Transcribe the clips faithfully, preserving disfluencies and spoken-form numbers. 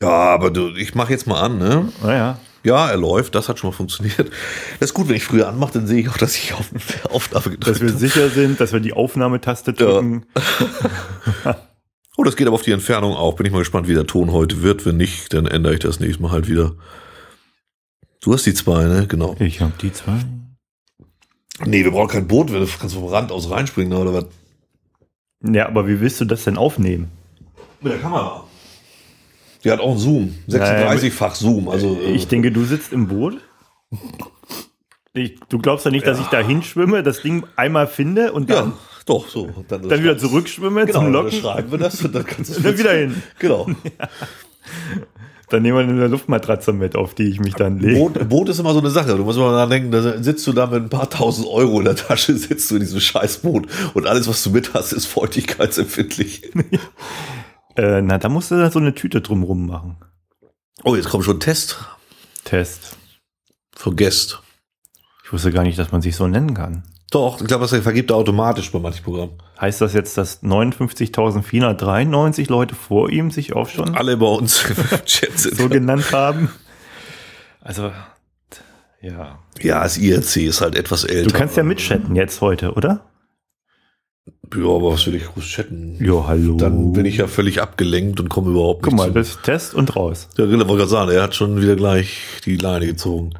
Ja, aber du, ich mache jetzt mal an, ne? Naja. Ja, er läuft, das hat schon mal funktioniert. Das ist gut, wenn ich früher anmache, dann sehe ich auch, dass ich auf Aufnahme gedrückt habe. Dass wir sicher sind, dass wir die Aufnahmetaste drücken. Ja. Oh, das geht aber auf die Entfernung auch. Bin ich mal gespannt, wie der Ton heute wird. Wenn nicht, dann ändere ich das nächste Mal halt wieder. Du hast die zwei, ne? Genau. Ich habe die zwei. Nee, wir brauchen kein Boot. Du kannst vom Rand aus reinspringen, oder was? Ja, aber wie willst du das denn aufnehmen? Mit der Kamera. Die hat auch einen Zoom. sechsunddreißig-fach Zoom. Also, ich denke, du sitzt im Boot. Ich, du glaubst ja nicht, dass ja. ich da hinschwimme, das Ding einmal finde und dann, ja, doch, so. Und dann, dann wieder zurückschwimme genau, zum Locken. Dann schreiben wir das und dann kannst du und dann wieder hin. Genau. Ja. Dann nehmen wir eine Luftmatratze mit, auf die ich mich dann lege. Boot, Boot ist immer so eine Sache. Du musst mal daran denken, da sitzt du da mit ein paar tausend Euro in der Tasche, sitzt du in diesem scheiß Boot und alles, was du mit hast, ist feuchtigkeitsempfindlich. äh, na, da musst du da so eine Tüte drumrum machen. Oh, jetzt kommt schon Test. Test. Vergesst. Ich wusste gar nicht, dass man sich so nennen kann. Doch, ich glaube, das vergibt er automatisch bei manchen Programmen. Heißt das jetzt, dass neunundfünfzigtausendvierhundertdreiundneunzig Leute vor ihm sich auch schon alle bei uns im Chat sind so genannt haben? Also, ja. Ja, das I R C ist halt etwas älter. Du kannst ja mitchatten jetzt heute, oder? Ja, aber was will ich groß chatten? Ja, hallo. Dann bin ich ja völlig abgelenkt und komme überhaupt nicht Guck mal, zu. das ist Test und raus. Ja, Griller wollte gerade sagen, er hat schon wieder gleich die Leine gezogen.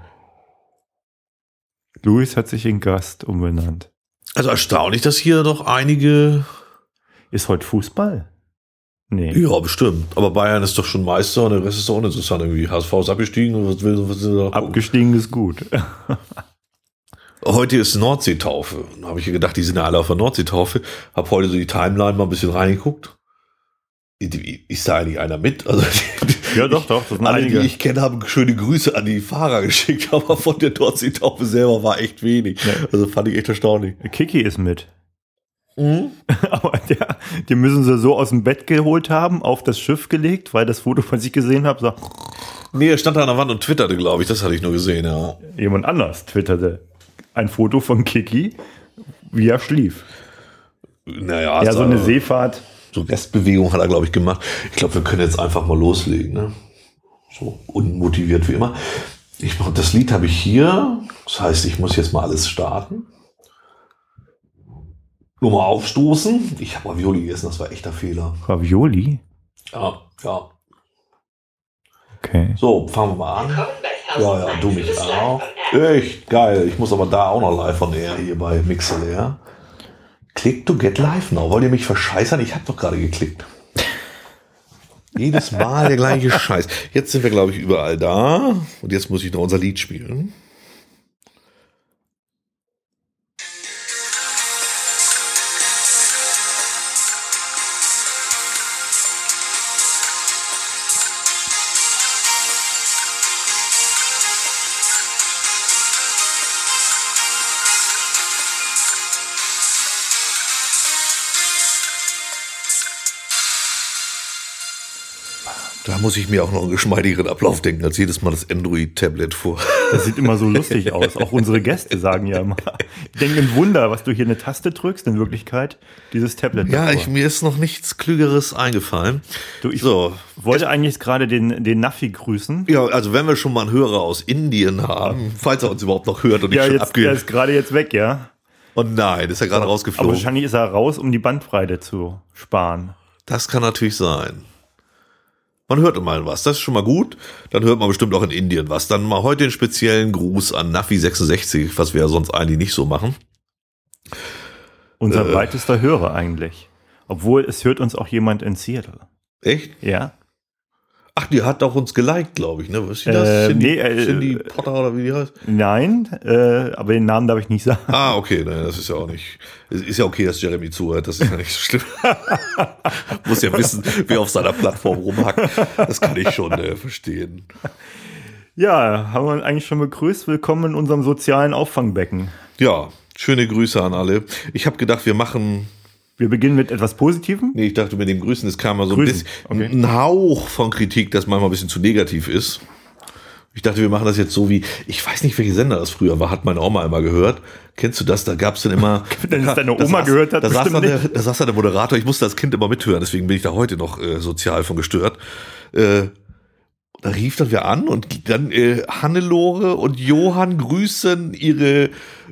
Luis hat sich in Gast umbenannt. Also erstaunlich, dass hier doch einige... Ist heute Fußball? Nee. Ja, bestimmt. Aber Bayern ist doch schon Meister und der Rest ist doch uninteressant irgendwie. H S V ist abgestiegen und was will was will da abgestiegen ist gut. Heute ist Nordseetaufe. Da habe ich gedacht, die sind ja alle auf der Nordseetaufe. Habe heute so die Timeline mal ein bisschen reingeguckt. Ist da eigentlich einer mit? Also ja, doch, doch. Das sind alle, einige. Die ich kenne, haben schöne Grüße an die Fahrer geschickt, aber von der Nordseetaufe selber war echt wenig. Ja. Also fand ich echt erstaunlich. Kiki ist mit. Mhm. Aber der, die müssen sie so aus dem Bett geholt haben, auf das Schiff gelegt, weil das Foto, was ich gesehen habe, so. Nee, er stand da an der Wand und twitterte, glaube ich. Das hatte ich nur gesehen, ja. Jemand anders twitterte ein Foto von Kiki, wie er schlief. Naja, ja, so eine Seefahrt. So Restbewegung hat er, glaube ich, gemacht. Ich glaube, wir können jetzt einfach mal loslegen. Ne? So unmotiviert wie immer. Ich mach, das Lied habe ich hier. Das heißt, ich muss jetzt mal alles starten. Nur mal aufstoßen. Ich habe Ravioli gegessen, das war echter Fehler. Ravioli? Ja, ja. Okay. So, fangen wir mal an. Ja, ja, du mich auch. Echt geil. Ich muss aber da auch noch live on air hier bei Mixer. Click to get live now. Wollt ihr mich verscheißern? Ich habe doch gerade geklickt. Jedes Mal der gleiche Scheiß. Jetzt sind wir, glaube ich, überall da. Und jetzt muss ich noch unser Lied spielen. Da muss ich mir auch noch einen geschmeidigeren Ablauf denken, als jedes Mal das Android-Tablet vor. Das sieht immer so lustig aus. Auch unsere Gäste sagen ja immer, ich denke ein Wunder, was du hier eine Taste drückst, in Wirklichkeit dieses Tablet. Ja, ich, mir ist noch nichts Klügeres eingefallen. Du, ich so, wollte eigentlich gerade den, den Naffi grüßen. Ja, also wenn wir schon mal einen Hörer aus Indien haben, falls er uns überhaupt noch hört und nicht ja, schon jetzt, abgeht. er ist gerade jetzt weg, ja. Oh nein, ist er gerade rausgeflogen. Aber wahrscheinlich ist er raus, um die Bandbreite zu sparen. Das kann natürlich sein. Man hört mal was, das ist schon mal gut. Dann hört man bestimmt auch in Indien was. Dann mal heute den speziellen Gruß an Naffi sechsundsechzig, was wir ja sonst eigentlich nicht so machen. Unser äh, weitester Hörer eigentlich. Obwohl, es hört uns auch jemand in Seattle. Echt? Ja. Ach, die hat auch uns geliked, glaube ich, ne? Was ist das? Äh, Cindy, nee, äh, Cindy Potter oder wie die heißt? Nein, äh, aber den Namen darf ich nicht sagen. Ah, okay, ne, das ist ja auch nicht. Es ist ja okay, dass Jeremy zuhört, das ist ja nicht so schlimm. Muss ja wissen, wer auf seiner Plattform rumhackt. Das kann ich schon äh, verstehen. Ja, haben wir eigentlich schon begrüßt. Willkommen in unserem sozialen Auffangbecken. Ja, schöne Grüße an alle. Ich habe gedacht, wir machen. Wir beginnen mit etwas Positivem? Nee, ich dachte mit dem Grüßen, es kam mal so Grüßen. ein bisschen, Okay. ein Hauch von Kritik, das manchmal ein bisschen zu negativ ist. Ich dachte, wir machen das jetzt so wie, ich weiß nicht, welche Sender das früher war, hat meine Oma immer gehört. Kennst du das? Da gab es dann immer... Wenn es deine da Oma saß, gehört hat, da saß, dann bestimmt der, da saß dann der Moderator, ich musste als Kind immer mithören, deswegen bin ich da heute noch äh, sozial von gestört. Äh, da rief dann wer an und dann äh, Hannelore und Johann grüßen ihre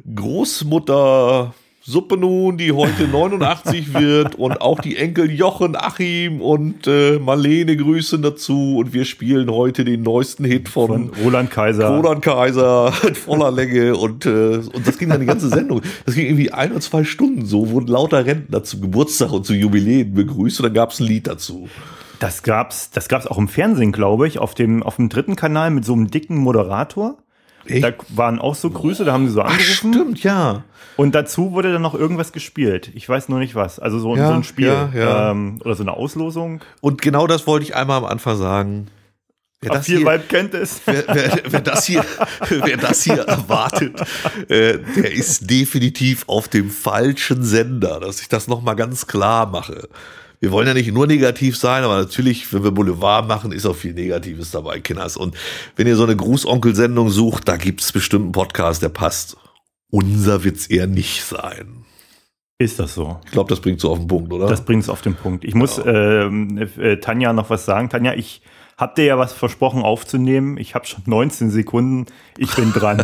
Großmutter Suppenun, die heute neunundachtzig wird, und auch die Enkel Jochen, Achim und äh, Marlene grüßen dazu, und wir spielen heute den neuesten Hit von, von Roland Kaiser. Roland Kaiser in voller Länge, und, äh, und das ging dann die ganze Sendung. Das ging irgendwie ein oder zwei Stunden so, wurden lauter Rentner zum Geburtstag und zu Jubiläen begrüßt, und dann gab es ein Lied dazu. Das gab's, das gab's auch im Fernsehen, glaube ich, auf dem, auf dem dritten Kanal mit so einem dicken Moderator. Echt? Da waren auch so Grüße, da haben sie so angerufen. Ach, stimmt, ja. Und dazu wurde dann noch irgendwas gespielt. Ich weiß nur nicht was. Also so, Ja, so ein Spiel ja, ja. Ähm, oder so eine Auslosung. Und genau das wollte ich einmal am Anfang sagen. Wer das, viel hier, Vibe kennt es. wer, wer, wer, das hier, wer das hier erwartet, äh, der ist definitiv auf dem falschen Sender, dass ich das nochmal ganz klar mache. Wir wollen ja nicht nur negativ sein, aber natürlich, wenn wir Boulevard machen, ist auch viel Negatives dabei, Kinders. Und wenn ihr so eine Grußonkel-Sendung sucht, da gibt's bestimmt einen Podcast, der passt. Unser wird's eher nicht sein. Ist das so? Ich glaube, das bringt so auf den Punkt, oder? Das bringt es auf den Punkt. Ich muss ja. äh, äh, Tanja noch was sagen. Tanja, ich hab dir ja was versprochen aufzunehmen. Ich habe schon neunzehn Sekunden. Ich bin dran.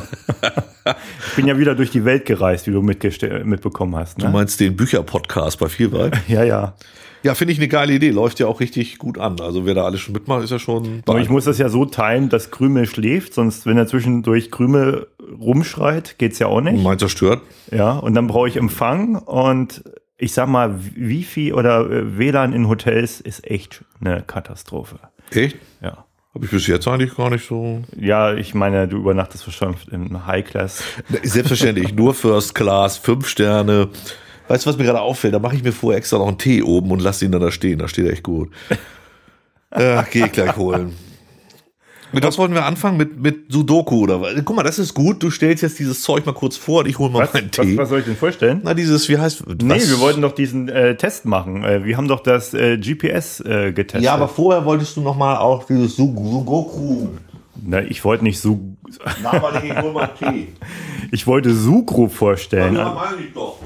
Ich bin ja wieder durch die Welt gereist, wie du mitbekommen hast. Ne? Du meinst den Bücher-Podcast bei Vielweib? Ja, ja. Ja, finde ich eine geile Idee. Läuft ja auch richtig gut an. Also wer da alles schon mitmacht, ist ja schon... Aber ich muss das ja so teilen, dass Krümel schläft. Sonst, wenn er zwischendurch Krümel rumschreit, geht's ja auch nicht. Mein zerstört. Ja, und dann brauche ich Empfang. Und ich sag mal, Wifi oder W L A N in Hotels ist echt eine Katastrophe. Echt? Ja. Habe ich bis jetzt eigentlich gar nicht so... Ja, ich meine, du übernachtest wahrscheinlich im High Class. Selbstverständlich, nur First Class, fünf Sterne. Weißt du, was mir gerade auffällt? Da mache ich mir vorher extra noch einen Tee oben und lasse ihn dann da stehen. Da steht er echt gut. Ja, geh ich gleich holen. Mit was wollten wir anfangen? Mit, mit Sudoku oder was? Guck mal, das ist gut. Du stellst jetzt dieses Zeug mal kurz vor und ich hole mal Was, meinen was, Tee. was soll ich denn vorstellen? Na, dieses, wie heißt... Was? Nee, wir wollten doch diesen äh, Test machen. Äh, wir haben doch das äh, G P S äh, getestet. Ja, aber vorher wolltest du noch mal auch dieses Sudoku. Na, ich wollte nicht so. Na, aber ich hol mal Tee. Ich wollte Sucru vorstellen. Ja, meine ich doch.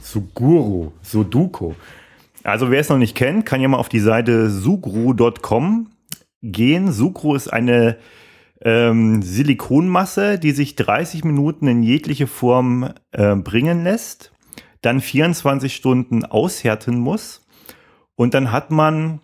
Suguru, Sudoku. Also wer es noch nicht kennt, kann ja mal auf die Seite sugru punkt com gehen. Sucru ist eine ähm, Silikonmasse, die sich dreißig Minuten in jegliche Form äh, bringen lässt, dann vierundzwanzig Stunden aushärten muss und dann hat man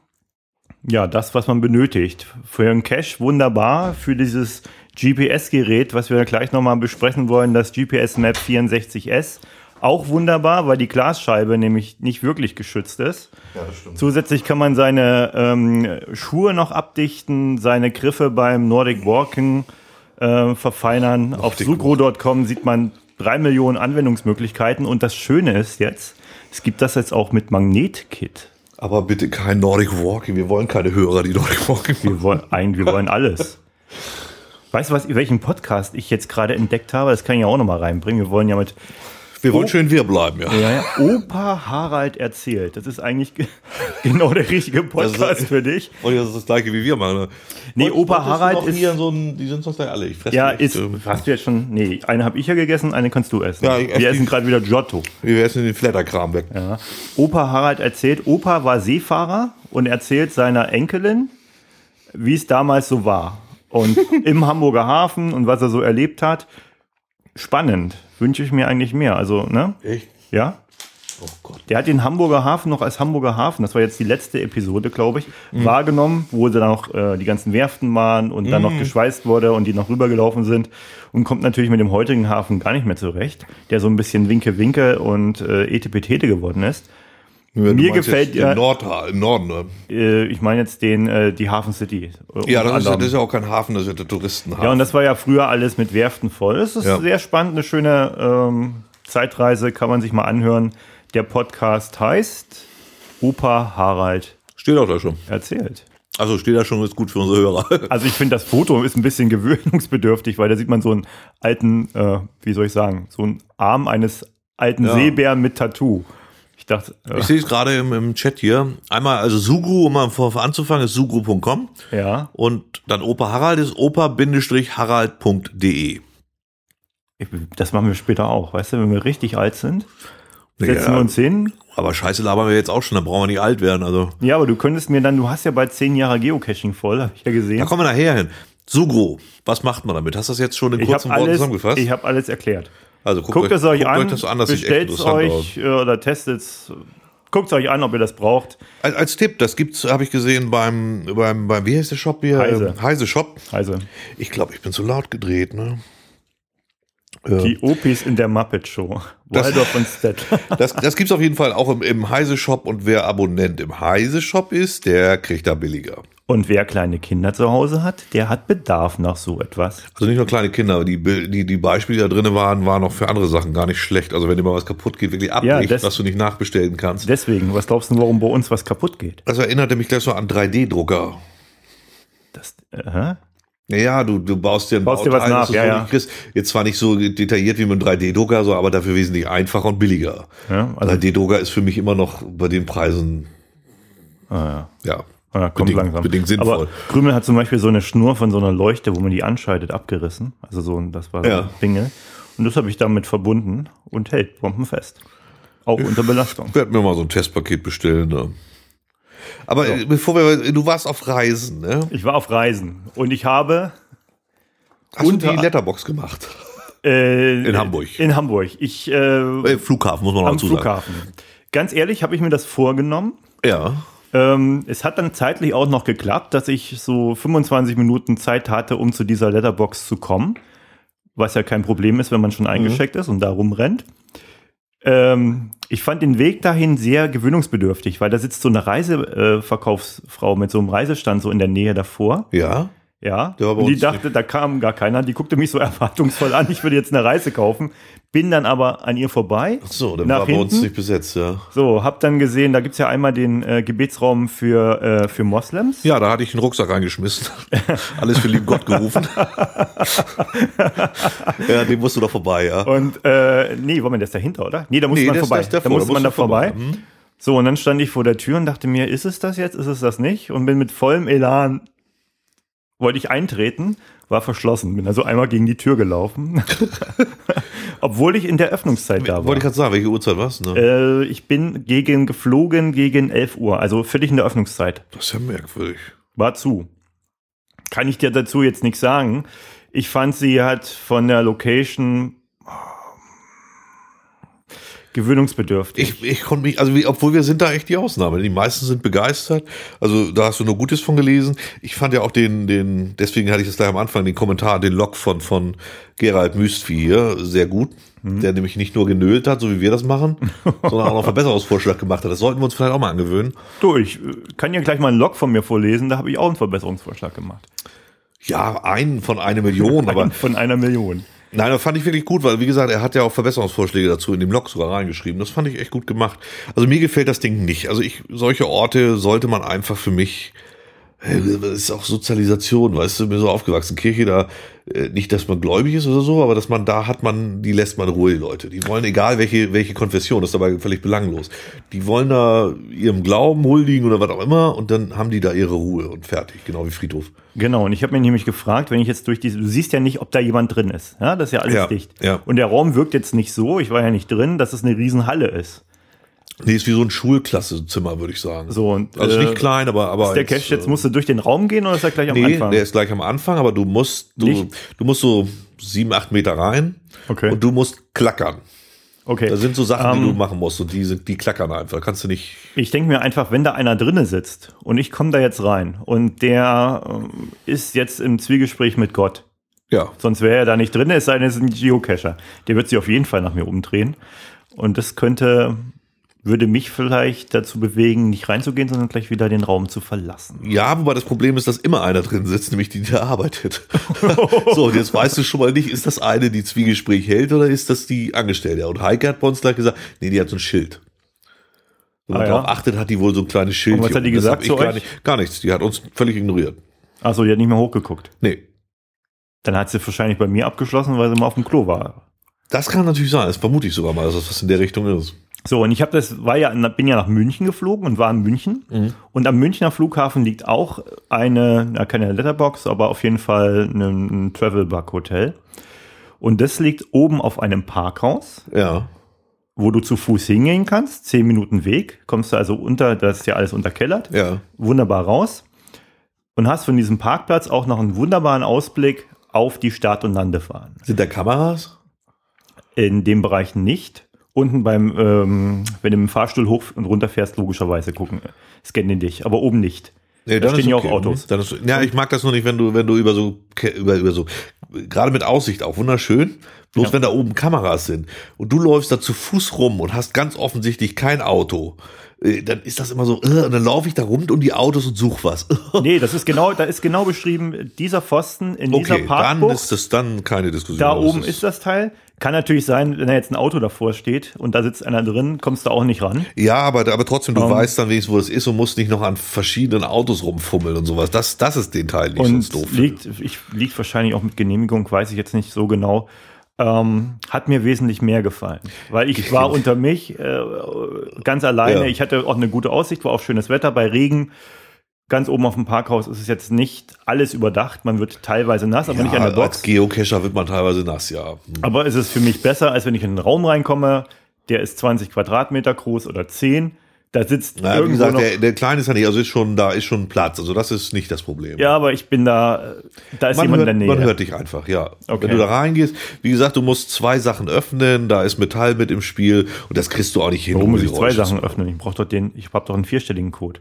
ja das, was man benötigt. Für einen Cache wunderbar, für dieses G P S-Gerät, was wir gleich nochmal besprechen wollen, das G P S Map vierundsechzig S. Auch wunderbar, weil die Glasscheibe nämlich nicht wirklich geschützt ist. Ja, das stimmt. Zusätzlich kann man seine ähm, Schuhe noch abdichten, seine Griffe beim Nordic Walking äh, verfeinern. Nordic Auf sugru punkt com sieht man drei Millionen Anwendungsmöglichkeiten. Und das Schöne ist jetzt, es gibt das jetzt auch mit Magnetkit. Aber bitte kein Nordic Walking. Wir wollen keine Hörer, die Nordic Walking Wir wollen, ein, wir wollen alles. Weißt du, was, welchen Podcast ich jetzt gerade entdeckt habe? Das kann ich ja auch noch mal reinbringen. Wir wollen ja mit... Wir wollen oh. schön wir bleiben, ja. ja, ja. Opa Harald erzählt. Das ist eigentlich ge- genau der richtige Podcast ist, für dich. Und das ist das gleiche wie wir machen. Nee, und, Opa Harald ist... Hier so ein, die sind sonst gleich alle. Ich fresse ja, nicht. ist... Hast du jetzt schon... Nee, eine habe ich ja gegessen, eine kannst du essen. Ja, ich wir essen gerade wieder Giotto. Wir essen den Flatterkram weg. Ja. Opa Harald erzählt, Opa war Seefahrer und erzählt seiner Enkelin, wie es damals so war. Und im Hamburger Hafen und was er so erlebt hat. Spannend. Wünsche ich mir eigentlich mehr. Also, ne? Echt? Ja. Oh Gott. Der hat den Hamburger Hafen noch als Hamburger Hafen, das war jetzt die letzte Episode, glaube ich, mhm. wahrgenommen, wo sie dann noch äh, die ganzen Werften waren und mhm. dann noch geschweißt wurde und die noch rübergelaufen sind und kommt natürlich mit dem heutigen Hafen gar nicht mehr zurecht, der so ein bisschen Winke-Winke und äh, Etepetete geworden ist. Ja, mir gefällt ja im, Nord, im Norden, ne? Äh, ich meine jetzt den äh, die Hafen City. Ja, das ist ja, das ist ja auch kein Hafen, das ist ja der Touristenhafen. Ja, und das war ja früher alles mit Werften voll. Das ist ja. sehr spannend, eine schöne ähm, Zeitreise, kann man sich mal anhören. Der Podcast heißt Opa Harald. Steht auch da schon. Erzählt. Also steht da schon, ist gut für unsere Hörer. Also ich finde, das Foto ist ein bisschen gewöhnungsbedürftig, weil da sieht man so einen alten, äh, wie soll ich sagen, so einen Arm eines alten ja. Seebären mit Tattoo. Ich dachte, äh, ich sehe es gerade im, im Chat hier. Einmal, also Sugru, um mal vor anzufangen, ist sugru punkt com. Ja. Und dann Opa Harald ist opa Harald punkt de. Das machen wir später auch, weißt du, wenn wir richtig alt sind, setzen ja. wir uns hin, Aber Scheiße labern wir jetzt auch schon, da brauchen wir nicht alt werden. Also. Ja, aber du könntest mir dann, du hast ja bald zehn Jahre Geocaching voll, habe ich ja gesehen. Da kommen wir nachher hin. Sugro, was macht man damit? Hast du das jetzt schon in ich kurzen Worten zusammengefasst? Ich habe alles erklärt. Also guckt, guckt euch, es euch guckt an, euch das an, das bestellt es euch aus. Oder testet es. Guckt es euch an, ob ihr das braucht. Als, als Tipp, das gibt's, habe ich gesehen beim, beim, beim, wie heißt der Shop hier? Heise. Heise Shop. Heise. Ich glaube, ich bin zu laut gedreht, ne? Die O Ps in der Muppet Show. Waldorf und Stedt. Das, das gibt's auf jeden Fall auch im, im Heise Shop und wer Abonnent im Heise Shop ist, der kriegt da billiger. Und wer kleine Kinder zu Hause hat, der hat Bedarf nach so etwas. Also nicht nur kleine Kinder, aber die, die, die Beispiele, die da drin waren, waren auch für andere Sachen gar nicht schlecht. Also wenn dir mal was kaputt geht, wirklich abbricht, ja, was du nicht nachbestellen kannst. Deswegen, was glaubst du, warum bei uns was kaputt geht? Das erinnerte mich gleich so an drei D Drucker. Das, äh, Ja, du, du baust dir ein baust dir was nach, ja, ja. Kriegst. Jetzt zwar nicht so detailliert wie mit einem drei D Drucker, so, aber dafür wesentlich einfacher und billiger. Ja, also drei D Drucker ist für mich immer noch bei den Preisen, ah, ja. ja. Ja, kommt bedingt, langsam. bedingt sinnvoll. Aber Krümel hat zum Beispiel so eine Schnur von so einer Leuchte, wo man die anschaltet, abgerissen. Also so, das war so ja. ein Dinge. Und das habe ich damit verbunden und hält bombenfest. Auch ich unter Belastung. Ich werde mir mal so ein Testpaket bestellen. Ne? Aber so. bevor wir, du warst auf Reisen, ne? Ich war auf Reisen und ich habe Hast du die Letterbox gemacht? Äh, in Hamburg. In Hamburg. Ich, äh, Flughafen, muss man noch dazu sagen. Flughafen. Ganz ehrlich, habe ich mir das vorgenommen. Ja. Ähm, es hat dann zeitlich auch noch geklappt, dass ich so fünfundzwanzig Minuten Zeit hatte, um zu dieser Letterbox zu kommen. Was ja kein Problem ist, wenn man schon eingecheckt mhm. ist und da rumrennt. Ähm, ich fand den Weg dahin sehr gewöhnungsbedürftig, weil da sitzt so eine Reiseverkaufsfrau mit so einem Reisestand so in der Nähe davor. Ja. Ja, und die dachte, da kam gar keiner. Die guckte mich so erwartungsvoll an, ich würde jetzt eine Reise kaufen. Bin dann aber an ihr vorbei. Ach so, dann war bei uns nicht besetzt, ja. So, hab dann gesehen, da gibt's ja einmal den äh, Gebetsraum für, äh, für Moslems. Ja, da hatte ich einen Rucksack reingeschmissen. Alles für lieben Gott gerufen. Ja, den musst du doch vorbei, ja. Und, äh, nee, Moment, der ist dahinter, oder? Nee, da musste nee, man vorbei. Da, da musste man da vorbei. vorbei. Hm. So, und dann stand ich vor der Tür und dachte mir, ist es das jetzt, ist es das nicht? Und bin mit vollem Elan wollte ich eintreten, war verschlossen. Bin also einmal gegen die Tür gelaufen. Obwohl ich in der Öffnungszeit da war. Wollte ich gerade sagen, welche Uhrzeit war's? Ne? Äh, ich bin gegen geflogen gegen elf Uhr, also völlig in der Öffnungszeit. Das ist ja merkwürdig. War zu. Kann ich dir dazu jetzt nichts sagen. Ich fand, sie hat von der Location gewöhnungsbedürftig. Ich, ich konnte mich, also wie, obwohl wir sind da echt die Ausnahme. Die meisten sind begeistert. Also da hast du nur Gutes von gelesen. Ich fand ja auch den, den, deswegen hatte ich das gleich am Anfang, den Kommentar, den Log von, von Gerald Müstvi hier, sehr gut. Mhm. Der nämlich nicht nur genölt hat, so wie wir das machen, sondern auch noch einen Verbesserungsvorschlag gemacht hat. Das sollten wir uns vielleicht auch mal angewöhnen. Du, ich kann ja gleich mal einen Log von mir vorlesen, da habe ich auch einen Verbesserungsvorschlag gemacht. Ja, einen von einer Million, aber. Einen von einer Million. Nein, das fand ich wirklich gut, weil wie gesagt, er hat ja auch Verbesserungsvorschläge dazu in dem Blog sogar reingeschrieben. Das fand ich echt gut gemacht. Also mir gefällt das Ding nicht. Also ich, solche Orte sollte man einfach für mich, das ist auch Sozialisation, weißt du, mir so aufgewachsen. Kirche da, nicht, dass man gläubig ist oder so, aber dass man da hat man, die lässt man in Ruhe, die Leute. Die wollen, egal welche, welche Konfession, das ist dabei völlig belanglos. Die wollen da ihrem Glauben huldigen oder was auch immer und dann haben die da ihre Ruhe und fertig, genau wie Friedhof. Genau, und ich habe mir nämlich gefragt, wenn ich jetzt durch diese, du siehst ja nicht, ob da jemand drin ist, ja, das ist ja alles ja, dicht. Ja. Und der Raum wirkt jetzt nicht so, ich war ja nicht drin, dass es eine Riesenhalle ist. Nee, ist wie so ein Schulklassezimmer, würde ich sagen. So, und, also äh, nicht klein, aber... aber ist der Cache jetzt, musst du durch den Raum gehen oder ist er gleich am nee, Anfang? Nee, der ist gleich am Anfang, aber du musst, du, du musst so sieben, acht Meter rein okay. und du musst klackern. Okay. Da sind so Sachen, um, die du machen musst und die, sind, die klackern einfach. Da kannst du nicht... Ich denke mir einfach, wenn da einer drinne sitzt und ich komme da jetzt rein und der ähm, ist jetzt im Zwiegespräch mit Gott. Ja. Sonst wäre er da nicht drin, es sei denn, es ist ein Geocacher. Der wird sich auf jeden Fall nach mir umdrehen. Und das könnte... würde mich vielleicht dazu bewegen, nicht reinzugehen, sondern gleich wieder den Raum zu verlassen. Ja, wobei das Problem ist, dass immer einer drin sitzt, nämlich die, die da arbeitet. So, und jetzt weißt du schon mal nicht, ist das eine, die Zwiegespräch hält oder ist das die Angestellte? Und Heike hat bei uns gleich gesagt, nee, die hat so ein Schild. Wenn man ah, darauf ja? achtet, hat die wohl so ein kleines Schild. Und was hat die gesagt zu gar, euch? nicht, gar nichts, die hat uns völlig ignoriert. Achso, die hat nicht mehr hochgeguckt. Nee. Dann hat sie wahrscheinlich bei mir abgeschlossen, weil sie mal auf dem Klo war. Das kann natürlich sein, das vermute ich sogar mal, dass das was in der Richtung ist. So, und ich habe das, war ja, bin ja nach München geflogen und war in München. Mhm. Und am Münchner Flughafen liegt auch eine, na, keine Letterbox, aber auf jeden Fall ein, ein Travel Bug Hotel. Und das liegt oben auf einem Parkhaus. Ja. wo du zu Fuß hingehen kannst, zehn Minuten Weg, kommst du also unter, das ist ja alles unterkellert, Ja. wunderbar raus und hast von diesem Parkplatz auch noch einen wunderbaren Ausblick auf die Start- und Landebahn. Sind da Kameras? In dem Bereich nicht. Unten beim, ähm, wenn du mit dem Fahrstuhl hoch und runter fährst, logischerweise gucken, scannen dich, aber oben nicht. Nee, da dann stehen ist ja okay. auch Autos. Dann ist, ja, ich mag das nur nicht, wenn du, wenn du über so, über, über so, gerade mit Aussicht auch wunderschön, bloß Ja. wenn da oben Kameras sind und du läufst da zu Fuß rum und hast ganz offensichtlich kein Auto, äh, dann ist das immer so, äh, und dann laufe ich da rund um die Autos und suche was. Nee, das ist genau, da ist genau beschrieben, dieser Pfosten in dieser Okay, dann Parkbucht. ist das dann keine Diskussion. Da Das oben ist das Teil. Kann natürlich sein, wenn da jetzt ein Auto davor steht und da sitzt einer drin, kommst du auch nicht ran. Ja, aber, aber trotzdem, du Um, weißt dann wenigstens, wo das ist und musst nicht noch an verschiedenen Autos rumfummeln und sowas. Das, das ist den Teil, den ich sonst doof Und finde. liegt, ich, liegt wahrscheinlich auch mit Genehmigung, weiß ich jetzt nicht so genau. Ähm, hat mir wesentlich mehr gefallen. Weil ich war unter mich äh, ganz alleine. Ja. Ich hatte auch eine gute Aussicht, war auch schönes Wetter bei Regen. Ganz oben auf dem Parkhaus ist es jetzt nicht alles überdacht. Man wird teilweise nass, aber Ja, nicht an der Box. als Geocacher wird man teilweise nass, ja. Hm. Aber es ist für mich besser, als wenn ich in einen Raum reinkomme, der ist zwanzig Quadratmeter groß oder zehn. Da sitzt Na, wie irgendwo gesagt, noch. der, der Kleine ist ja nicht, also ist schon, da ist schon Platz. Also das ist nicht das Problem. Ja, aber ich bin da, da ist Man jemand hört, in der Nähe. man hört dich einfach, ja. Okay. Wenn du da reingehst, wie gesagt, du musst zwei Sachen öffnen, da ist Metall mit im Spiel und das kriegst du auch nicht hin. Warum um muss die ich zwei Geräusche Sachen zu- öffnen? Ich brauche doch den, ich habe doch einen vierstelligen Code.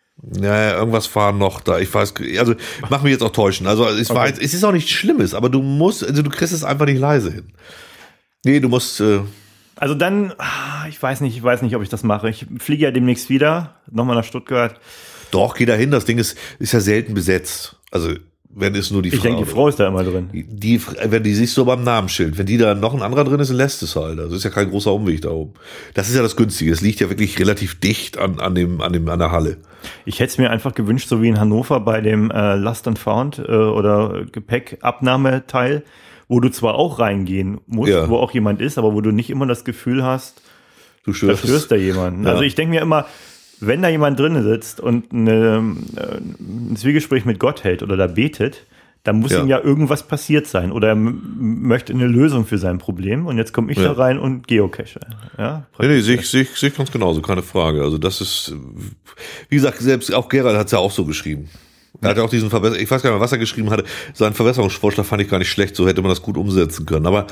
Ja, irgendwas fahren noch da. Ich weiß, also mach mich jetzt auch täuschen. Also es war, Okay. jetzt, es ist auch nichts Schlimmes, aber du musst, also du kriegst es einfach nicht leise hin. Nee, du musst, äh, Also dann, ah, ich weiß nicht, ich weiß nicht, ob ich das mache. Ich fliege ja demnächst wieder, nochmal nach Stuttgart. doch, geh da hin. Das Ding ist, ist ja selten besetzt. Also wenn es nur die Ich Frau. denke, die Frau ist da immer drin. Die, wenn die siehst du beim Namensschild. Wenn die da noch ein anderer drin ist, dann lässt es halt. Das ist ja kein großer Umweg da oben. Das ist ja das Günstige. Es liegt ja wirklich relativ dicht an, an dem, an dem, an der Halle. Ich hätte es mir einfach gewünscht, so wie in Hannover bei dem äh, Lost and Found äh, oder Gepäckabnahmeteil, wo du zwar auch reingehen musst, Ja. wo auch jemand ist, aber wo du nicht immer das Gefühl hast, Du da störst. störst da jemanden. Ja. Also ich denke mir immer, wenn da jemand drin sitzt und eine, äh, ein Zwiegespräch mit Gott hält oder da betet, dann muss Ja. ihm ja irgendwas passiert sein oder er m- möchte eine Lösung für sein Problem und jetzt komme ich Ja. da rein und geocache. Ja, Nee, nee, sehe ich, sehe ich, sehe ich ganz genauso, keine Frage. Also das ist, wie gesagt, selbst auch Gerald hat es ja auch so geschrieben. Er hat ja auch diesen Verbesser, ich weiß gar nicht mehr, was er geschrieben hatte. Seinen Verbesserungsvorschlag fand ich gar nicht schlecht, so hätte man das gut umsetzen können. Aber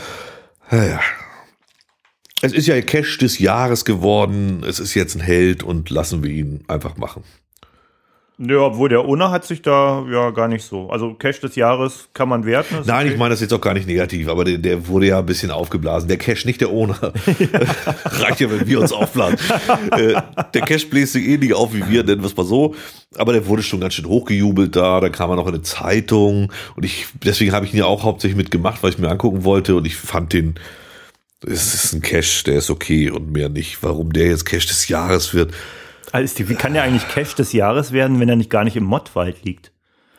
ja, es ist ja Cache des Jahres geworden. Es ist jetzt ein Held und lassen wir ihn einfach machen. Ja, obwohl der Owner hat sich da ja gar nicht so. Also Cache des Jahres kann man werten. ist Nein, okay. ich meine das jetzt auch gar nicht negativ, aber der, der wurde ja ein bisschen aufgeblasen. Der Cache, nicht der Owner. Reicht ja, wenn wir uns aufblasen. äh, der Cache bläst sich ähnlich auf wie wir, nennen wir es mal so. Aber der wurde schon ganz schön hochgejubelt da. Da kam er noch in eine Zeitung. Und ich, deswegen habe ich ihn ja auch hauptsächlich mitgemacht, weil ich mir angucken wollte. Und ich fand den, es ist ein Cache, der ist okay und mehr nicht. Warum der jetzt Cache des Jahres wird. Also, wie kann der eigentlich Cache des Jahres werden, wenn er nicht gar nicht im Mottwald liegt?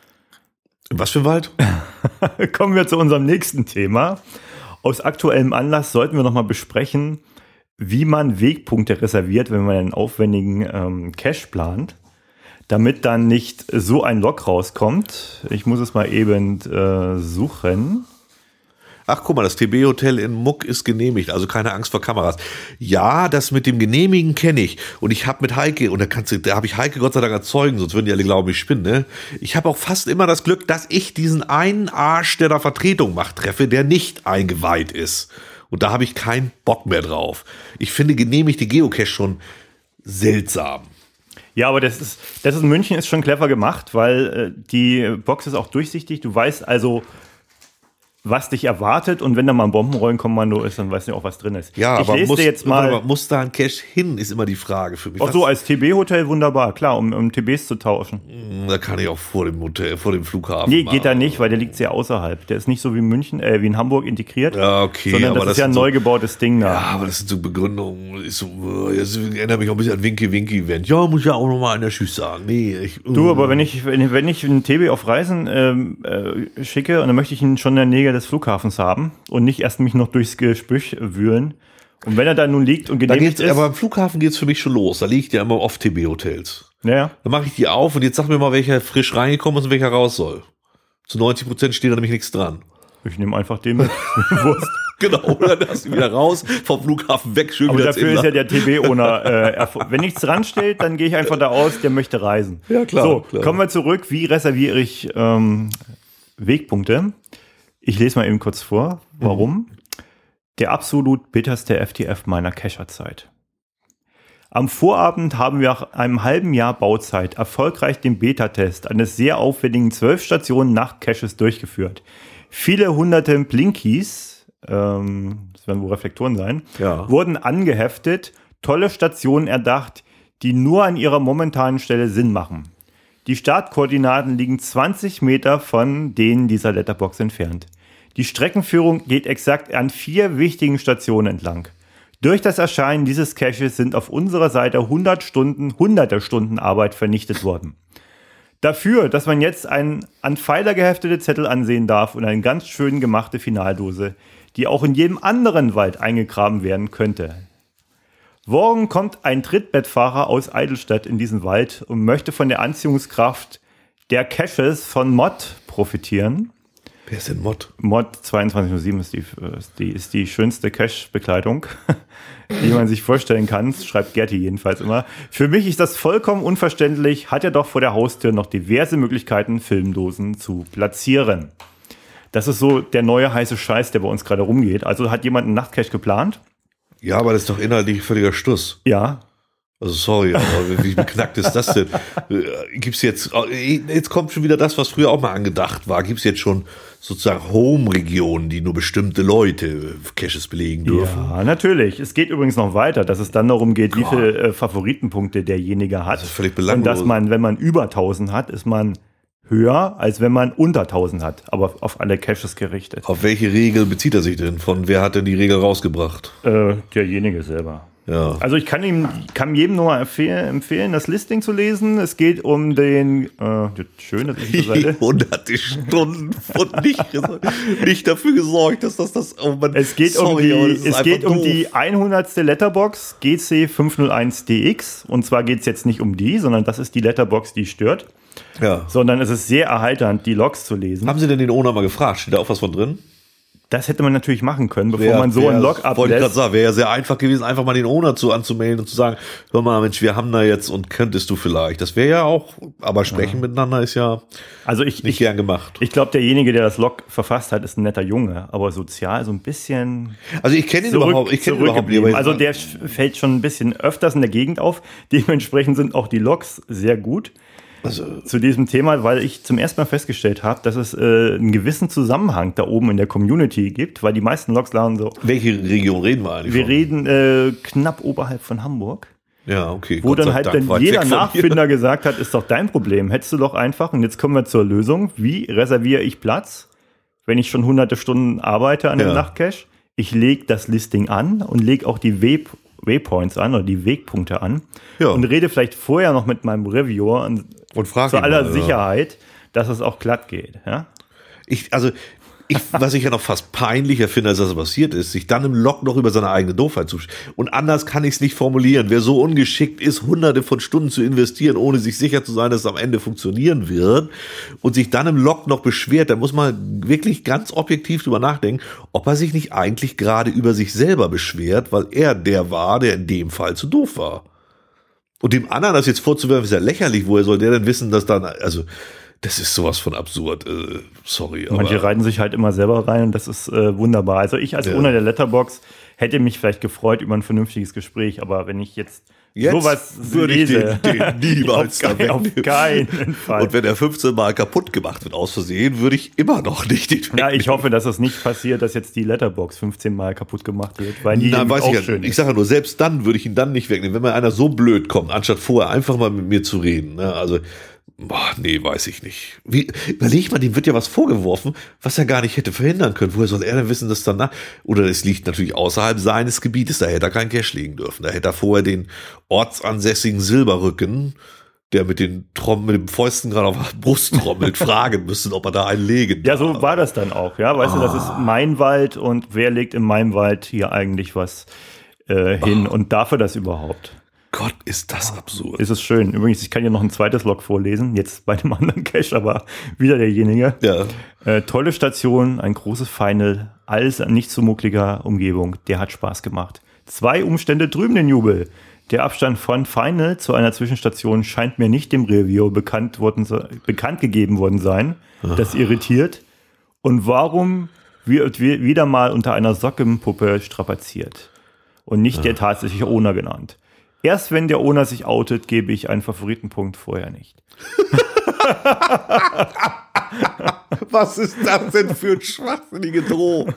In was für ein Wald? Kommen wir zu unserem nächsten Thema. Aus aktuellem Anlass sollten wir nochmal besprechen, wie man Wegpunkte reserviert, wenn man einen aufwendigen ähm, Cache plant, damit dann nicht so ein Log rauskommt. Ich muss es mal eben äh, suchen. Ach, guck mal, das T B-Hotel in Muck ist genehmigt, also keine Angst vor Kameras. Ja, das mit dem Genehmigen kenne ich. Und ich habe mit Heike, und da kannst du, da habe ich Heike Gott sei Dank erzeugen, sonst würden die alle glauben, ich spinne. Ne? Ich habe auch fast immer das Glück, dass ich diesen einen Arsch, der da Vertretung macht, treffe, der nicht eingeweiht ist. Und da habe ich keinen Bock mehr drauf. Ich finde genehmigte Geocache schon seltsam. Ja, aber das ist, das ist in München ist schon clever gemacht, weil äh, die Box ist auch durchsichtig. Du weißt also, was dich erwartet, und wenn da mal ein Bombenrollenkommando ist, dann weißt du auch, was drin ist. Ja, ich aber lese muss, dir jetzt mal, muss da ein Cache hin, ist immer die Frage für mich. auch Was- so als T B-Hotel wunderbar, klar, um, um T Bs zu tauschen. Da kann ich auch vor dem Hotel, vor dem Flughafen. Nee, machen. geht da nicht, weil der liegt sehr außerhalb. Der ist nicht so wie in München, äh, wie in Hamburg integriert, Ja, okay, sondern aber das das ist ja ein sind so- neu gebautes Ding da. Ja, aber das sind so Begründungen. Ist so, das erinnert mich auch ein bisschen an Winky-Winky-Event. Ja, muss ja auch nochmal einer Tschüss sagen. Nee, ich, Du, aber wenn ich, wenn, wenn ich einen T B auf Reisen ähm, äh, schicke, und dann möchte ich ihn schon in der Nähe des Flughafens haben und nicht erst mich noch durchs Gespräch wühlen. Und wenn er da nun liegt und da genehmigt geht's, ist, aber am Flughafen geht's für mich schon los. Da liegt ja immer oft T B-Hotels. ja, Dann mache ich die auf und jetzt sag mir mal, welcher frisch reingekommen ist und welcher raus soll. Zu neunzig Prozent steht da nämlich nichts dran. ich nehme einfach den mit. Wurst. Genau, dann hast du wieder raus, vom Flughafen weg, schön Aber wieder dafür ist ja der T B-Owner, äh, wenn nichts dran steht, dann gehe ich einfach da aus, der möchte reisen. Ja, klar. So, klar. kommen wir zurück. Wie reserviere ich ähm, Wegpunkte? Ich lese mal eben kurz vor, warum. Mhm. Der absolut bitterste F T F meiner Cacher-Zeit. Am Vorabend haben wir nach einem halben Jahr Bauzeit erfolgreich den Beta-Test eines sehr aufwendigen zwölf Stationen Nacht-Caches durchgeführt. Viele hunderte Blinkies, ähm, das werden wohl Reflektoren sein, ja. wurden angeheftet, tolle Stationen erdacht, die nur an ihrer momentanen Stelle Sinn machen. Die Startkoordinaten liegen zwanzig Meter von denen dieser Letterbox entfernt. Die Streckenführung geht exakt an vier wichtigen Stationen entlang. Durch das Erscheinen dieses Caches sind auf unserer Seite hundert Stunden, hunderte Stunden Arbeit vernichtet worden. Dafür, dass man jetzt einen an Pfeiler geheftete Zettel ansehen darf und eine ganz schön gemachte Finaldose, die auch in jedem anderen Wald eingegraben werden könnte. Morgen kommt ein Trittbettfahrer aus Eidelstadt in diesen Wald und möchte von der Anziehungskraft der Caches von Mod profitieren. Wer ist denn Mod? Mod zweiundzwanzig null sieben ist die, ist die, ist die schönste Cache-Bekleidung, die man sich vorstellen kann. Das schreibt Gerti jedenfalls immer. Für mich ist das vollkommen unverständlich, hat er doch vor der Haustür noch diverse Möglichkeiten, Filmdosen zu platzieren. Das ist so der neue heiße Scheiß, der bei uns gerade rumgeht. Also hat jemand einen Nachtcache geplant? Ja, aber das ist doch inhaltlich völliger Stuss. Ja. Also sorry, aber wie beknackt ist das denn? Gibt's jetzt, jetzt kommt schon wieder das, was früher auch mal angedacht war. Gibt's jetzt schon sozusagen Home-Regionen, die nur bestimmte Leute Caches belegen dürfen? Ja, natürlich. Es geht übrigens noch weiter, dass es dann darum geht, wie viele äh, Favoritenpunkte derjenige hat. Das ist völlig belanglos. Und dass man, wenn man über tausend hat, ist man höher, als wenn man unter tausend hat, aber auf alle Caches gerichtet. Auf welche Regel bezieht er sich denn? Von wer hat denn die Regel rausgebracht? Äh, derjenige selber. Ja. Also ich kann ihm, kann jedem nur mal empfehlen, empfehlen, das Listing zu lesen. Es geht um den, äh, schön, das ist die Seite. hunderte Stunden und nicht, nicht dafür gesorgt, dass das das, oh Mann, es geht sorry, um die, es geht um doof. die hundertste Letterbox G C fünf null eins D X und zwar geht es jetzt nicht um die, sondern das ist die Letterbox, die stört. Ja. Sondern es ist sehr erheiternd, die Logs zu lesen. Haben Sie denn den Owner mal gefragt? Steht da auch was von drin? Das hätte man natürlich machen können, bevor wär, man so wär, einen Log ablässt. Wollte ich gerade sagen, wäre ja sehr einfach gewesen, einfach mal den Owner zu anzumelden und zu sagen, hör mal, Mensch, wir haben da jetzt und könntest du vielleicht. Das wäre ja auch, aber sprechen ja. miteinander ist ja also ich, nicht ich, gern gemacht. Ich glaube, derjenige, der das Log verfasst hat, ist ein netter Junge, aber sozial so ein bisschen. Also ich kenne ihn zurück, überhaupt, ich kenne ihn überhaupt nicht. Also der fällt schon ein bisschen öfters in der Gegend auf. Dementsprechend sind auch die Logs sehr gut. Also, zu diesem Thema, weil ich zum ersten Mal festgestellt habe, dass es äh, einen gewissen Zusammenhang da oben in der Community gibt, weil die meisten Logs laden so. Welche Region reden wir eigentlich? Wir von? reden äh, knapp oberhalb von Hamburg. Ja, okay. Wo Gott dann halt Dank, dann jeder Nachfinder gesagt hat, ist doch dein Problem. Hättest du doch einfach, und jetzt kommen wir zur Lösung, wie reserviere ich Platz, wenn ich schon hunderte Stunden arbeite an dem ja. Nachtcache? Ich lege das Listing an und lege auch die Way Waypoints an oder die Wegpunkte an ja. und rede vielleicht vorher noch mit meinem Reviewer und, und frage zu aller mal, Sicherheit, ja. dass es auch glatt geht. Ja? Ich, also ich, was ich ja noch fast peinlicher finde, als das passiert ist, sich dann im Log noch über seine eigene Doofheit zu. Und anders kann ich es nicht formulieren. Wer so ungeschickt ist, hunderte von Stunden zu investieren, ohne sich sicher zu sein, dass es am Ende funktionieren wird und sich dann im Log noch beschwert, da muss man wirklich ganz objektiv drüber nachdenken, ob er sich nicht eigentlich gerade über sich selber beschwert, weil er der war, der in dem Fall zu doof war. Und dem anderen das jetzt vorzuwerfen, ist ja lächerlich. Woher soll der denn wissen, dass dann, also das ist sowas von absurd, äh, sorry. Aber manche reiten sich halt immer selber rein und das ist äh, wunderbar. Also ich als ja. Owner der Letterbox hätte mich vielleicht gefreut über ein vernünftiges Gespräch, aber wenn ich jetzt, jetzt sowas würde lese, ich den, den niemals auf, kein, auf keinen Fall. Und wenn er fünfzehn Mal kaputt gemacht wird aus Versehen, würde ich immer noch nicht den Ja, ich hoffe, dass es nicht passiert, dass jetzt die Letterbox fünfzehn Mal kaputt gemacht wird, weil die Na, weiß auch ich schön ja, Ich sage ja nur, selbst dann würde ich ihn dann nicht wegnehmen, wenn mir einer so blöd kommt, anstatt vorher einfach mal mit mir zu reden. Ne? Also boah, nee, weiß ich nicht. Wie, überleg mal, dem wird ja was vorgeworfen, was er gar nicht hätte verhindern können. Woher soll er denn wissen, dass danach, oder es liegt natürlich außerhalb seines Gebietes, da hätte er keinen Cache legen dürfen. Da hätte er vorher den ortsansässigen Silberrücken, der mit den Trom mit den Fäusten gerade auf der Brust trommelt, fragen müssen, ob er da einen legen darf. Ja, so war das dann auch, ja. Weißt ah. du, das ist mein Wald und wer legt in meinem Wald hier eigentlich was äh, hin oh. und darf er das überhaupt? Gott, ist das absurd. Ist es schön. Übrigens, ich kann hier noch ein zweites Log vorlesen, jetzt bei dem anderen Cache, aber wieder derjenige. Ja. Äh, tolle Station, ein großes Final, alles an nicht so muckliger Umgebung. Der hat Spaß gemacht. Zwei Umstände drüben den Jubel. Der Abstand von Final zu einer Zwischenstation scheint mir nicht dem Review bekannt, worden, bekannt gegeben worden sein. Das irritiert. Und warum wird wieder mal unter einer Sockenpuppe strapaziert? Und nicht der tatsächliche Owner genannt. Erst wenn der Owner sich outet, gebe ich einen Favoritenpunkt, vorher nicht. Was ist das denn für ein schwachsinnige Drohung?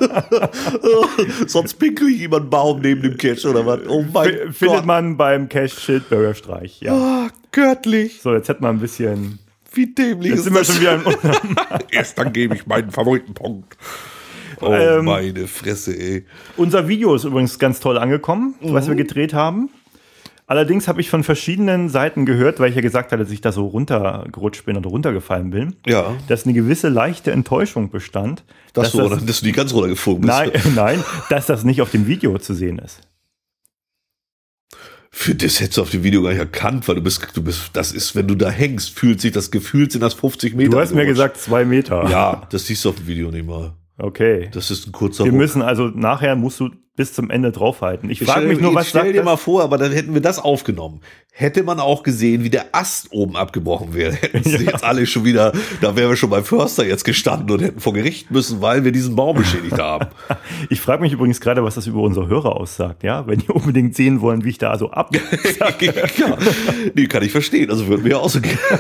Sonst pinkel ich über einen Baum neben dem Cache oder was? Oh mein F- Gott. Findet man beim Cache Schildbürgerstreich, ja. Oh, göttlich. So, jetzt hätten wir ein bisschen... Wie dämlich Jetzt ist sind wir das? schon wieder im Erst dann gebe ich meinen Favoritenpunkt. Oh, Ähm, meine Fresse, ey. Unser Video ist übrigens ganz toll angekommen, was wir gedreht haben. Allerdings habe ich von verschiedenen Seiten gehört, weil ich ja gesagt hatte, dass ich da so runtergerutscht bin und runtergefallen bin, Ja. dass eine gewisse leichte Enttäuschung bestand. Das dass so, dass, dass du die ganz runtergeflogen bist. nein, nein, dass das nicht auf dem Video zu sehen ist. Für das hättest du auf dem Video gar nicht erkannt, weil du bist, du bist, das ist, wenn du da hängst, fühlt sich das gefühlt sind das fünfzig Meter. Du hast mir gerutscht. gesagt zwei Meter. Ja, das siehst du auf dem Video nicht mal. Okay. Das ist ein kurzer Wir Ruck. müssen also, nachher musst du bis zum Ende draufhalten. Ich Jetzt frage stell- mich nur, jetzt was stell sagt dir das? mal vor, aber dann hätten wir das aufgenommen. Hätte man auch gesehen, wie der Ast oben abgebrochen wäre, hätten sie jetzt alle schon wieder, da wären wir schon beim Förster jetzt gestanden und hätten vor Gericht müssen, weil wir diesen Baum beschädigt haben. Ich frage mich übrigens gerade, was das über unsere Hörer aussagt, ja? Wenn die unbedingt sehen wollen, wie ich da so ab. Ja, nee, kann ich verstehen. Also würden wir auch so gehen.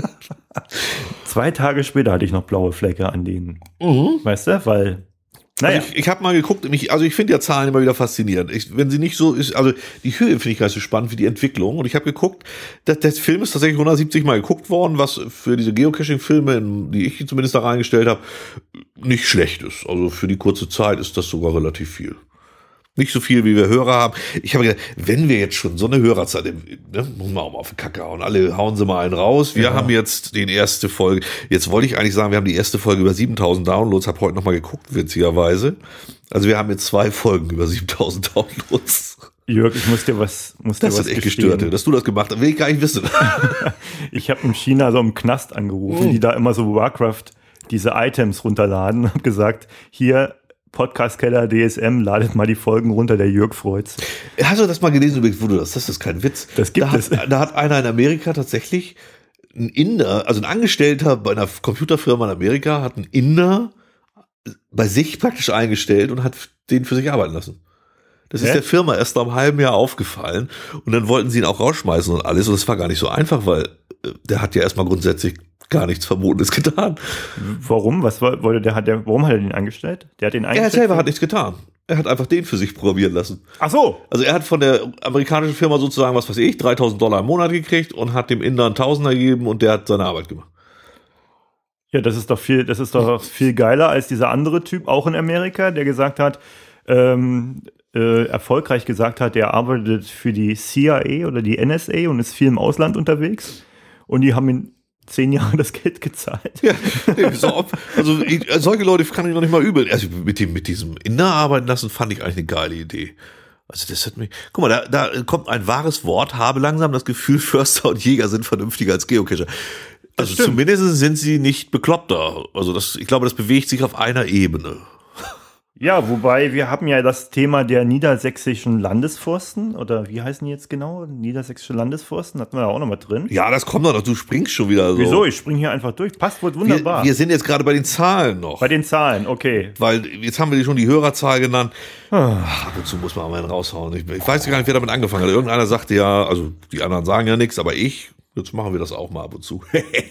Zwei Tage später hatte ich noch blaue Flecke an denen. Weißt du? Weil, naja. Also ich ich habe mal geguckt, mich, also ich finde ja Zahlen immer wieder faszinierend. Ich, wenn sie nicht so ist, also die Höhe finde ich gar nicht so spannend wie die Entwicklung. Und ich habe geguckt, dass der Film ist tatsächlich hundertsiebzig Mal geguckt worden, was für diese Geocaching-Filme, in die ich zumindest da reingestellt habe, nicht schlecht ist. Also für die kurze Zeit ist das sogar relativ viel. Nicht so viel, wie wir Hörer haben. Ich habe gedacht, wenn wir jetzt schon so eine Hörerzahl, ne, muss man auch mal auf den Kacke hauen. Alle hauen sie mal einen raus. Wir Ja. haben jetzt die erste Folge. Jetzt wollte ich eigentlich sagen, wir haben die erste Folge über siebentausend Downloads. Habe heute noch mal geguckt, witzigerweise. Also wir haben jetzt zwei Folgen über siebentausend Downloads. Jörg, ich muss dir was, muss dir Das was ist echt gestehen. gestört, dass du das gemacht hast. Will ich gar nicht wissen. Ich habe in China so im Knast angerufen, Oh. die da immer so Warcraft diese Items runterladen und habe gesagt, hier Podcast-Keller D S M, ladet mal die Folgen runter, der Jörg freut's. Hast du das mal gelesen, wo du das? Das ist kein Witz. Das gibt da es. Hat, da hat einer in Amerika tatsächlich, ein Inder, also ein Angestellter bei einer Computerfirma in Amerika, hat einen Inder bei sich praktisch eingestellt und hat den für sich arbeiten lassen. Das ist Hä? der Firma erst nach einem halben Jahr aufgefallen und dann wollten sie ihn auch rausschmeißen und alles und das war gar nicht so einfach, weil äh, der hat ja erstmal grundsätzlich gar nichts Verbotenes getan. Warum? Was woll- wollte der, hat der, warum hat er den eingestellt? Der hat den Er eingestellt? selber hat nichts getan. Er hat einfach den für sich programmieren lassen. Ach so. Also er hat von der amerikanischen Firma sozusagen, was weiß ich, dreitausend Dollar im Monat gekriegt und hat dem Inder einen Tausender gegeben und der hat seine Arbeit gemacht. Ja, das ist doch viel, das ist doch viel geiler als dieser andere Typ, auch in Amerika, der gesagt hat, ähm, äh, erfolgreich gesagt hat, er arbeitet für die C I A oder die N S A und ist viel im Ausland unterwegs. Und die haben ihn zehn Jahre das Geld gezahlt. Ja, so, ob- also ich, solche Leute kann ich noch nicht mal übel. Also mit dem mit diesem Inder arbeiten lassen fand ich eigentlich eine geile Idee. Also das hat mich. Guck mal, da, da kommt ein wahres Wort. Habe langsam das Gefühl, Förster und Jäger sind vernünftiger als Geocacher. Also stimmt. zumindest sind sie nicht bekloppter. Also das, ich glaube, das bewegt sich auf einer Ebene. Ja, wobei wir haben ja das Thema der niedersächsischen Landesforsten, oder wie heißen die jetzt genau? Niedersächsische Landesforsten, hatten wir ja auch noch mal drin. Ja, das kommt doch noch. Du springst schon wieder so. Wieso? Ich springe hier einfach durch. Passt wohl Wir, wunderbar. wir sind jetzt gerade bei den Zahlen noch. Bei den Zahlen, okay. Weil jetzt haben wir schon die Hörerzahl genannt. Ach, ab und zu muss man mal einen raushauen. Ich, ich weiß gar nicht, wer damit angefangen hat. Irgendeiner sagte ja, also die anderen sagen ja nichts, aber ich, jetzt machen wir das auch mal ab und zu.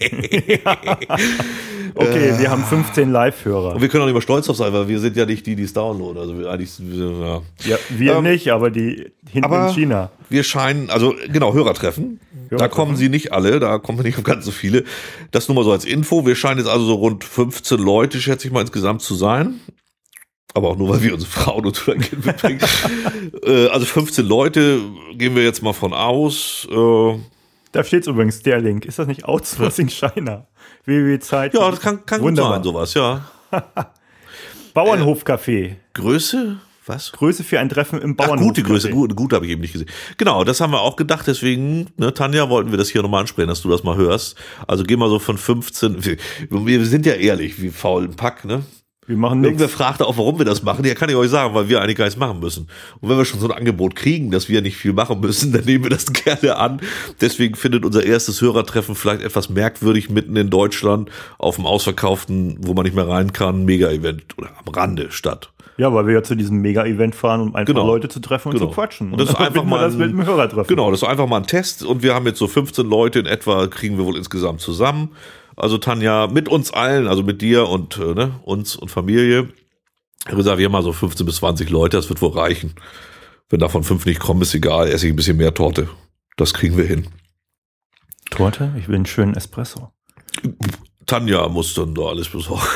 Okay, wir haben fünfzehn Live-Hörer. Und wir können auch nicht mal stolz drauf sein, weil wir sind ja nicht die, die es downloaden. Also wir, eigentlich, wir, ja. Ja, wir Ähm, nicht, aber die hinten aber- in China. wir scheinen, also genau, Hörertreffen. Da Hörertreffen. kommen sie nicht alle, da kommen nicht ganz so viele. Das nur mal so als Info. Wir scheinen jetzt also so rund fünfzehn Leute, schätze ich mal, insgesamt zu sein. Aber auch nur, weil wir unsere Frauen und ein Kind mitbringen. äh, also fünfzehn Leute, gehen wir jetzt mal von aus. Äh, Da steht übrigens der Link. Ist das nicht Outsourcing China? w w w Zeit. ja, das kann, kann gut Wunderbar. sein, sowas, ja. Bauernhofcafé. Größe? Was? Größe für ein Treffen im Ach, Bauernhof. gute Größe, gut, gut habe ich eben nicht gesehen. Genau, das haben wir auch gedacht, deswegen, ne, Tanja, wollten wir das hier nochmal ansprechen, dass du das mal hörst. Also geh mal so von fünfzehn, wir, wir sind ja ehrlich, wie faul im Pack, ne? Wir machen Irgendwer nichts. fragte auch, warum wir das machen. Ja, kann ich euch sagen, weil wir eigentlich gar nichts machen müssen. Und wenn wir schon so ein Angebot kriegen, dass wir nicht viel machen müssen, dann nehmen wir das gerne an. Deswegen findet unser erstes Hörertreffen vielleicht etwas merkwürdig mitten in Deutschland auf dem ausverkauften, wo man nicht mehr rein kann, Mega-Event oder am Rande statt. Ja, weil wir ja zu diesem Mega-Event fahren, um einfach Genau. Leute zu treffen und Genau. zu quatschen. Und das ist dann einfach verbinden wir mal das mit dem Hörertreffen. Genau, das ist einfach mal ein Test und wir haben jetzt so fünfzehn Leute in etwa, kriegen wir wohl insgesamt zusammen. Also Tanja, mit uns allen, also mit dir und äh, ne, uns und Familie. Ich habe gesagt, wir haben mal so fünfzehn bis zwanzig Leute, das wird wohl reichen. Wenn davon fünf nicht kommen, ist egal, esse ich ein bisschen mehr Torte. Das kriegen wir hin. Torte? Ich will einen schönen Espresso. Tanja muss dann da alles besorgen.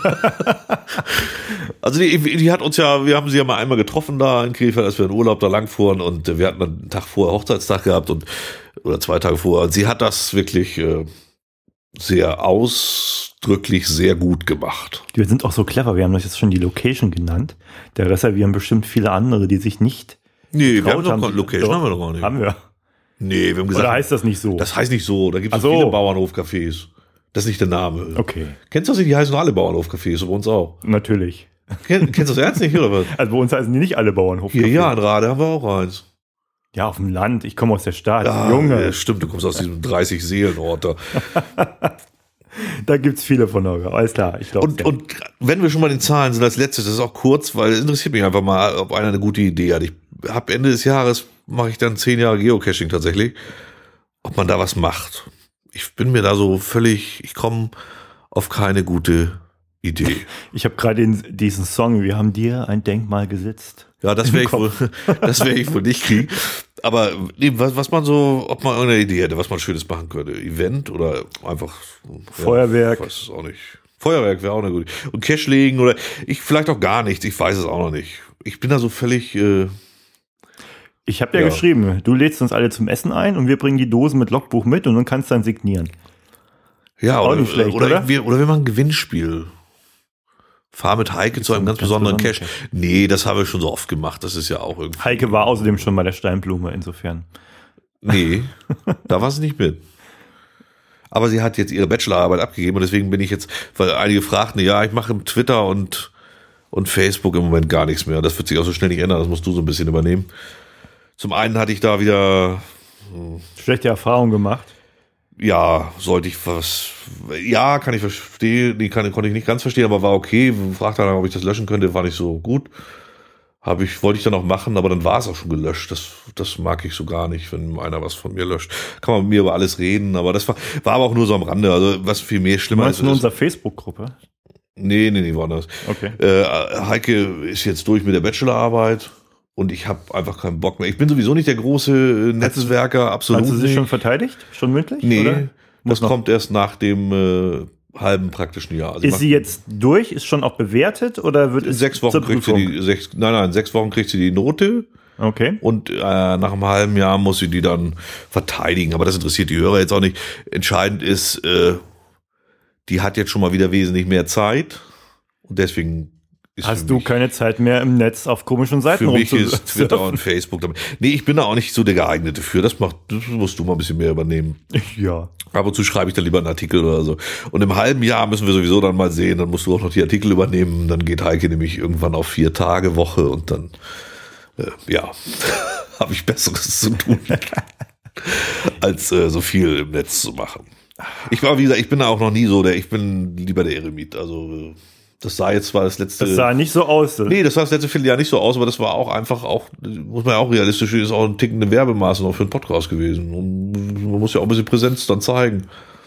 Also die, die hat uns ja, wir haben sie ja mal einmal getroffen da in Krefeld, als wir in Urlaub da lang fuhren und wir hatten einen Tag vorher Hochzeitstag gehabt und oder zwei Tage vorher. Und sie hat das wirklich äh, sehr ausdrücklich sehr gut gemacht. Wir sind auch so clever. Wir haben das jetzt schon die Location genannt. Da reservieren bestimmt viele andere, die sich nicht. Nee, wir haben getraut doch keine Location, Doch, haben wir doch gar nicht. Haben wir. Nee, wir haben gesagt, Oder heißt das nicht so? das heißt nicht so, da gibt es Ach so. viele Bauernhofcafés. Das ist nicht der Name. Okay, Kennst du das nicht? Die heißen alle Bauernhofcafés, so bei uns auch. natürlich. Kenn, kennst du das ernst nicht, oder was? Also bei uns heißen die nicht alle Bauernhof. Hier, ja, in Rade haben wir auch eins. Ja, auf dem Land. Ich komme aus der Stadt. Ah, Junge, ja, stimmt, du kommst aus diesem dreißig Seelenort da. da gibt's viele von euch. Alles klar, ich glaube. Und, und wenn wir schon mal in den Zahlen sind, als letztes, das ist auch kurz, weil es interessiert mich einfach mal, ob einer eine gute Idee hat. Ich habe Ende des Jahres, mache ich dann zehn Jahre Geocaching tatsächlich, ob man da was macht. Ich bin mir da so völlig, ich komme auf keine gute Idee. Ich habe gerade diesen Song, wir haben dir ein Denkmal gesetzt. Ja, das werde ich wohl, das werde ich wohl nicht kriegen. Aber nee, was, was man so, ob man irgendeine Idee hätte, was man Schönes machen könnte. Event oder einfach Feuerwerk. Ja, ich weiß es auch nicht. Feuerwerk wäre auch eine gute. Und Cash legen oder ich vielleicht auch gar nichts. Ich weiß es auch noch nicht. Ich bin da so völlig. Äh, Ich habe ja, Ja. geschrieben, du lädst uns alle zum Essen ein und wir bringen die Dosen mit Logbuch mit und dann kannst du dann signieren. ja, Auch oder, nicht schlecht, oder, oder? Wir, oder wir machen ein Gewinnspiel. Fahr mit Heike zu einem ganz, ganz besonderen besonderen Cash. Nee, das haben wir schon so oft gemacht. Das ist ja auch irgendwie. Heike war außerdem schon bei der Steinblume, insofern. Nee, da war sie nicht mit. Aber sie hat jetzt ihre Bachelorarbeit abgegeben und deswegen bin ich jetzt, weil einige fragten, ja, ich mache im Twitter und, und Facebook im Moment gar nichts mehr. Das wird sich auch so schnell nicht ändern, das musst du so ein bisschen übernehmen. Zum einen hatte ich da wieder, Schlechte Erfahrung gemacht. ja, sollte ich was, ja, kann ich verstehen, die kann, konnte ich nicht ganz verstehen, aber war okay. Fragte dann, ob ich das löschen könnte, war nicht so gut. Habe ich, wollte ich dann auch machen, aber dann war es auch schon gelöscht. Das, das mag ich so gar nicht, wenn einer was von mir löscht. Kann man mit mir über alles reden, aber das war, war aber auch nur so am Rande. Also was viel mehr Du schlimmer meinst ist. in ist unserer Facebook-Gruppe? nee, nee, nee, war das. Okay. Äh, Heike ist jetzt durch mit der Bachelorarbeit und ich habe einfach keinen Bock mehr. Ich bin sowieso nicht der große äh, Netzwerker, absolut Hast du sich nicht. schon verteidigt? Schon mündlich? Nee, Oder? Muss das noch- kommt erst nach dem äh, halben praktischen Jahr. Also Ist macht- sie jetzt durch? Ist schon auch bewertet oder wird in es sechs Wochen zur kriegt sie Prüfung? die sechs, nein, nein, in sechs Wochen kriegt sie die Note. Okay. Und äh, nach einem halben Jahr muss sie die dann verteidigen. Aber das interessiert die Hörer jetzt auch nicht. Entscheidend ist, äh, die hat jetzt schon mal wieder wesentlich mehr Zeit. Und deswegen ist für Hast du mich, keine Zeit mehr im Netz auf komischen Seiten für mich ist rumzusurfen? Twitter und Facebook damit. Nee, ich bin da auch nicht so der Geeignete für. Das macht, das musst du mal ein bisschen mehr übernehmen. Ja. Ab und zu schreibe ich dann lieber einen Artikel oder so. Und im halben Jahr müssen wir sowieso dann mal sehen. Dann musst du auch noch die Artikel übernehmen. Dann geht Heike nämlich irgendwann auf vier Tage Woche und dann, äh, ja, habe ich Besseres zu tun, als äh, so viel im Netz zu machen. Ich war, wie gesagt, ich bin da auch noch nie so der, ich bin lieber der Eremit. Also, äh, das sah jetzt zwar das letzte. Das sah nicht so aus. Nee, das sah das letzte Vierteljahr nicht so aus, aber das war auch einfach auch, muss man ja auch realistisch, ist auch ein tickende Werbemaßnahme für einen Podcast gewesen. Und man muss ja auch ein bisschen Präsenz dann zeigen.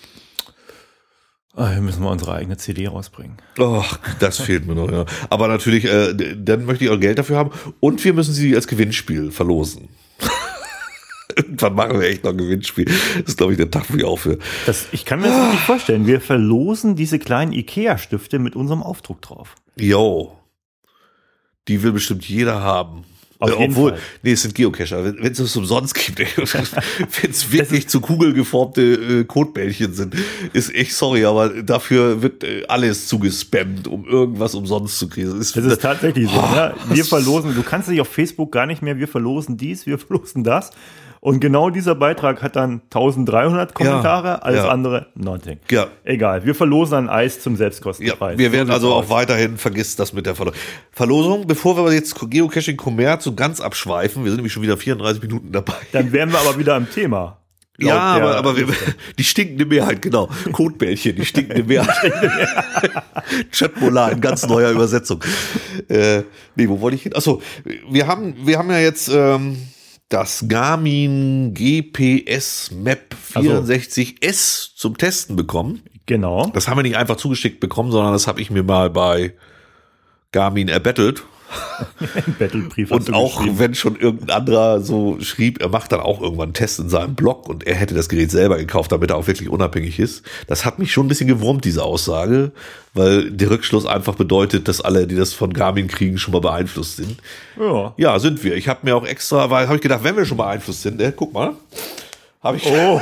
Ah, wir müssen mal unsere eigene C D rausbringen. Ach, das fehlt mir noch, ja. Aber natürlich, äh, dann möchte ich auch Geld dafür haben und wir müssen sie als Gewinnspiel verlosen. Irgendwann machen wir echt noch ein Gewinnspiel. Das ist, glaube ich, der Tag, wo ich aufhöre. Das, ich kann mir das nicht vorstellen. Wir verlosen diese kleinen Ikea-Stifte mit unserem Aufdruck drauf. Yo. Die will bestimmt jeder haben. Auf Äh, jeden Obwohl, Fall. nee, es sind Geocacher. Wenn es es umsonst gibt, wenn es wirklich zu Kugel geformte äh, Kotbällchen sind, ist echt sorry, aber dafür wird äh, alles zugespammt, um irgendwas umsonst zu kriegen. Das ist, Das ist tatsächlich so. Oh, Ja. Wir das- verlosen, du kannst dich auf Facebook gar nicht mehr, wir verlosen dies, wir verlosen das. Und genau dieser Beitrag hat dann eintausenddreihundert Kommentare, Ja, alles ja. andere nothing. Ja. Egal, wir verlosen ein Eis zum Ja, Selbstkostenpreis. wir werden So also sieht's auch weiterhin, vergisst das mit der Verlo- Verlosung. Bevor wir jetzt Geocaching Commerz so ganz abschweifen, wir sind nämlich schon wieder vierunddreißig Minuten dabei. Dann wären wir aber wieder am Thema. Laut Ja, der- aber, aber wir, die stinkende Mehrheit, genau. Kotbällchen, die stinkende Mehrheit. Chatmolar in ganz neuer Übersetzung. Äh, nee, wo wollte ich hin? Achso, wir haben, wir haben ja jetzt ähm, das Garmin G P S Map vierundsechzig S zum Testen bekommen. Genau. Das haben wir nicht einfach zugeschickt bekommen, sondern das habe ich mir mal bei Garmin erbettelt. Battlebrief hast Und du auch geschrieben. wenn schon irgendein anderer so schrieb, er macht dann auch irgendwann einen Test in seinem Blog und er hätte das Gerät selber gekauft, damit er auch wirklich unabhängig ist. Das hat mich schon ein bisschen gewurmt, diese Aussage, weil der Rückschluss einfach bedeutet, dass alle, die das von Garmin kriegen, schon mal beeinflusst sind. Ja. Ja, sind wir. Ich habe mir auch extra, weil habe ich gedacht, wenn wir schon beeinflusst sind, äh, guck mal, habe ich, Oh.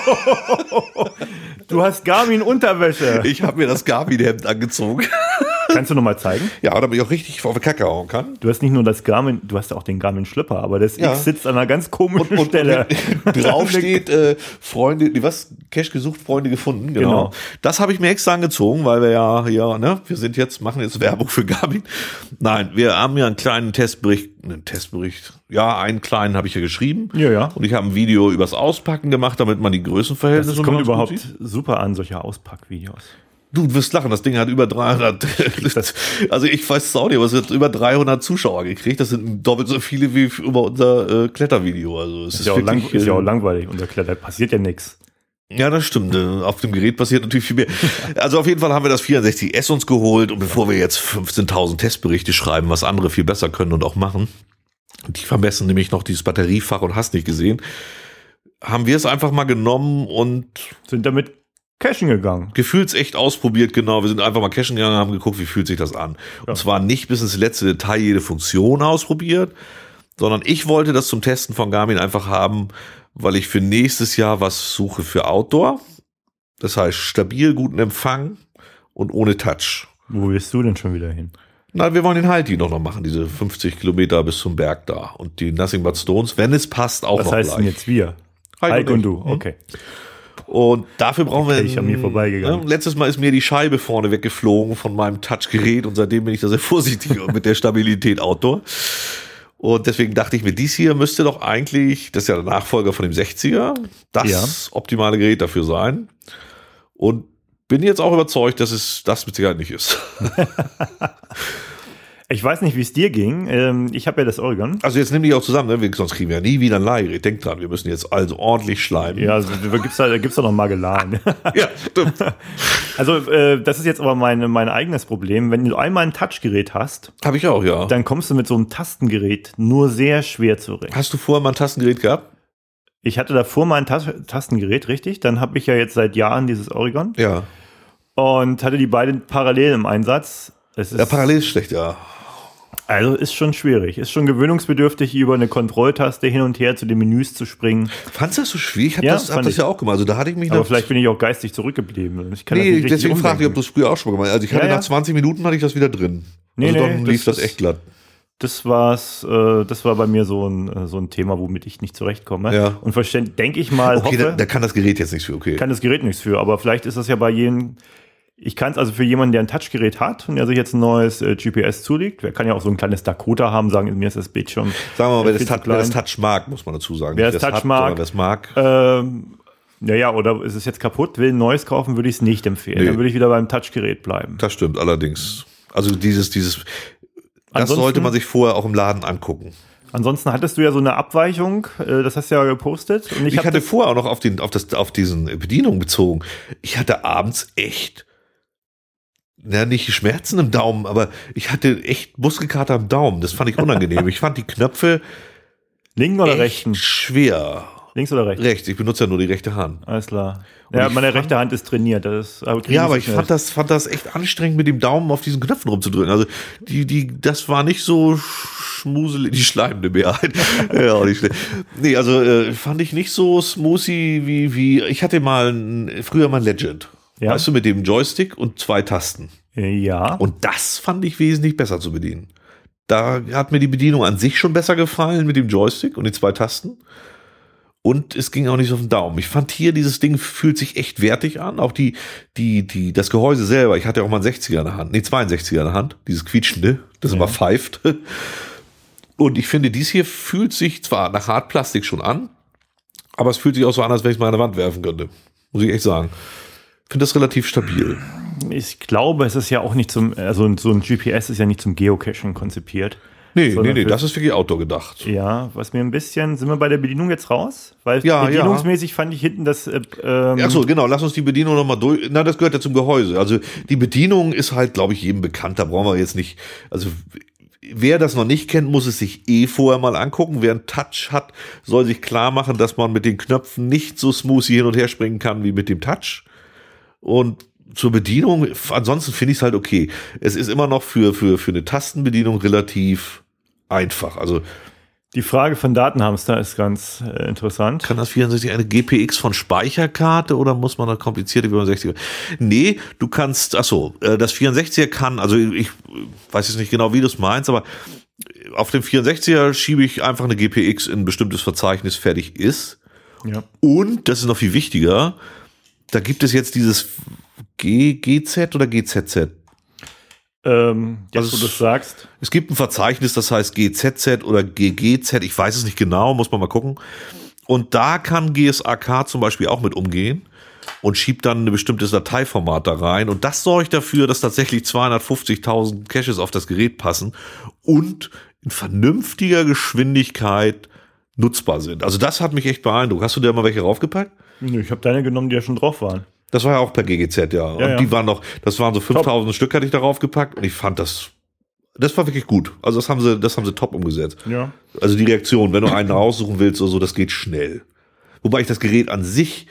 Du hast Garmin-Unterwäsche. ich habe mir das Garmin-Hemd angezogen. Kannst du nochmal zeigen? Ja, damit ich auch richtig auf die Kacke hauen kann. Du hast nicht nur das Garmin, du hast auch den Garmin-Schlüpper, aber das Ja. X sitzt an einer ganz komischen Und, und, Stelle. und drauf steht, äh, Freunde, nee, was? Cache gesucht, Freunde gefunden, genau. Genau. Das habe ich mir extra angezogen, weil wir ja hier, ne, wir sind jetzt, machen jetzt Werbung für Garmin. Nein, wir haben ja einen kleinen Testbericht, einen Testbericht, ja, einen kleinen habe ich ja geschrieben. Ja, ja. Und ich habe ein Video übers Auspacken gemacht, damit man die Größenverhältnisse Das so kommt ganz gut überhaupt sieht. super an, solche Auspackvideos. Du wirst lachen, das Ding hat über dreihundert, also ich weiß es auch nicht, aber es hat über dreihundert Zuschauer gekriegt. Das sind doppelt so viele wie über unser äh, Klettervideo. Also es ist, Ist ja, auch lang, wirklich, ist ja auch äh, langweilig, unser Kletter, passiert ja nichts. Ja, das stimmt. Äh, Auf dem Gerät passiert natürlich viel mehr. Also auf jeden Fall haben wir das vierundsechzig S uns geholt und bevor wir jetzt fünfzehntausend Testberichte schreiben, was andere viel besser können und auch machen, die vermessen nämlich noch dieses Batteriefach und hast nicht gesehen, haben wir es einfach mal genommen und Sind damit cashen gegangen. gefühlsecht ausprobiert, genau. Wir sind einfach mal cashen gegangen und haben geguckt, wie fühlt sich das an. Ja. Und zwar nicht bis ins letzte Detail jede Funktion ausprobiert, sondern ich wollte das zum Testen von Garmin einfach haben, weil ich für nächstes Jahr was suche für Outdoor. Das heißt, stabil, guten Empfang und ohne Touch. Wo willst du denn schon wieder hin? Na, wir wollen den Halti noch noch machen, diese fünfzig Kilometer bis zum Berg da. Und die Nothing But Stones, wenn es passt, auch Was noch heißt denn gleich. jetzt wir? Heik Heik und und ich. du, Mhm. okay. Und dafür brauchen wir. Okay, ich an mir vorbeigegangen. Ja, letztes Mal ist mir die Scheibe vorne weggeflogen von meinem Touchgerät und seitdem bin ich da sehr vorsichtig mit der Stabilität Outdoor. Und deswegen dachte ich mir, dies hier müsste doch eigentlich, das ist ja der Nachfolger von dem sechziger, das Ja. optimale Gerät dafür sein. Und bin jetzt auch überzeugt, dass es das mit Sicherheit nicht ist. Ich weiß nicht, wie es dir ging. Ähm, ich habe ja das Oregon. Also jetzt nimm dich auch zusammen, ne? Wir- sonst kriegen wir ja nie wieder ein Leihgerät. Denk dran, wir müssen jetzt also ordentlich schleimen. Ja, also, da gibt's da, da gibt's doch noch Magellan. Ja, stimmt. Also, äh, das ist jetzt aber mein, mein eigenes Problem. Wenn du einmal ein Touchgerät hast, Habe ich auch, ja. dann kommst du mit so einem Tastengerät nur sehr schwer zurecht. Hast du vorher mal ein Tastengerät gehabt? Ich hatte davor mal ein Tas Tastengerät, richtig? Dann habe ich ja jetzt seit Jahren dieses Oregon Ja. und hatte die beiden parallel im Einsatz. Es ist, Ja, parallel ist schlecht, ja. Also ist schon schwierig. Ist schon gewöhnungsbedürftig, über eine Kontrolltaste hin und her zu den Menüs zu springen. Fandst du das so schwierig? Ich habe Ja, das, hab fand das ich. ja auch gemacht. Also da hatte ich mich Aber noch. vielleicht bin ich auch geistig zurückgeblieben. Ich kann das Nee, nicht richtig deswegen fragte ich, ob umdenken. du es früher auch schon mal gemacht hast. Also ich hatte Ja, ja. nach zwanzig Minuten hatte ich das wieder drin. Nee, also nee, dann das lief das ist- echt glatt. Das war's, äh, das war bei mir so ein, äh, so ein Thema, womit ich nicht zurechtkomme. Ja. Und verständlich, denke ich mal, Okay, da, hoffe, da kann das Gerät jetzt nichts für, okay. kann das Gerät nichts für. Aber vielleicht ist das ja bei jedem. Ich kann es also für jemanden, der ein Touchgerät hat und der sich jetzt ein neues äh, G P S zulegt, wer kann ja auch so ein kleines Dakota haben, sagen, mir ist das Bild schon. Sagen wir mal, wer viel das, zu Touch, wer das klein. Touch mag, muss man dazu sagen. Wer Nicht das Touch hat, mag. sondern wer es mag. Ähm, naja, oder ist es jetzt kaputt, will ein neues kaufen, würde ich es nicht empfehlen. Nee. Dann würde ich wieder beim Touchgerät bleiben. Das stimmt allerdings. Also dieses, dieses, das Ansonsten- sollte man sich vorher auch im Laden angucken. Ansonsten hattest du ja so eine Abweichung, äh, das hast du ja gepostet. Und ich, Ich hab hatte das, vorher auch noch auf, den, auf, das, auf diesen Bedienung bezogen. Ich hatte abends echt, na, nicht Schmerzen im Daumen, aber ich hatte echt Muskelkater am Daumen. Das fand ich unangenehm. Ich fand die Knöpfe linken oder echt rechten? schwer. Links oder rechts? Rechts, ich benutze ja nur die rechte Hand. Alles klar. Und Ja, ich meine fand- rechte Hand ist trainiert. Das ist, aber kriegen Ja, wir aber so ich schnell. fand das, fand das echt anstrengend, mit dem Daumen auf diesen Knöpfen rumzudrücken. Also die, die, das war nicht so schmuselig, die schleimende Mehrheit. Ja, auch nicht schlecht. Nee, also äh, fand ich nicht so smoothie wie, wie, ich hatte mal ein, früher mal ein Legend. Ja. Weißt du, mit dem Joystick und zwei Tasten. Ja. Und das fand ich wesentlich besser zu bedienen. Da hat mir die Bedienung an sich schon besser gefallen mit dem Joystick und den zwei Tasten. Und es ging auch nicht so auf den Daumen. Ich fand hier, dieses Ding fühlt sich echt wertig an. Auch die, die, die, das Gehäuse selber. Ich hatte ja auch mal einen sechziger in der Hand. Nee, zweiundsechziger in der Hand. Dieses quietschende, das ja. immer pfeift. Und ich finde, dies hier fühlt sich zwar nach Hartplastik schon an, aber es fühlt sich auch so an, als wenn ich es mal an der Wand werfen könnte. Muss ich echt sagen. Ich finde das relativ stabil. Ich glaube, es ist ja auch nicht zum, also so ein G P S ist ja nicht zum Geocachen konzipiert. Nee, nee, nee, das ist wirklich Outdoor gedacht. Ja, was mir ein bisschen, sind wir bei der Bedienung jetzt raus? Weil ja, bedienungsmäßig ja. fand ich hinten das... Äh, ähm Ach so, genau, lass uns die Bedienung nochmal durch. Na, das gehört ja zum Gehäuse. Also die Bedienung ist halt, glaube ich, jedem bekannt. Da brauchen wir jetzt nicht, also wer das noch nicht kennt, muss es sich eh vorher mal angucken. Wer einen Touch hat, soll sich klar machen, dass man mit den Knöpfen nicht so smooth hin und her springen kann wie mit dem Touch. Und zur Bedienung, ansonsten finde ich es halt okay. Es ist immer noch für, für, für eine Tastenbedienung relativ einfach. Also die Frage von Datenhamster ist ganz äh, interessant. Kann das vierundsechzig eine G P X von Speicherkarte oder muss man da komplizierte fünfundsechziger? Nee, du kannst, achso, das vierundsechziger kann, also ich weiß jetzt nicht genau, wie du es meinst, aber auf dem vierundsechziger schiebe ich einfach eine G P X in ein bestimmtes Verzeichnis, fertig ist. Ja. Und, das ist noch viel wichtiger, da gibt es jetzt dieses G, GZ oder G Z Z? Ähm, jetzt, also wo du es sagst. Es gibt ein Verzeichnis, das heißt G Z Z oder G G Z, ich weiß es nicht genau, muss man mal gucken. Und da kann G S A K zum Beispiel auch mit umgehen und schiebt dann ein bestimmtes Dateiformat da rein. Und das sorgt dafür, dass tatsächlich zweihundertfünfzigtausend Caches auf das Gerät passen und in vernünftiger Geschwindigkeit nutzbar sind. Also das hat mich echt beeindruckt. Hast du da mal welche raufgepackt? Nö, ich habe deine genommen, die ja schon drauf waren. Das war ja auch per G G Z, ja. Und ja, ja. die waren noch, das waren so fünftausend top. Stück hatte ich darauf gepackt und ich fand das, das war wirklich gut. Also das haben sie, das haben sie top umgesetzt. Ja. Also die Reaktion, wenn du einen raussuchen willst oder so, das geht schnell. Wobei ich das Gerät an sich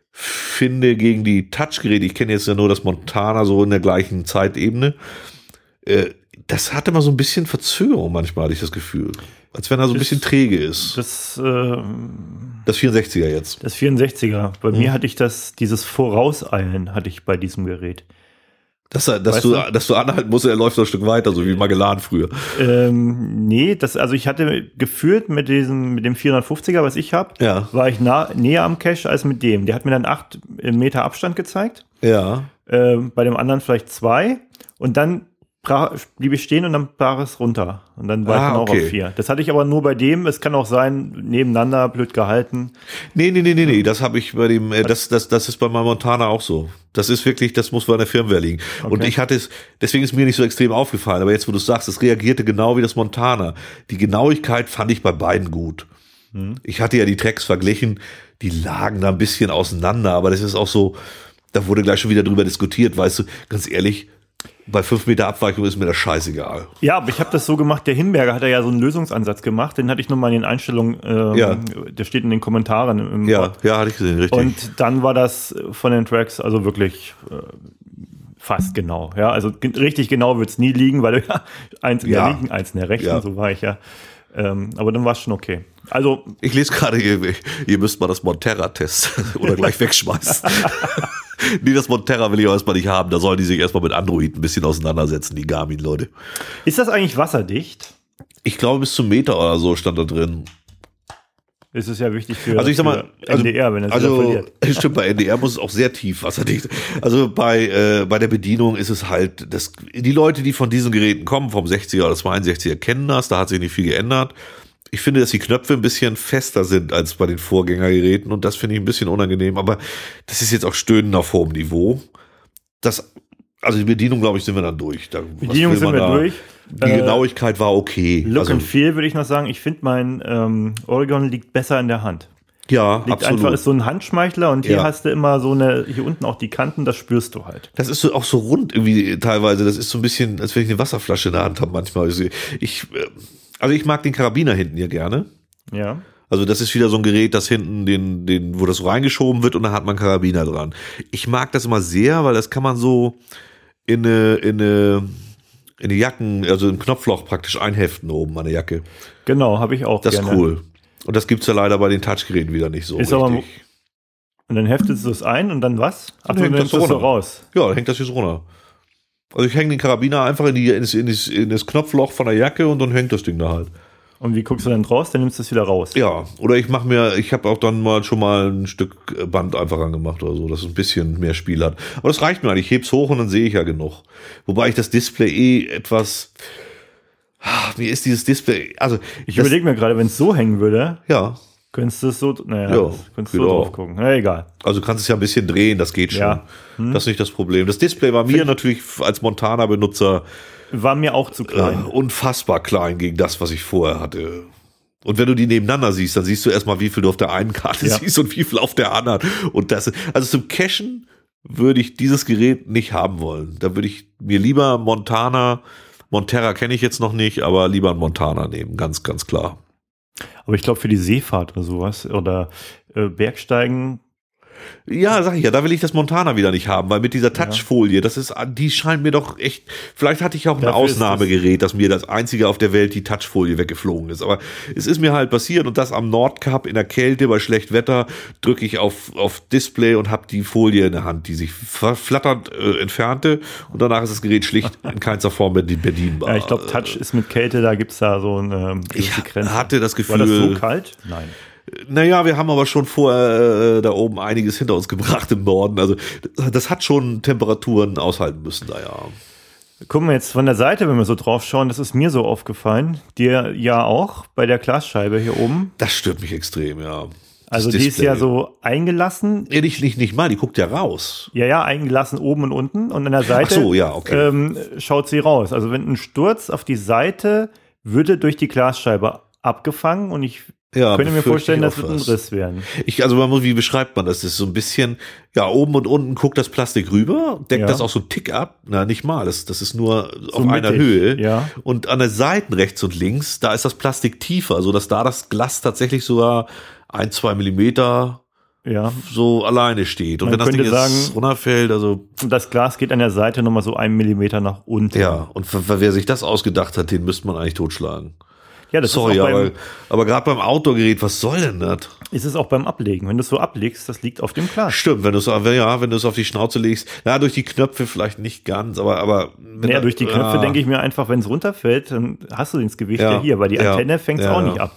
finde gegen die Touchgeräte, ich kenne jetzt ja nur das Montana so in der gleichen Zeitebene, äh, das hatte mal so ein bisschen Verzögerung manchmal, hatte ich das Gefühl. Als wenn er so ein das, bisschen träge ist. Das, äh, das vierundsechziger jetzt. Das vierundsechziger. Bei mhm. mir hatte ich das, dieses Vorauseilen hatte ich bei diesem Gerät. Dass, er, dass, du, du? dass du anhalten musst, er läuft so ein Stück weiter, so wie Magellan früher. Ähm, nee, das, also ich hatte gefühlt mit diesem, mit dem vierhundertfünfziger, was ich habe, ja. war ich nah, näher am Cache als mit dem. Der hat mir dann acht Meter Abstand gezeigt. Ja. Ähm, bei dem anderen vielleicht zwei. Und dann blieb ich stehen und dann brach es runter. Und dann war ah, ich dann auch okay. auf vier. Das hatte ich aber nur bei dem. Es kann auch sein, nebeneinander, blöd gehalten. Nee, nee, nee, nee, nee. Das habe ich bei dem, äh, das, das, das ist bei meinem Montana auch so. Das ist wirklich, das muss bei der Firmware liegen. Okay. Und ich hatte es, deswegen ist mir nicht so extrem aufgefallen. Aber jetzt, wo du es sagst, es reagierte genau wie das Montana. Die Genauigkeit fand ich bei beiden gut. Hm. Ich hatte ja die Tracks verglichen. Die lagen da ein bisschen auseinander. Aber das ist auch so, da wurde gleich schon wieder drüber diskutiert. Weißt du, ganz ehrlich, bei fünf Meter Abweichung ist mir das scheißegal. Ja, aber ich habe das so gemacht, der Hinberger hat ja so einen Lösungsansatz gemacht, den hatte ich nochmal in den Einstellungen, ähm, ja. der steht in den Kommentaren. Im ja, ja, hatte ich gesehen, richtig. Und dann war das von den Tracks also wirklich äh, fast genau. Ja, also ge- richtig genau wird es nie liegen, weil ja, eins in ja. der linken, eins in der rechten, ja. so war ich ja. Ähm, aber dann war es schon okay. Also ich lese gerade, ihr, ihr müsst mal das Monterra testen oder gleich wegschmeißen. Nee, das Monterra will ich auch erstmal nicht haben. Da sollen die sich erstmal mit Android ein bisschen auseinandersetzen, die Garmin-Leute. Ist das eigentlich wasserdicht? Ich glaube, bis zum Meter oder so stand da drin. Ist es ja wichtig für, also ich sag mal, N D R, wenn es also, verliert. Stimmt, bei N D R muss es auch sehr tief wasserdicht. Also bei, äh, bei der Bedienung ist es halt, das, die Leute, die von diesen Geräten kommen, vom sechziger oder zweiundsechziger, kennen das, da hat sich nicht viel geändert. Ich finde, dass die Knöpfe ein bisschen fester sind als bei den Vorgängergeräten und das finde ich ein bisschen unangenehm, aber das ist jetzt auch stöhnend auf hohem Niveau. Das, also die Bedienung, glaube ich, sind wir dann durch. Da, Bedienung sind wir da? durch. Die äh, Genauigkeit war okay. Look also, and Feel würde ich noch sagen, ich finde mein ähm, Oregon liegt besser in der Hand. Ja, liegt absolut. Einfach ist so ein Handschmeichler und hier ja. hast du immer so eine, hier unten auch die Kanten, das spürst du halt. Das ist so, auch so rund irgendwie teilweise, das ist so ein bisschen, als wenn ich eine Wasserflasche in der Hand habe manchmal. Ich, also ich mag den Karabiner hinten hier gerne. Ja. Also das ist wieder so ein Gerät, das hinten, den, den, wo das so reingeschoben wird und dann hat man einen Karabiner dran. Ich mag das immer sehr, weil das kann man so in eine, in eine, in die Jacken, also im Knopfloch praktisch einheften oben an der Jacke. Genau, habe ich auch Das gerne. ist cool. Und das gibt's ja leider bei den Touchgeräten wieder nicht so ist richtig. Aber, und dann heftest du es ein und dann was? Ach, dann du hängt das so runter. raus. Ja, dann hängt das hier so runter. Also ich hänge den Karabiner einfach in, die, in, das, in, das, in das Knopfloch von der Jacke und dann hängt das Ding da halt. Und wie guckst du dann draus? Dann nimmst du es wieder raus. Ja, oder ich mache mir, ich habe auch dann mal schon mal ein Stück Band einfach angemacht oder so, dass es ein bisschen mehr Spiel hat. Aber das reicht mir eigentlich. Ich heb's hoch und dann sehe ich ja genug. Wobei ich das Display eh etwas, mir ist dieses Display, also ich überlege mir gerade, wenn es so hängen würde, ja, könntest du es so, naja, ja, könntest du so drauf gucken. Na egal. Also du kannst es ja ein bisschen drehen, das geht schon. Ja. Hm. Das ist nicht das Problem. Das Display war mir natürlich als Montana-Benutzer war mir auch zu klein. Äh, unfassbar klein gegen das, was ich vorher hatte. Und wenn du die nebeneinander siehst, dann siehst du erstmal, wie viel du auf der einen Karte ja. siehst und wie viel auf der anderen. Und das, also zum Cachen würde ich dieses Gerät nicht haben wollen. Da würde ich mir lieber Montana, Monterra kenne ich jetzt noch nicht, aber lieber einen Montana nehmen, ganz, ganz klar. Aber ich glaube, für die Seefahrt oder sowas oder äh, Bergsteigen. Ja, sag ich ja, da will ich das Montana wieder nicht haben, weil mit dieser Touchfolie, das ist, die scheint mir doch echt, vielleicht hatte ich auch ein Dafür Ausnahmegerät, dass mir das einzige auf der Welt die Touchfolie weggeflogen ist, aber es ist mir halt passiert und das am Nordkap in der Kälte bei schlecht Wetter drücke ich auf, auf Display und habe die Folie in der Hand, die sich flatternd äh, entfernte und danach ist das Gerät schlicht in keinster Form bedienbar. Ja, ich glaube, Touch ist mit Kälte, da gibt's da so eine gewisse Grenze. Ich hatte das Gefühl. War das so kalt? Nein. Naja, wir haben aber schon vorher äh, da oben einiges hinter uns gebracht im Norden. Also das hat schon Temperaturen aushalten müssen da, ja. Gucken wir jetzt von der Seite, wenn wir so drauf schauen, das ist mir so aufgefallen. Dir ja auch bei der Glasscheibe hier oben. Das stört mich extrem, ja. Also die ist ja so eingelassen. Ja, nicht, nicht, nicht mal, die guckt ja raus. Ja, ja, eingelassen oben und unten. Und an der Seite Ach so, ja, okay. ähm, schaut sie raus. Also wenn ein Sturz auf die Seite würde durch die Glasscheibe abgefangen und ich Ja, könnte mir vorstellen, das wird ein Riss werden. Ich, also man muss, wie beschreibt man das? Das ist so ein bisschen, ja, oben und unten guckt das Plastik rüber, deckt ja. das auch so einen Tick ab. Na, nicht mal, das, das ist nur so auf mittig, einer Höhe. Ja. Und an der Seiten rechts und links, da ist das Plastik tiefer, so dass da das Glas tatsächlich sogar ein, zwei Millimeter ja. so alleine steht. Und man wenn das Ding jetzt sagen, runterfällt, also. Das Glas geht an der Seite nochmal so einen Millimeter nach unten. Ja, und wer sich das ausgedacht hat, den müsste man eigentlich totschlagen. Ja, das Sorry, ist auch aber, beim, aber gerade beim Outdoor-Gerät, was soll denn das? Ist es auch beim Ablegen. Wenn du es so ablegst, das liegt auf dem Glas. Stimmt, wenn du es ja, wenn du es auf die Schnauze legst. Ja, durch die Knöpfe vielleicht nicht ganz, aber. aber wenn ja, durch die Knöpfe ja. denke ich mir einfach, wenn es runterfällt, dann hast du das Gewicht ja, ja hier, weil die Antenne ja, fängt es ja, auch nicht ab.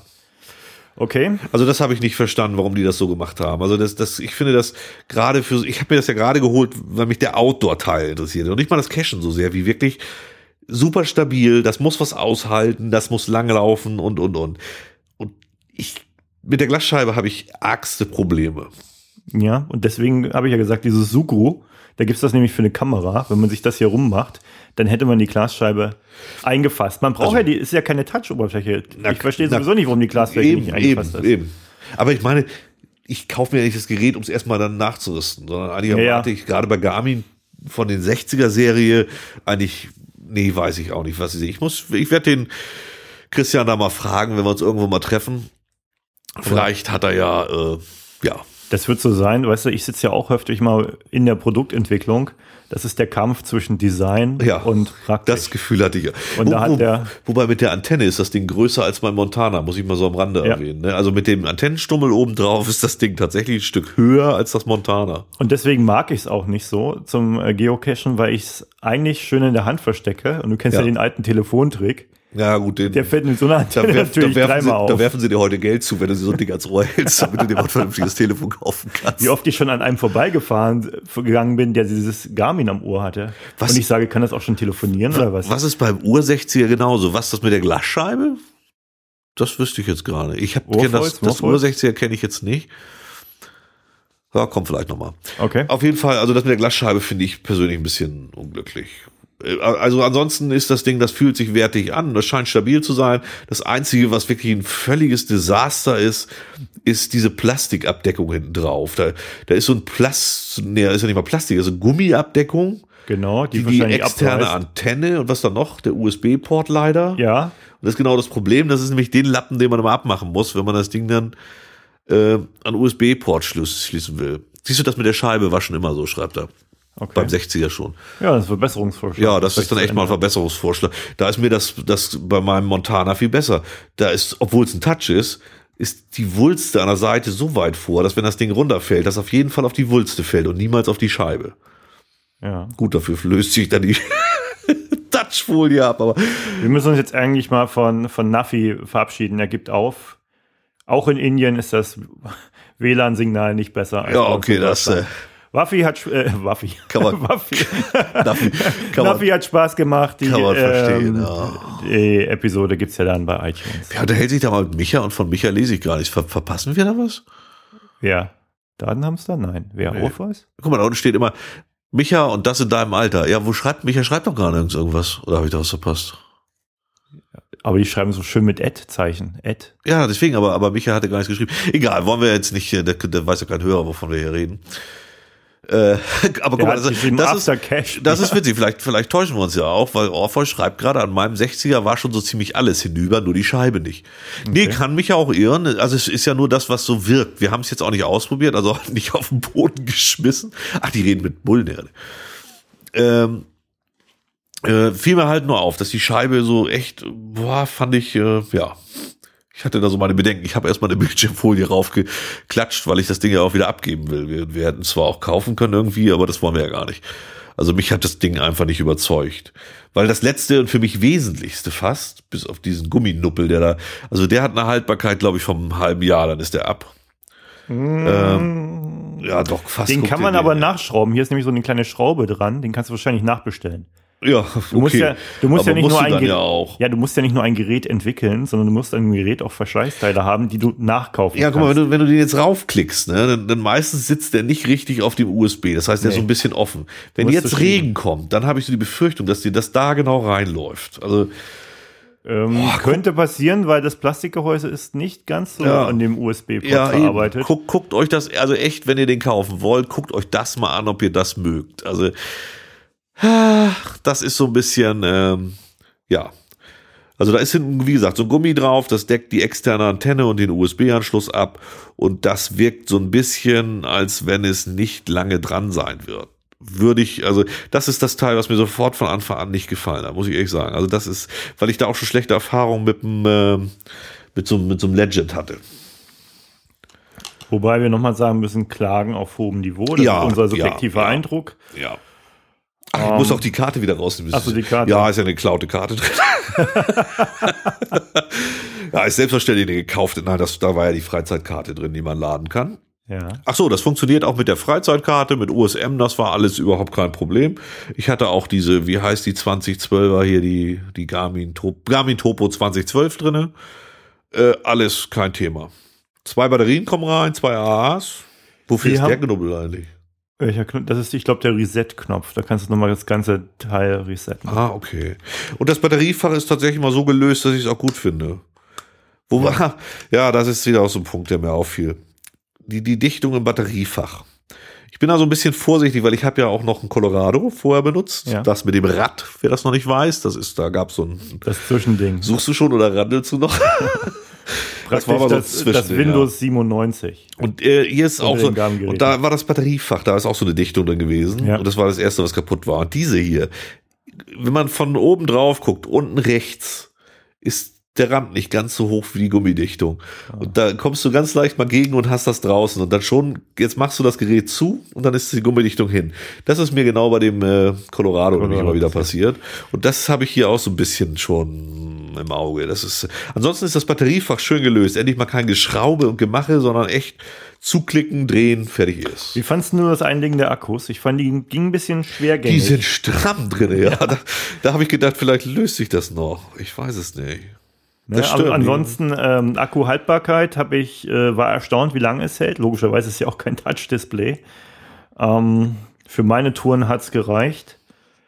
Okay. Also das habe ich nicht verstanden, warum die das so gemacht haben. Also das, das, ich finde das gerade für, ich habe mir das ja gerade geholt, weil mich der Outdoor-Teil interessiert. Und nicht mal das Cachen so sehr, wie wirklich super stabil, das muss was aushalten, das muss langlaufen und, und, und. Und ich, mit der Glasscheibe habe ich argste Probleme. Ja, und deswegen habe ich ja gesagt, dieses Sucro, da gibt's das nämlich für eine Kamera, wenn man sich das hier rummacht, dann hätte man die Glasscheibe eingefasst. Man braucht also, ja, die ist ja keine Touch-Oberfläche. Na, ich verstehe na, sowieso nicht, warum die Glasfläche eben, nicht eingefasst eben, ist. Eben. Aber ich meine, ich kaufe mir ja nicht das Gerät, um es erstmal dann nachzurüsten, sondern eigentlich ja, erwarte ja. ich gerade bei Garmin von den sechziger-Serie eigentlich, nee, weiß ich auch nicht, was ich sehe. Ich muss, ich werde den Christian da mal fragen, wenn wir uns irgendwo mal treffen. Vielleicht hat er ja, äh, ja. Das wird so sein, weißt du, ich sitze ja auch häufig mal in der Produktentwicklung. Das ist der Kampf zwischen Design ja, und Praktik. Das Gefühl hatte ich ja. Und wo, da hat der, wobei mit der Antenne ist das Ding größer als mein Montana, muss ich mal so am Rande ja. erwähnen. Ne? Also mit dem Antennenstummel oben drauf ist das Ding tatsächlich ein Stück höher als das Montana. Und deswegen mag ich es auch nicht so zum Geocachen, weil ich es eigentlich schön in der Hand verstecke. Und du kennst ja, ja den alten Telefontrick. Ja, gut, den, der fällt mit so einer Antenne da werf, natürlich da dreimal sie, auf. Da werfen sie dir heute Geld zu, wenn du sie so ein Ding als Rohr hältst, damit du dir mal ein vernünftiges Telefon kaufen kannst. Wie oft ich schon an einem vorbeigefahren gegangen bin, der dieses Garmin am Ohr hatte. Was? Und ich sage, kann das auch schon telefonieren was, oder was? Was ist beim Ur sechziger genauso? Was, das mit der Glasscheibe? Das wüsste ich jetzt gerade. Ich habe das, das Ur sechziger kenne ich jetzt nicht. Ja, kommt vielleicht nochmal. Okay. Auf jeden Fall, also das mit der Glasscheibe finde ich persönlich ein bisschen unglücklich. Also ansonsten ist das Ding, das fühlt sich wertig an, das scheint stabil zu sein. Das Einzige, was wirklich ein völliges Desaster ist, ist diese Plastikabdeckung hinten drauf. Da, da ist so ein Plast, nee, ist ja nicht mal Plastik, also Gummiabdeckung. Genau, die, die, die externe abreißt. Antenne und was dann noch? Der U S B-Port leider. Ja. Und das ist genau das Problem, das ist nämlich den Lappen, den man immer abmachen muss, wenn man das Ding dann äh, an U S B-Port schließen will. Siehst du, das mit der Scheibe war schon immer so, schreibt er. Okay. Beim sechziger schon. Ja, das ist ein Verbesserungsvorschlag. Ja, das, das ist dann echt mal ein Verbesserungsvorschlag. Da ist mir das, das bei meinem Montana viel besser. Da ist, obwohl es ein Touch ist, ist die Wulste an der Seite so weit vor, dass wenn das Ding runterfällt, das auf jeden Fall auf die Wulste fällt und niemals auf die Scheibe. Ja. Gut, dafür löst sich dann die Klatschfolie habe. Aber wir müssen uns jetzt eigentlich mal von, von Nafi verabschieden. Er gibt auf. Auch in Indien ist das W L A N-Signal nicht besser. Als ja, okay, das... Äh, Waffi hat äh, Waffi. Kann man, Waffi. Nafi, kann man, Nafi hat Spaß gemacht. Die, kann man verstehen, ähm, ja. Die Episode gibt es ja dann bei iTunes. Wer unterhält sich da mal mit Micha und von Micha lese ich gar nicht. Ver verpassen wir da was? Ja. Datenhamster? Nein. Wer nee. auch was? Guck mal, da unten steht immer Micha und das in deinem Alter. Ja, wo schreibt Micha? Schreibt doch gar nirgends irgendwas. Oder habe ich da was verpasst? Aber die schreiben so schön mit Ad-Zeichen. Ad. Ja, deswegen, aber, aber Micha hatte gar nichts geschrieben. Egal, wollen wir jetzt nicht, der, der weiß ja kein Hörer, wovon wir hier reden. Äh, aber guck mal, das, das, ist, das ist witzig. Vielleicht, vielleicht täuschen wir uns ja auch, weil Orpheus schreibt gerade, an meinem sechziger war schon so ziemlich alles hinüber, nur die Scheibe nicht. Okay. Nee, kann mich ja auch irren. Also es ist ja nur das, was so wirkt. Wir haben es jetzt auch nicht ausprobiert, also auch nicht auf den Boden geschmissen. Ach, die reden mit Bullen. Ähm, äh, fiel mir halt nur auf, dass die Scheibe so echt, boah, fand ich, äh, ja... Ich hatte da so meine Bedenken. Ich habe erstmal eine Bildschirmfolie raufgeklatscht, weil ich das Ding ja auch wieder abgeben will. Wir, wir hätten zwar auch kaufen können irgendwie, aber das wollen wir ja gar nicht. Also mich hat das Ding einfach nicht überzeugt. Weil das letzte und für mich wesentlichste fast, bis auf diesen Gumminuppel, der da, also der hat eine Haltbarkeit, glaube ich, vom einem halben Jahr, dann ist der ab. Mm. Ähm, ja, doch, fast. Den kann man aber den. nachschrauben. Hier ist nämlich so eine kleine Schraube dran, den kannst du wahrscheinlich nachbestellen. Ja, okay. Du musst ja, du musst ja nicht nur ein Gerät, ja, auch. ja, du musst ja nicht nur ein Gerät entwickeln, sondern du musst ein Gerät auch Verschleißteile haben, die du nachkaufen ja, kannst. Ja, guck mal, wenn du, wenn du den jetzt raufklickst, ne, dann, dann meistens sitzt der nicht richtig auf dem U S B. Das heißt, der nee. ist so ein bisschen offen. Wenn jetzt Regen kommt, dann habe ich so die Befürchtung, dass dir das da genau reinläuft. Also ähm, boah, könnte passieren, weil das Plastikgehäuse ist nicht ganz so ja. an dem U S B-Port ja, verarbeitet. Guckt, guckt euch das, also echt, wenn ihr den kaufen wollt, guckt euch das mal an, ob ihr das mögt. Also das ist so ein bisschen, ähm, ja. Also da ist hinten, wie gesagt, so ein Gummi drauf, das deckt die externe Antenne und den U S B-Anschluss ab und das wirkt so ein bisschen, als wenn es nicht lange dran sein wird. Würde ich, also das ist das Teil, was mir sofort von Anfang an nicht gefallen hat, muss ich ehrlich sagen. Also das ist, weil ich da auch schon schlechte Erfahrungen mit dem, äh, mit so, mit so einem Legend hatte. Wobei wir nochmal sagen müssen, Klagen auf hohem Niveau, das ja, ist unser subjektiver ja, ja, Eindruck. Ja. Ach, ich um, muss auch die Karte wieder rausnehmen. Achso, die Karte. Ja, ist ja eine geklaute Karte drin. Ja, ist selbstverständlich eine gekaufte. Nein, das, da war ja die Freizeitkarte drin, die man laden kann. Ja. Ach so, das funktioniert auch mit der Freizeitkarte, mit U S M, das war alles überhaupt kein Problem. Ich hatte auch diese, wie heißt die zwanzig zwölfer hier, die, die Garmin, Garmin Topo zwanzig zwölf drinne. Äh, alles kein Thema. Zwei Batterien kommen rein, zwei A As. Wofür die ist haben, der Knubbel eigentlich? Das ist, ich glaube, der Reset-Knopf. Da kannst du nochmal das ganze Teil resetten. Ah, okay. Und das Batteriefach ist tatsächlich mal so gelöst, dass ich es auch gut finde. Wo war, ja. ja, das ist wieder auch so ein Punkt, der mir auffiel. Die, die Dichtung im Batteriefach. Ich bin da so ein bisschen vorsichtig, weil ich habe ja auch noch ein Colorado vorher benutzt. Ja. Das mit dem Rad, wer das noch nicht weiß, das ist, da gab es so ein... Das Zwischending. Suchst du schon oder randelst du noch? Das war aber das, so das Windows ja. siebenundneunzig. Und äh, hier ist auch so, und da war das Batteriefach, da ist auch so eine Dichtung drin gewesen. Ja. Und das war das erste, was kaputt war. Und diese hier, wenn man von oben drauf guckt, unten rechts ist der Rand nicht ganz so hoch wie die Gummidichtung. Ah. Und da kommst du ganz leicht mal gegen und hast das draußen. Und dann schon, jetzt machst du das Gerät zu und dann ist die Gummidichtung hin. Das ist mir genau bei dem äh, Colorado, Colorado nämlich mal wieder passiert. Und das habe ich hier auch so ein bisschen schon im Auge. Das ist, ansonsten ist das Batteriefach schön gelöst. Endlich mal kein Geschraube und Gemache, sondern echt zuklicken, drehen, fertig ist. Wie fandst du nur das Einlegen der Akkus? Ich fand, die ging ein bisschen schwergängig. Die sind stramm drin, ja. ja. Da, da habe ich gedacht, vielleicht löst sich das noch. Ich weiß es nicht. Ne, aber ansonsten ähm, Akkuhaltbarkeit habe ich äh, war erstaunt, wie lange es hält. Logischerweise ist es ja auch kein Touch-Display. Ähm, für meine Touren hat es gereicht.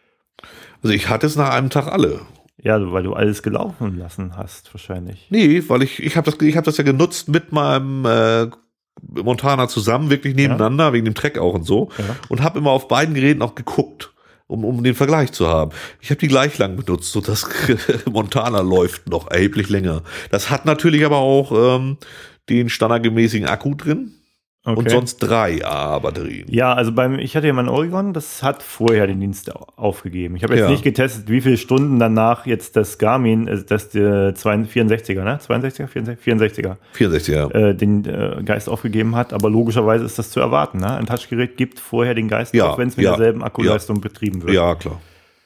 Also ich hatte es nach einem Tag alle. Ja, weil du alles gelaufen lassen hast wahrscheinlich. Nee, weil ich ich habe das ich habe das ja genutzt mit meinem äh, Montana zusammen, wirklich nebeneinander, ja. wegen dem Track auch und so. Ja. Und habe immer auf beiden Geräten auch geguckt. Um, um den Vergleich zu haben. Ich habe die gleich lang benutzt, so das Montana läuft noch erheblich länger. Das hat natürlich aber auch ähm, den standardgemäßen Akku drin. Okay. Und sonst drei A A-Batterien. Ja, also beim, ich hatte ja mein Oregon, das hat vorher den Dienst aufgegeben. Ich habe jetzt ja. nicht getestet, wie viele Stunden danach jetzt das Garmin, das der vierundsechziger, ne? zweiundsechziger, vierundsechziger. vierundsechziger, äh, den äh, Geist aufgegeben hat. Aber logischerweise ist das zu erwarten, ne? Ein Touchgerät gibt vorher den Geist ja, auf, wenn es mit ja, derselben Akkuleistung ja. betrieben wird. Ja, klar.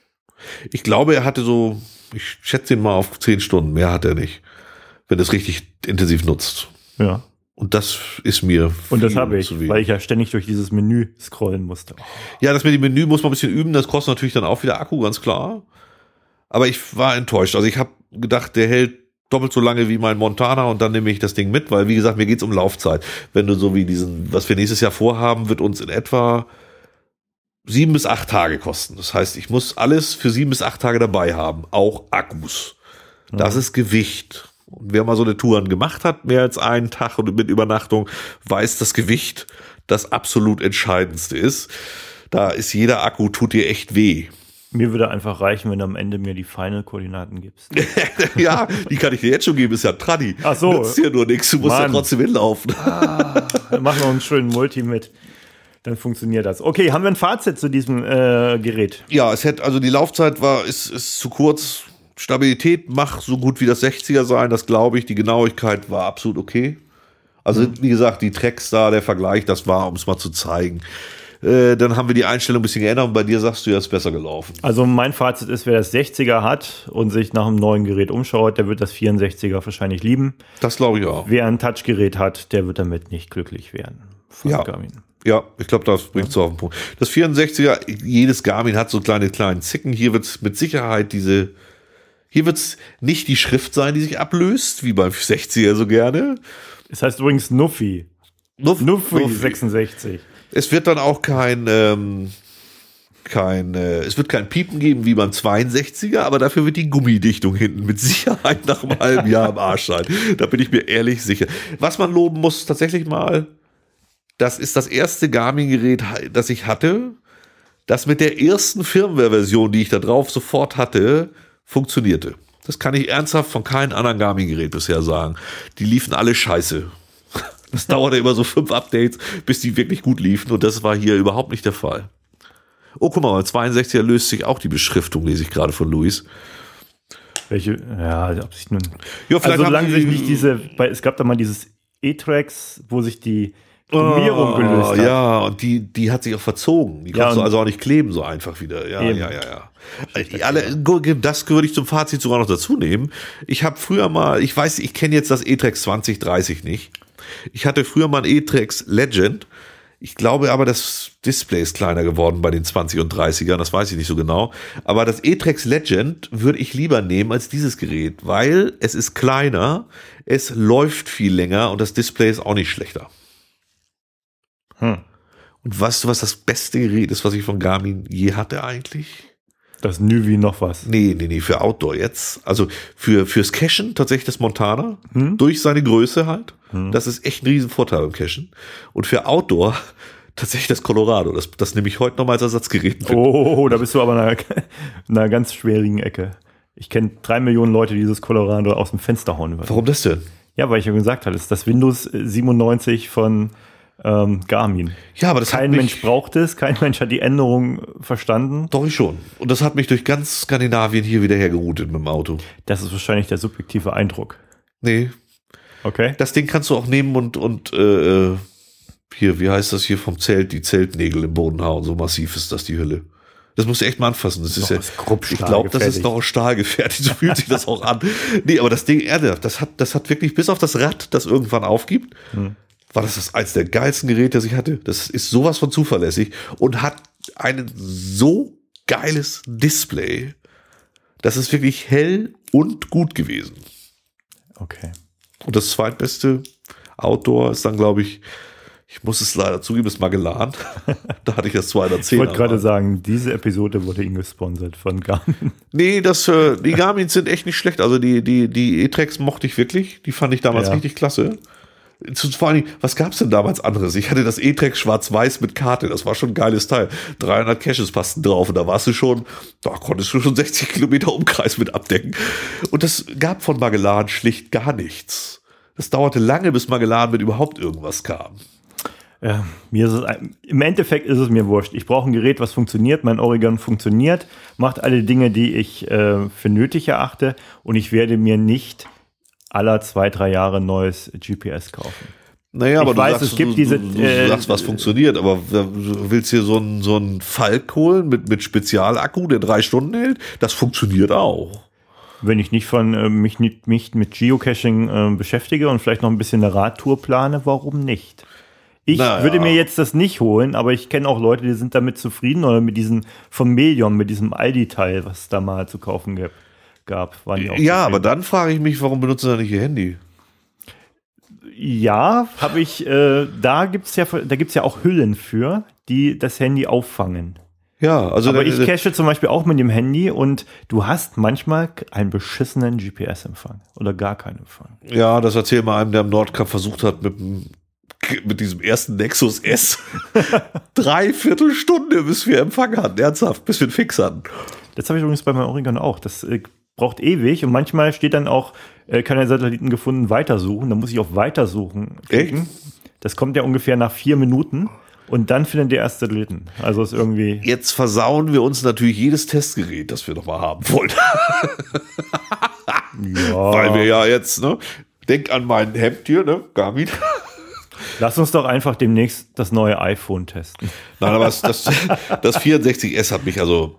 Ich glaube, er hatte so, ich schätze ihn mal auf zehn Stunden, mehr hat er nicht, wenn er es richtig intensiv nutzt. Ja. Und das ist mir Und das habe ich, zu wenig. weil ich ja ständig durch dieses Menü scrollen musste. Ja, das mit dem Menü muss man ein bisschen üben, das kostet natürlich dann auch wieder Akku, ganz klar. Aber ich war enttäuscht. Also ich habe gedacht, der hält doppelt so lange wie mein Montana und dann nehme ich das Ding mit, weil wie gesagt, mir geht's um Laufzeit. Wenn du so wie diesen, was wir nächstes Jahr vorhaben, wird uns in etwa sieben bis acht Tage kosten. Das heißt, ich muss alles für sieben bis acht Tage dabei haben, auch Akkus. Das Mhm. ist Gewicht. Und wer mal so eine Touren gemacht hat, mehr als einen Tag und mit Übernachtung, weiß, dass Gewicht das absolut Entscheidendste ist. Da ist jeder Akku, tut dir echt weh. Mir würde einfach reichen, wenn du am Ende mir die Final-Koordinaten gibst. Ja, die kann ich dir jetzt schon geben, ist ja ein Tradi. Ach so. Das ist ja nur nichts, du musst Mann. ja trotzdem hinlaufen. Ah, wir machen noch einen schönen Multi mit. Dann funktioniert das. Okay, haben wir ein Fazit zu diesem äh, Gerät? Ja, es hätte, also die Laufzeit war, ist, ist zu kurz. Stabilität macht so gut wie das sechziger sein, das glaube ich. Die Genauigkeit war absolut okay. Also, mhm. wie gesagt, die Tracks da, der Vergleich, das war, um es mal zu zeigen. Äh, dann haben wir die Einstellung ein bisschen geändert und bei dir sagst du, ja, ist besser gelaufen. Also mein Fazit ist, wer das sechziger hat und sich nach einem neuen Gerät umschaut, der wird das vierundsechziger wahrscheinlich lieben. Das glaube ich auch. Wer ein Touchgerät hat, der wird damit nicht glücklich werden. Von Ja. Garmin. Ja, ich glaube, das bringt es auf den Punkt. Das vierundsechziger, jedes Garmin hat so kleine, kleine Zicken. Hier wird es mit Sicherheit diese, hier wird es nicht die Schrift sein, die sich ablöst, wie beim sechziger so gerne. Es heißt übrigens Nuffi. Nuff, Nuffi, Nuffi. sechsundsechzig. Es wird dann auch kein, ähm, kein, äh, es wird kein Piepen geben wie beim zweiundsechziger, aber dafür wird die Gummidichtung hinten mit Sicherheit nach einem halben Jahr am Arsch sein. Da bin ich mir ehrlich sicher. Was man loben muss, tatsächlich mal, das ist das erste Garmin-Gerät, das ich hatte, das mit der ersten Firmware-Version, die ich da drauf sofort hatte, funktionierte. Das kann ich ernsthaft von keinem anderen Garmin-Gerät bisher sagen. Die liefen alle scheiße. Das dauerte immer so fünf Updates, bis die wirklich gut liefen und das war hier überhaupt nicht der Fall. Oh, guck mal, beim zweiundsechziger löst sich auch die Beschriftung, lese ich gerade von Luis. Welche, ja, ob sich nun. Ja, vielleicht also haben solange die- sich nicht diese, weil es gab da mal dieses E-Tracks, wo sich die Gummierung gelöst hat. Ja, und die, die hat sich auch verzogen. Die Ja, kannst du und- also auch nicht kleben so einfach wieder. Ja, Eben. ja, ja, ja. Also, alle, das würde ich zum Fazit sogar noch dazu nehmen. Ich habe früher mal, ich weiß, ich kenne jetzt das E-Trax zwanzig dreißig nicht. Ich hatte früher mal ein E-Trax Legend. Ich glaube aber, das Display ist kleiner geworden bei den zwanzig und dreißigern, das weiß ich nicht so genau. Aber das E-Trax Legend würde ich lieber nehmen als dieses Gerät, weil es ist kleiner, es läuft viel länger und das Display ist auch nicht schlechter. Hm. Und weißt du, was das beste Gerät ist, was ich von Garmin je hatte eigentlich? Das Nüvi noch was. Nee, nee, nee, für Outdoor jetzt. Also für, fürs Cashen tatsächlich das Montana. Hm? Durch seine Größe halt. Das ist echt ein Riesenvorteil beim Cashen. Und für Outdoor tatsächlich das Colorado. Das, das nehme ich heute noch mal als Ersatzgerät mit. Oh, da bist du aber in einer, in einer ganz schwierigen Ecke. Ich kenne drei Millionen Leute, die dieses Colorado aus dem Fenster hauen würden. Warum das denn? Ja, weil ich ja gesagt habe, es ist das Windows siebenundneunzig von ähm, Garmin. Ja, aber das Kein hat mich, Mensch braucht es, kein Mensch hat die Änderung verstanden. Doch, ich schon. Und das hat mich durch ganz Skandinavien hier wieder hergeroutet mit dem Auto. Das ist wahrscheinlich der subjektive Eindruck. Nee, Okay. das Ding kannst du auch nehmen und, und äh, hier, wie heißt das hier vom Zelt, die Zeltnägel im Boden hauen. So massiv ist das, die Hülle. Das musst du echt mal anfassen. Das ist Doch, ja, ist grob ich glaube, das ist stahlgefertigt. noch aus Stahl gefertigt. So fühlt sich das auch an. Nee, aber das Ding, ernsthaft, das hat, das hat wirklich bis auf das Rad, das irgendwann aufgibt, Hm. war das, das eins der geilsten Geräte, das ich hatte. Das ist sowas von zuverlässig und hat ein so geiles Display. Das ist wirklich hell und gut gewesen. Okay. Und das zweitbeste Outdoor ist dann, glaube ich, ich muss es leider zugeben, ist Magellan. Da hatte ich das zweihundertzehn. Ich wollte gerade sagen, diese Episode wurde Ihnen gesponsert von Garmin. Nee, das, äh, die Garmins sind echt nicht schlecht. Also die, die, die E-Trax mochte ich wirklich. Die fand ich damals Ja. richtig klasse. Zu- Vor allem, was gab's denn damals anderes? Ich hatte das E-Trax schwarz-weiß mit Karte. Das war schon ein geiles Teil. dreihundert Caches passten drauf und da warst du schon, da konntest du schon sechzig Kilometer Umkreis mit abdecken. Und das gab von Magellan schlicht gar nichts. Das dauerte lange, bis Magellan mit überhaupt irgendwas kam. Ja, mir ist es, ein- im Endeffekt ist es mir wurscht. Ich brauche ein Gerät, was funktioniert. Mein Oregon funktioniert, macht alle Dinge, die ich äh, für nötig erachte. Und ich werde mir nicht aller zwei, drei Jahre neues G P S kaufen. Naja, aber ich du weiß, sagst, es gibt du, diese, du, du äh, sagst, was funktioniert, aber du willst hier so einen, so einen Falk holen mit, mit Spezialakku, der drei Stunden hält? Das funktioniert auch. Wenn ich nicht von äh, mich, nicht, mich mit Geocaching äh, beschäftige und vielleicht noch ein bisschen eine Radtour plane, warum nicht? Ich naja. würde mir jetzt das nicht holen, aber ich kenne auch Leute, die sind damit zufrieden oder mit diesem vom Melion, mit diesem Aldi-Teil, was es da mal zu kaufen gab. gab waren die auch Ja, zufrieden. aber dann frage ich mich, warum benutzen sie nicht ihr Handy? Ja, habe ich, äh, da gibt's ja, da gibt's ja auch Hüllen für, die das Handy auffangen. Ja, also Aber der, ich cache zum Beispiel auch mit dem Handy und du hast manchmal einen beschissenen G P S-Empfang oder gar keinen Empfang. Ja, das erzähl mal einem, der am Nordkap versucht hat, mit, dem, mit diesem ersten Nexus S drei Viertelstunde, bis wir Empfang hatten, ernsthaft, bis wir einen Fix hatten. Das habe ich übrigens bei meinem Oregon auch. Das äh, braucht ewig und manchmal steht dann auch, äh, keine Satelliten gefunden, weitersuchen. Dann muss ich auf Weitersuchen klicken. Das kommt ja ungefähr nach vier Minuten. Und dann findet der erste Satelliten. Also ist irgendwie. Jetzt versauen wir uns natürlich jedes Testgerät, das wir noch mal haben wollen. Ja. Weil wir ja jetzt, ne? Denk an mein Hemd hier, ne? Garmin. Lass uns doch einfach demnächst das neue iPhone testen. Nein, aber das, das, das vierundsechzig S hat mich also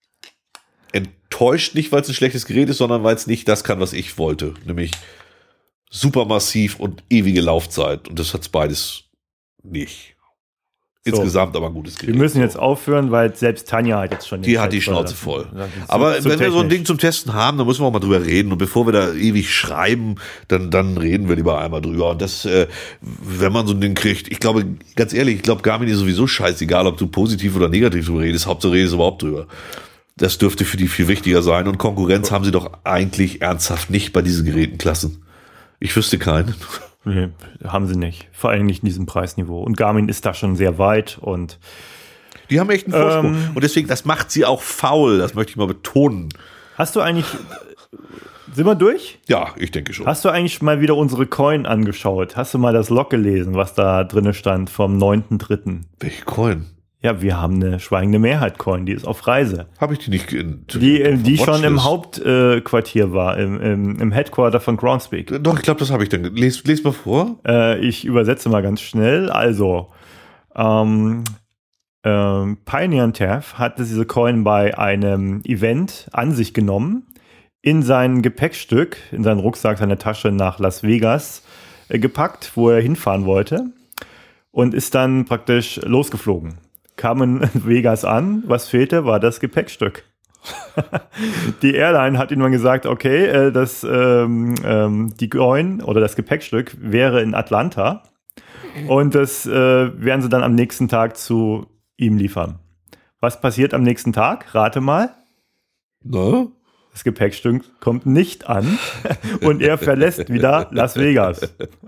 enttäuscht, nicht weil es ein schlechtes Gerät ist, sondern weil es nicht das kann, was ich wollte. Nämlich supermassiv und ewige Laufzeit. Und das hat es beides nicht. Insgesamt so. Aber ein gutes Gerät. Wir müssen jetzt aufhören, weil selbst Tanja hat jetzt schon die hat die Schnauze voll. Aber wenn wir so ein Ding zum Testen haben, dann müssen wir auch mal drüber reden. Und bevor wir da ewig schreiben, dann, dann reden wir lieber einmal drüber. Und das, äh, wenn man so ein Ding kriegt, ich glaube, ganz ehrlich, ich glaube, Garmin ist sowieso scheißegal, ob du positiv oder negativ drüber redest. Hauptsache redest überhaupt drüber. Das dürfte für die viel wichtiger sein. Und Konkurrenz haben sie doch eigentlich ernsthaft nicht bei diesen Gerätenklassen. Ich wüsste keinen. Nee, haben sie nicht. Vor allem nicht in diesem Preisniveau. Und Garmin ist da schon sehr weit und die haben echt einen Vorsprung. Ähm, und deswegen, das macht sie auch faul. Das möchte ich mal betonen. Hast du eigentlich, sind wir durch? Ja, ich denke schon. Hast du eigentlich mal wieder unsere Coin angeschaut? Hast du mal das Log gelesen, was da drin stand vom neunten dritten? Welche Coin? Ja, wir haben eine schweigende Mehrheit-Coin, die ist auf Reise. Habe ich die nicht in, Die, äh, die schon im Hauptquartier äh, war, im, im, im Headquarter von Groundspeak. Doch, ich glaube, das habe ich dann. Les, les mal vor. Äh, ich übersetze mal ganz schnell. Also, ähm, ähm, Pioneer und Tav hat diese Coin bei einem Event an sich genommen, in sein Gepäckstück, in seinen Rucksack, seine Tasche nach Las Vegas äh, gepackt, wo er hinfahren wollte und ist dann praktisch losgeflogen. Kam in Vegas an, was fehlte, war das Gepäckstück. Die Airline hat ihm dann gesagt, okay, äh, das, ähm, ähm, die Coin oder das Gepäckstück wäre in Atlanta und das äh, werden sie dann am nächsten Tag zu ihm liefern. Was passiert am nächsten Tag? Rate mal. Na? Das Gepäckstück kommt nicht an und er verlässt wieder Las Vegas.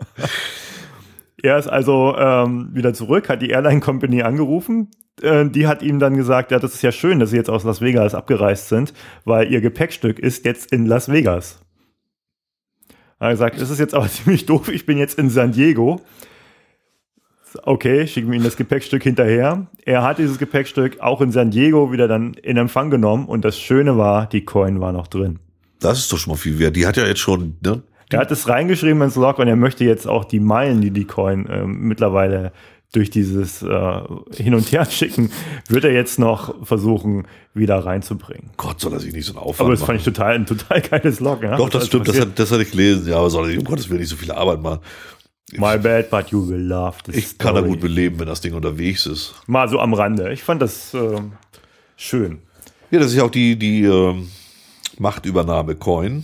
Er ist also ähm, wieder zurück, hat die Airline Company angerufen. Äh, die hat ihm dann gesagt, ja, das ist ja schön, dass sie jetzt aus Las Vegas abgereist sind, weil ihr Gepäckstück ist jetzt in Las Vegas. Er hat gesagt, das ist jetzt aber ziemlich doof, ich bin jetzt in San Diego. Okay, schicken wir ihm das Gepäckstück hinterher. Er hat dieses Gepäckstück auch in San Diego wieder dann in Empfang genommen und das Schöne war, die Coin war noch drin. Das ist doch schon mal viel wert. Die hat ja jetzt schon, ne? Er hat es reingeschrieben ins Log und er möchte jetzt auch die Meilen, die die Coin äh, mittlerweile durch dieses äh, Hin- und Her-Schicken, wird er jetzt noch versuchen, wieder reinzubringen. Gott, soll er sich nicht so einen Aufwand Aber das machen. fand ich total, ein total geiles Log. Ja? Doch, das Was stimmt, das passiert. hat, das hatte ich gelesen. Ja, aber soll er sich um Gottes Willen nicht so viel Arbeit machen. My bad, but you will love this Ich kann da story. gut beleben, wenn das Ding unterwegs ist. Mal so am Rande. Ich fand das äh, schön. Ja, das ist ja auch die, die ähm, Machtübernahme-Coin.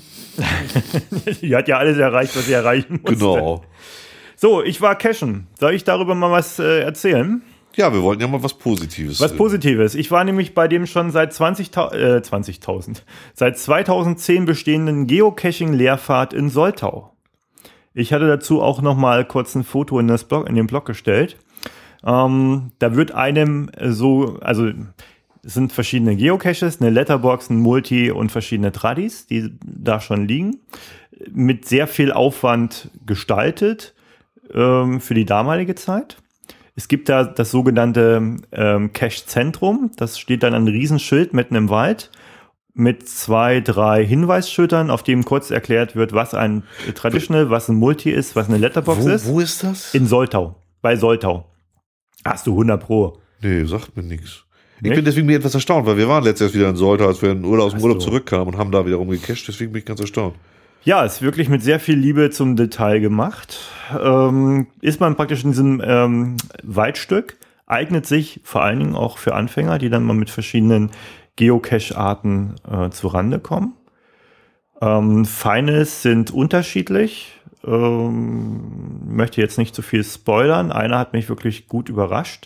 Die hat ja alles erreicht, was sie erreichen musste. Genau. So, ich war cashen. Soll ich darüber mal was äh, erzählen? Ja, wir wollten ja mal was Positives. Was Positives. Ich war nämlich bei dem schon seit zwanzigtausend, äh, zwanzigtausend, seit zweitausendzehn bestehenden Geocaching-Lehrfahrt in Soltau. Ich hatte dazu auch noch mal kurz ein Foto in, das Blog, in den Blog gestellt. Ähm, da wird einem so, also es sind verschiedene Geocaches, eine Letterbox, ein Multi und verschiedene Tradis, die da schon liegen, mit sehr viel Aufwand gestaltet ähm, für die damalige Zeit. Es gibt da das sogenannte ähm, Cache-Zentrum, das steht dann ein Riesenschild mitten im Wald. mit zwei, drei Hinweisschildern, auf dem kurz erklärt wird, was ein Traditional, was ein Multi ist, was eine Letterbox wo, ist. Wo ist das? In Soltau. Bei Soltau. Hast du hundert Pro. Nee, sagt mir nichts. Ich Nicht? bin deswegen mir etwas erstaunt, weil wir waren letztes Jahr wieder in Soltau, als wir in Urlaub, aus dem Ach Urlaub so. zurückkamen und haben da wiederum gecached, deswegen bin ich ganz erstaunt. Ja, ist wirklich mit sehr viel Liebe zum Detail gemacht. Ähm, ist man praktisch in diesem ähm, Waldstück, eignet sich vor allen Dingen auch für Anfänger, die dann mal mit verschiedenen Geocache-Arten äh, zurande kommen. Ähm, Finals sind unterschiedlich. Ähm, möchte jetzt nicht zu viel spoilern. Einer hat mich wirklich gut überrascht.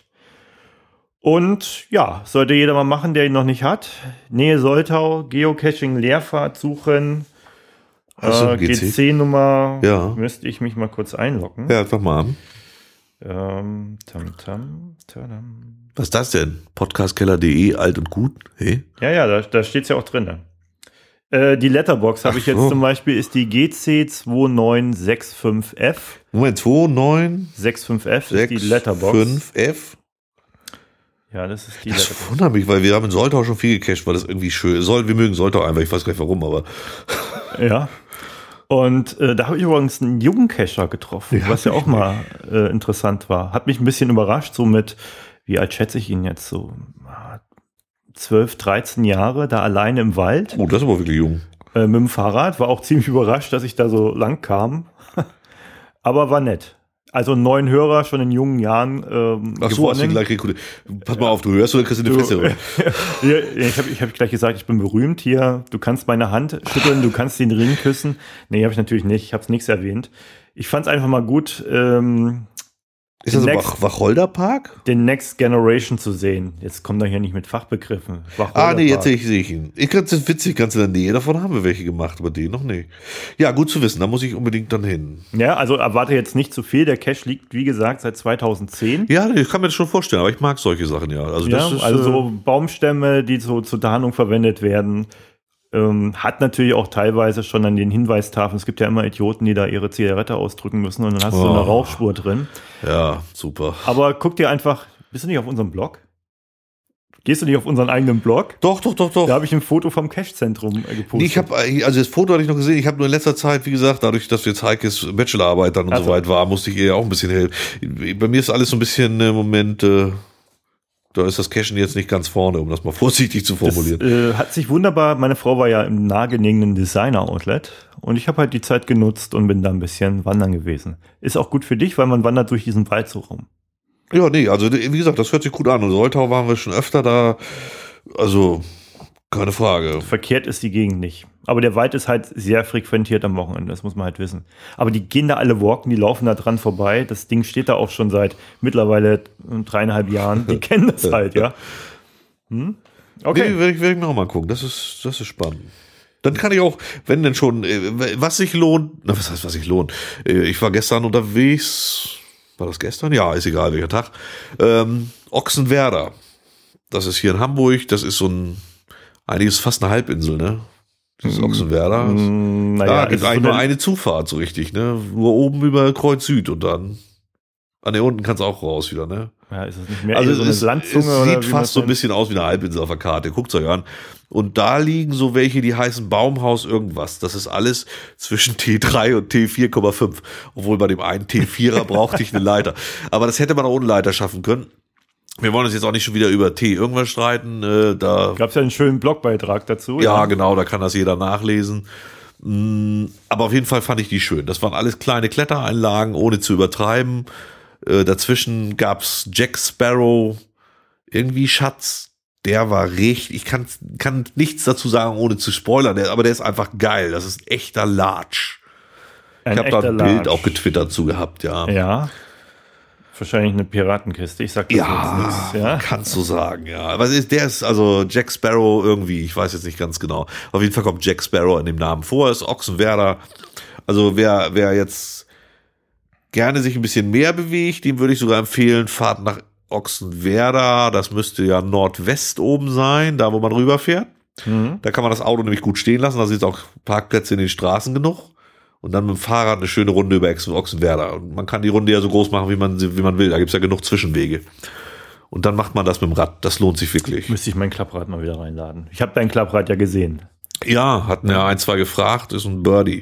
Und ja, sollte jeder mal machen, der ihn noch nicht hat. Nähe Soltau, Geocaching, Leerfahrt suchen. Hast du Äh, einen G C? G C-Nummer Ja. müsste ich mich mal kurz einloggen. Ja, fang mal an. Ähm, tam, tam, tadam. Was ist das denn? podcastkeller punkt de, alt und gut? Hey? Ja, ja, da, da steht es ja auch drin. Dann. Äh, die Letterbox habe Ach ich jetzt so. zum Beispiel, ist die G C zwei neun sechs fünf F. Moment, zwei, neun, sechs fünf F ist sechs, die Letterbox. fünf, F. Ja, das ist die Das Letterbox. wundert mich, weil wir haben in Soltau schon viel gecached, weil das irgendwie schön ist. Wir mögen Soltau einfach, ich weiß gar nicht warum, aber Ja. Und äh, da habe ich übrigens einen Jugendcacher getroffen, Ja, was ja hab auch ich mal äh, interessant war. Hat mich ein bisschen überrascht, so mit, wie alt schätze ich ihn jetzt, so ah, zwölf, dreizehn Jahre, da alleine im Wald oh, das ist aber wirklich jung. äh, mit dem Fahrrad. War auch ziemlich überrascht, dass ich da so lang kam. Aber war nett. Also einen neuen Hörer schon in jungen Jahren ähm, Ach so, hast du gewonnen. gleich rekrutiert. Pass mal auf, du hörst oder kriegst du eine Fässerung. Ja, ich habe ich hab gleich gesagt, ich bin berühmt hier. Du kannst meine Hand schütteln, du kannst den Ring küssen. Nee, habe ich natürlich nicht. Ich habe es nichts erwähnt. Ich fand es einfach mal gut, ähm, Ist das ein Next- Wach Wacholderpark? den Next Generation zu sehen. Jetzt kommt er hier nicht mit Fachbegriffen. Ah, nee, jetzt sehe ich, sehe ich ihn. Ich ganz das ist witzig, ganz in der Nähe davon haben wir welche gemacht, aber den noch nicht. Ja, gut zu wissen, da muss ich unbedingt dann hin. Ja, also erwarte jetzt nicht zu viel. Der Cache liegt, wie gesagt, seit zweitausendzehn. Ja, ich kann mir das schon vorstellen, aber ich mag solche Sachen ja. Also, Ja, das ist, also äh, so Baumstämme, die so zur Tarnung verwendet werden. Ähm, hat natürlich auch teilweise schon an den Hinweistafeln. Es gibt ja immer Idioten, die da ihre Zigarette ausdrücken müssen und dann hast du so eine Oh. Rauchspur drin. ja, super. Aber guck dir einfach, bist du nicht auf unserem Blog? Gehst du nicht auf unseren eigenen Blog? Doch, doch, doch, doch. Da habe ich ein Foto vom Cache-Zentrum äh, gepostet. Nee, ich habe, also das Foto hatte ich noch gesehen. Ich habe nur in letzter Zeit, wie gesagt, dadurch, dass jetzt Heikes Bachelorarbeit dann und Ach so. so weit war, musste ich ihr ja auch ein bisschen helfen. Bei mir ist alles so ein bisschen im Moment, äh, da ist das Cashen jetzt nicht ganz vorne, um das mal vorsichtig zu Das formulieren. äh, hat sich wunderbar, meine Frau war ja im nahegelegenen Designer-Outlet und ich habe halt die Zeit genutzt und bin da ein bisschen wandern gewesen. Ist auch gut für dich, weil man wandert durch diesen Wald so rum. Ja, nee, also wie gesagt, das hört sich gut an. Und Soltau waren wir schon öfter da. Also, keine Frage. Verkehrt ist die Gegend nicht. Aber der Wald ist halt sehr frequentiert am Wochenende, das muss man halt wissen. Aber die gehen da alle walken, die laufen da dran vorbei. Das Ding steht da auch schon seit mittlerweile dreieinhalb Jahren. Die kennen das halt, ja. Hm? Okay. Nee, werde ich, werd ich mir auch mal gucken. Das ist, das ist spannend. Dann kann ich auch, wenn denn schon, äh, was sich lohnt, na, was heißt, was sich lohnt? Äh, Ich war gestern unterwegs, war das gestern? Ja, ist egal, welcher Tag. Ähm, Ochsenwerder. Das ist hier in Hamburg, das ist so ein, eigentlich ist fast eine Halbinsel, ne? Das ist Ochsenwerder. Mm, Ja, naja, gibt es ist eigentlich so nur eine- eine Zufahrt, so richtig, ne? Nur oben über Kreuz Süd und dann, an der unten kannst du auch raus wieder, ne? Ja, ist es nicht mehr Also eher so eine es, Landzunge? es oder sieht wie man fast das so ein nennt? bisschen aus wie eine Halbinsel auf der Karte. Guckt's euch an. Und da liegen so welche, die heißen Baumhaus irgendwas. Das ist alles zwischen T drei und T vier Komma fünf. Obwohl bei dem einen T vierer brauchte ich eine Leiter. Aber das hätte man auch ohne Leiter schaffen können. Wir wollen uns jetzt auch nicht schon wieder über T irgendwas streiten. Äh, da Gab es ja einen schönen Blogbeitrag dazu. ja, genau, da kann das jeder nachlesen. Mm, Aber auf jeden Fall fand ich die schön. Das waren alles kleine Klettereinlagen, ohne zu übertreiben. Äh, dazwischen gab's Jack Sparrow, irgendwie Schatz. Der war richtig, ich kann, kann nichts dazu sagen, ohne zu spoilern, der, aber der ist einfach geil. Das ist ein echter Latsch. Ein Ich habe da echter ein Bild Larsch. auch getwittert zu gehabt, ja. Ja. Wahrscheinlich eine Piratenkiste. Ich sag das Ja, jetzt nichts. Ja. kannst du sagen, ja. Aber es ist, der ist also Jack Sparrow irgendwie, ich weiß jetzt nicht ganz genau. Auf jeden Fall kommt Jack Sparrow in dem Namen vor, ist Ochsenwerder. Also wer, wer jetzt gerne sich ein bisschen mehr bewegt, dem würde ich sogar empfehlen, fahrt nach Ochsenwerder. Das müsste ja Nordwest oben sein, da wo man rüberfährt. Mhm. Da kann man das Auto nämlich gut stehen lassen, da sind auch Parkplätze in den Straßen genug. Und dann mit dem Fahrrad eine schöne Runde über Ochsenwerder. Und man kann die Runde ja so groß machen, wie man, wie man will. Da gibt's ja genug Zwischenwege. Und dann macht man das mit dem Rad. Das lohnt sich wirklich. Müsste ich mein Klapprad mal wieder reinladen. Ich habe dein Klapprad ja gesehen. Ja, hatten ja ein, zwei gefragt. Ist ein Birdie.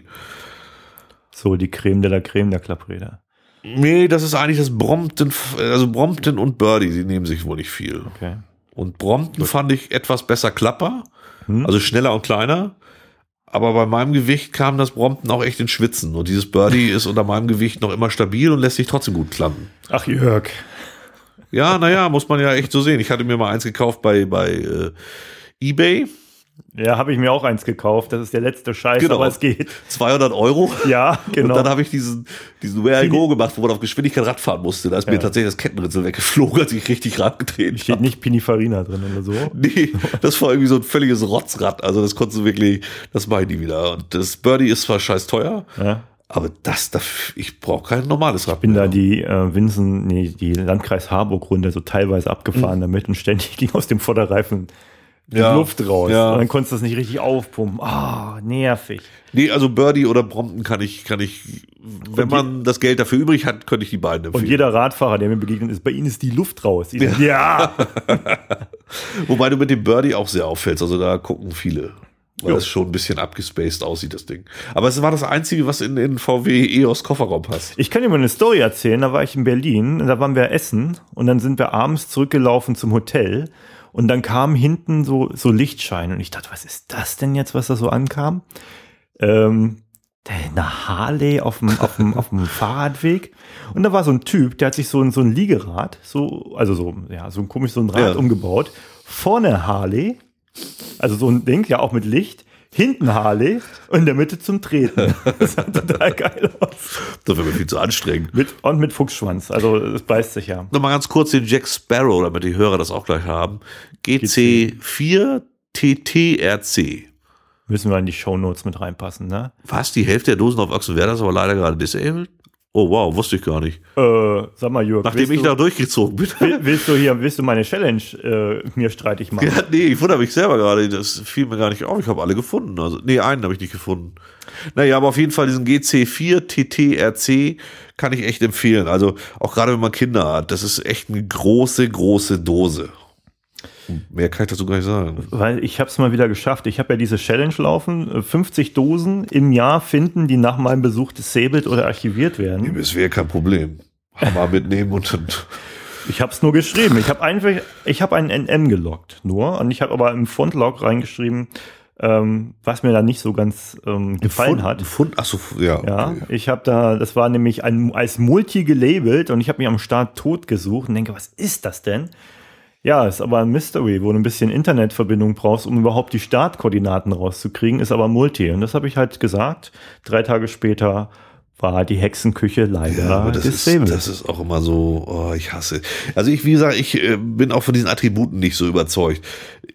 So die Creme de la Creme der Klappräder. Nee, das ist eigentlich das Brompton, also Brompton und Birdie, die nehmen sich wohl nicht viel. Okay. Und Brompton Gut. fand ich etwas besser Klapper, hm. also schneller und kleiner. Aber bei meinem Gewicht kam das Brompton auch echt ins Schwitzen. Und dieses Birdie ist unter meinem Gewicht noch immer stabil und lässt sich trotzdem gut klappen. Ach Jörg. Ja, naja, muss man ja echt so sehen. Ich hatte mir mal eins gekauft bei, bei äh, eBay. Ja, habe ich mir auch eins gekauft. Das ist der letzte Scheiß, genau. aber es geht. zweihundert Euro. Ja, genau. Und dann habe ich diesen, diesen Where I Go gemacht, wo man auf Geschwindigkeit Rad fahren musste. Da ist ja. mir tatsächlich das Kettenritzel weggeflogen, als ich richtig Rad getreten Steht hab. Nicht Pininfarina drin oder so? Nee, das war irgendwie so ein völliges Rotzrad. Also das konntest du wirklich, das mache ich nie wieder. Und das Birdie ist zwar scheiß teuer, ja. aber das, das ich brauche kein normales Rad. Ich bin mehr. da die äh, Winsen, nee, die Landkreis Harburg-Runde so teilweise abgefahren mhm. damit und ständig ging aus dem Vorderreifen die ja, Luft raus. Ja. Und dann konntest du das nicht richtig aufpumpen. Ah, oh, nervig. Nee, also Birdie oder Brompton kann ich, kann ich, wenn man das Geld dafür übrig hat, könnte ich die beiden empfehlen. Und jeder Radfahrer, der mir begegnet ist, bei ihnen ist die Luft raus. Die sagen, ja. Wobei du mit dem Birdie auch sehr auffällst. Also da gucken viele. Weil jo. das schon ein bisschen abgespaced aussieht, das Ding. Aber es war das Einzige, was in, in V W E O S Kofferraum passt. Ich kann dir mal eine Story erzählen. Da war ich in Berlin, da waren wir essen und dann sind wir abends zurückgelaufen zum Hotel. Und dann kam hinten so, so Lichtschein. Und ich dachte, was ist das denn jetzt, was da so ankam? Ähm, eine Harley auf dem, auf dem, auf dem Fahrradweg. Und da war so ein Typ, der hat sich so ein, so ein Liegerad, so, also so, ja, so ein komisch, so ein Rad ja. umgebaut. Vorne Harley, also so ein Ding, ja auch mit Licht. Hinten Harley und in der Mitte zum Treten. Das sah total geil aus. Das wäre mir viel zu anstrengend. Mit, und mit Fuchsschwanz, also es beißt sich ja. Nochmal ganz kurz den Jack Sparrow, damit die Hörer das auch gleich haben. G C vier T T R C. Müssen wir in die Shownotes mit reinpassen, ne? Was, die Hälfte der Dosen auf Achsen wäre das aber leider gerade disabled? Oh wow, wusste ich gar nicht. Äh, sag mal, Jörg. Nachdem ich du, da durchgezogen bin. Willst du hier, willst du meine Challenge äh, mir streitig machen? Ja, nee, ich wundere mich selber gerade. Das fiel mir gar nicht auf. Ich habe alle gefunden. Also, nee, einen habe ich nicht gefunden. Naja, aber auf jeden Fall diesen G C vier T T R C kann ich echt empfehlen. Also auch gerade wenn man Kinder hat, das ist echt eine große, große Dose. Mehr kann ich dazu gar nicht sagen. Weil ich habe es mal wieder geschafft. Ich habe ja diese Challenge laufen, fünfzig Dosen im Jahr finden, die nach meinem Besuch disabled oder archiviert werden. Das wäre kein Problem. Hammer mitnehmen und dann... Ich habe es nur geschrieben. Ich habe einfach, ich habe einen N M geloggt nur und ich habe aber im Frontlog reingeschrieben, ähm, was mir da nicht so ganz ähm, gefallen Fund, hat. Fund, ach so, ja. Ja, okay. Ich habe da, das war nämlich ein, als Multi gelabelt und ich habe mich am Start tot gesucht und denke, was ist das denn? Ja, ist aber ein Mystery, wo du ein bisschen Internetverbindung brauchst, um überhaupt die Startkoordinaten rauszukriegen, ist aber Multi. Und das habe ich halt gesagt. Drei Tage später war die Hexenküche leider ja, aber das ist, das ist auch immer so, oh, ich hasse. Also ich, wie gesagt, ich äh, bin auch von diesen Attributen nicht so überzeugt.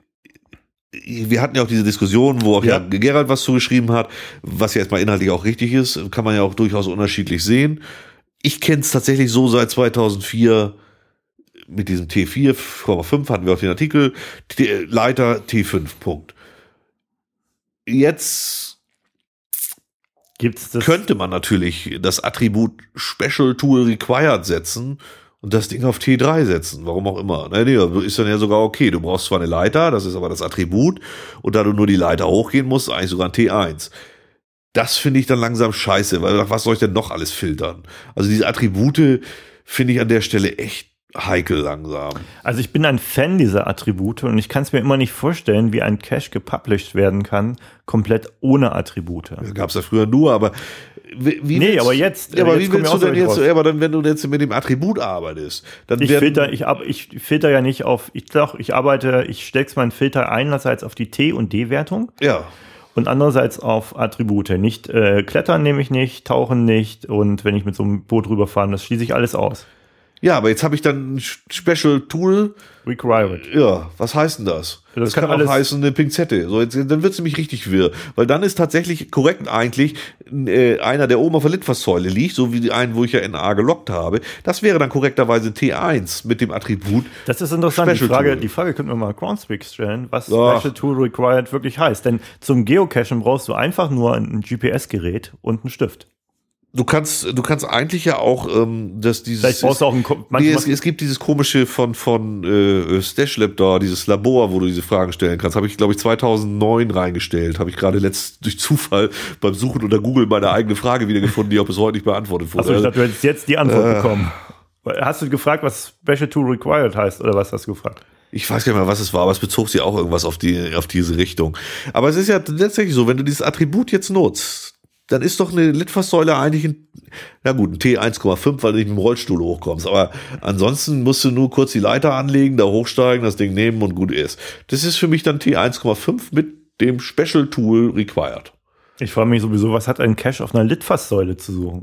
Wir hatten ja auch diese Diskussion, wo auch ja, ja Gerald was zugeschrieben hat, was ja erstmal inhaltlich auch richtig ist, kann man ja auch durchaus unterschiedlich sehen. Ich kenne es tatsächlich so seit zweitausendvier, mit diesem T vier Komma fünf hatten wir auch den Artikel, T- Leiter T fünf, Punkt. Jetzt gibt's das? Könnte man natürlich das Attribut Special Tool Required setzen und das Ding auf T drei setzen, warum auch immer. Naja, nee, ist dann ja sogar okay. Du brauchst zwar eine Leiter, das ist aber das Attribut, und da du nur die Leiter hochgehen musst, eigentlich sogar ein T eins. Das finde ich dann langsam scheiße, weil was soll ich denn noch alles filtern? Also diese Attribute finde ich an der Stelle echt heikel langsam. Also ich bin ein Fan dieser Attribute und ich kann es mir immer nicht vorstellen, wie ein Cache gepublished werden kann, komplett ohne Attribute. Das gab es ja früher nur, aber wie, wie nee, willst, aber jetzt. Ja, aber jetzt wie willst du denn jetzt, ja, aber dann, wenn du jetzt mit dem Attribut arbeitest, dann ich filter, ich, ab, ich filter ja nicht auf, ich doch, ich arbeite, ich steck's meinen Filter einerseits auf die T- und D-Wertung. Ja. Und andererseits auf Attribute. Nicht äh, klettern nehme ich nicht, tauchen nicht und wenn ich mit so einem Boot rüberfahre, das schließe ich alles aus. Ja, aber jetzt habe ich dann ein Special Tool. Required. Ja, was heißt denn das? Das, das kann, kann auch heißen eine Pinzette. So, jetzt, dann wird es nämlich richtig wirr. Weil dann ist tatsächlich korrekt eigentlich äh, einer, der oben auf der Litfaßsäule liegt, so wie die einen, wo ich ja N A gelockt habe. Das wäre dann korrekterweise T eins mit dem Attribut. Das ist interessant. Die Frage, die Frage könnten wir mal Groundspeak stellen, was ja. Special Tool Required wirklich heißt. Denn zum Geocachen brauchst du einfach nur ein G P S-Gerät und einen Stift. Du kannst, du kannst eigentlich ja auch, ähm, dass dieses. Vielleicht brauchst du auch ein Ko- nee, es, es gibt dieses komische von von äh, Stashlab da, dieses Labor, wo du diese Fragen stellen kannst. Habe ich, glaube ich, zweitausendneun reingestellt. Habe ich gerade letzt durch Zufall beim Suchen unter Google meine eigene Frage wieder gefunden, die auch bis heute nicht beantwortet wurde. Achso, ich dachte, du hättest jetzt die Antwort Äh. bekommen. Hast du gefragt, was Special Tool Required heißt, oder was hast du gefragt? Ich weiß gar nicht mehr, was es war, aber es bezog sich auch irgendwas auf die, auf diese Richtung. Aber es ist ja tatsächlich so, wenn du dieses Attribut jetzt nutzt, dann ist doch eine Litfaßsäule eigentlich ein, na gut, ein T eins Komma fünf, weil du nicht mit dem Rollstuhl hochkommst. Aber ansonsten musst du nur kurz die Leiter anlegen, da hochsteigen, das Ding nehmen und gut ist. Das ist für mich dann T eins Komma fünf mit dem Special Tool Required. Ich frage mich sowieso, was hat ein Cache auf einer Litfaßsäule zu suchen?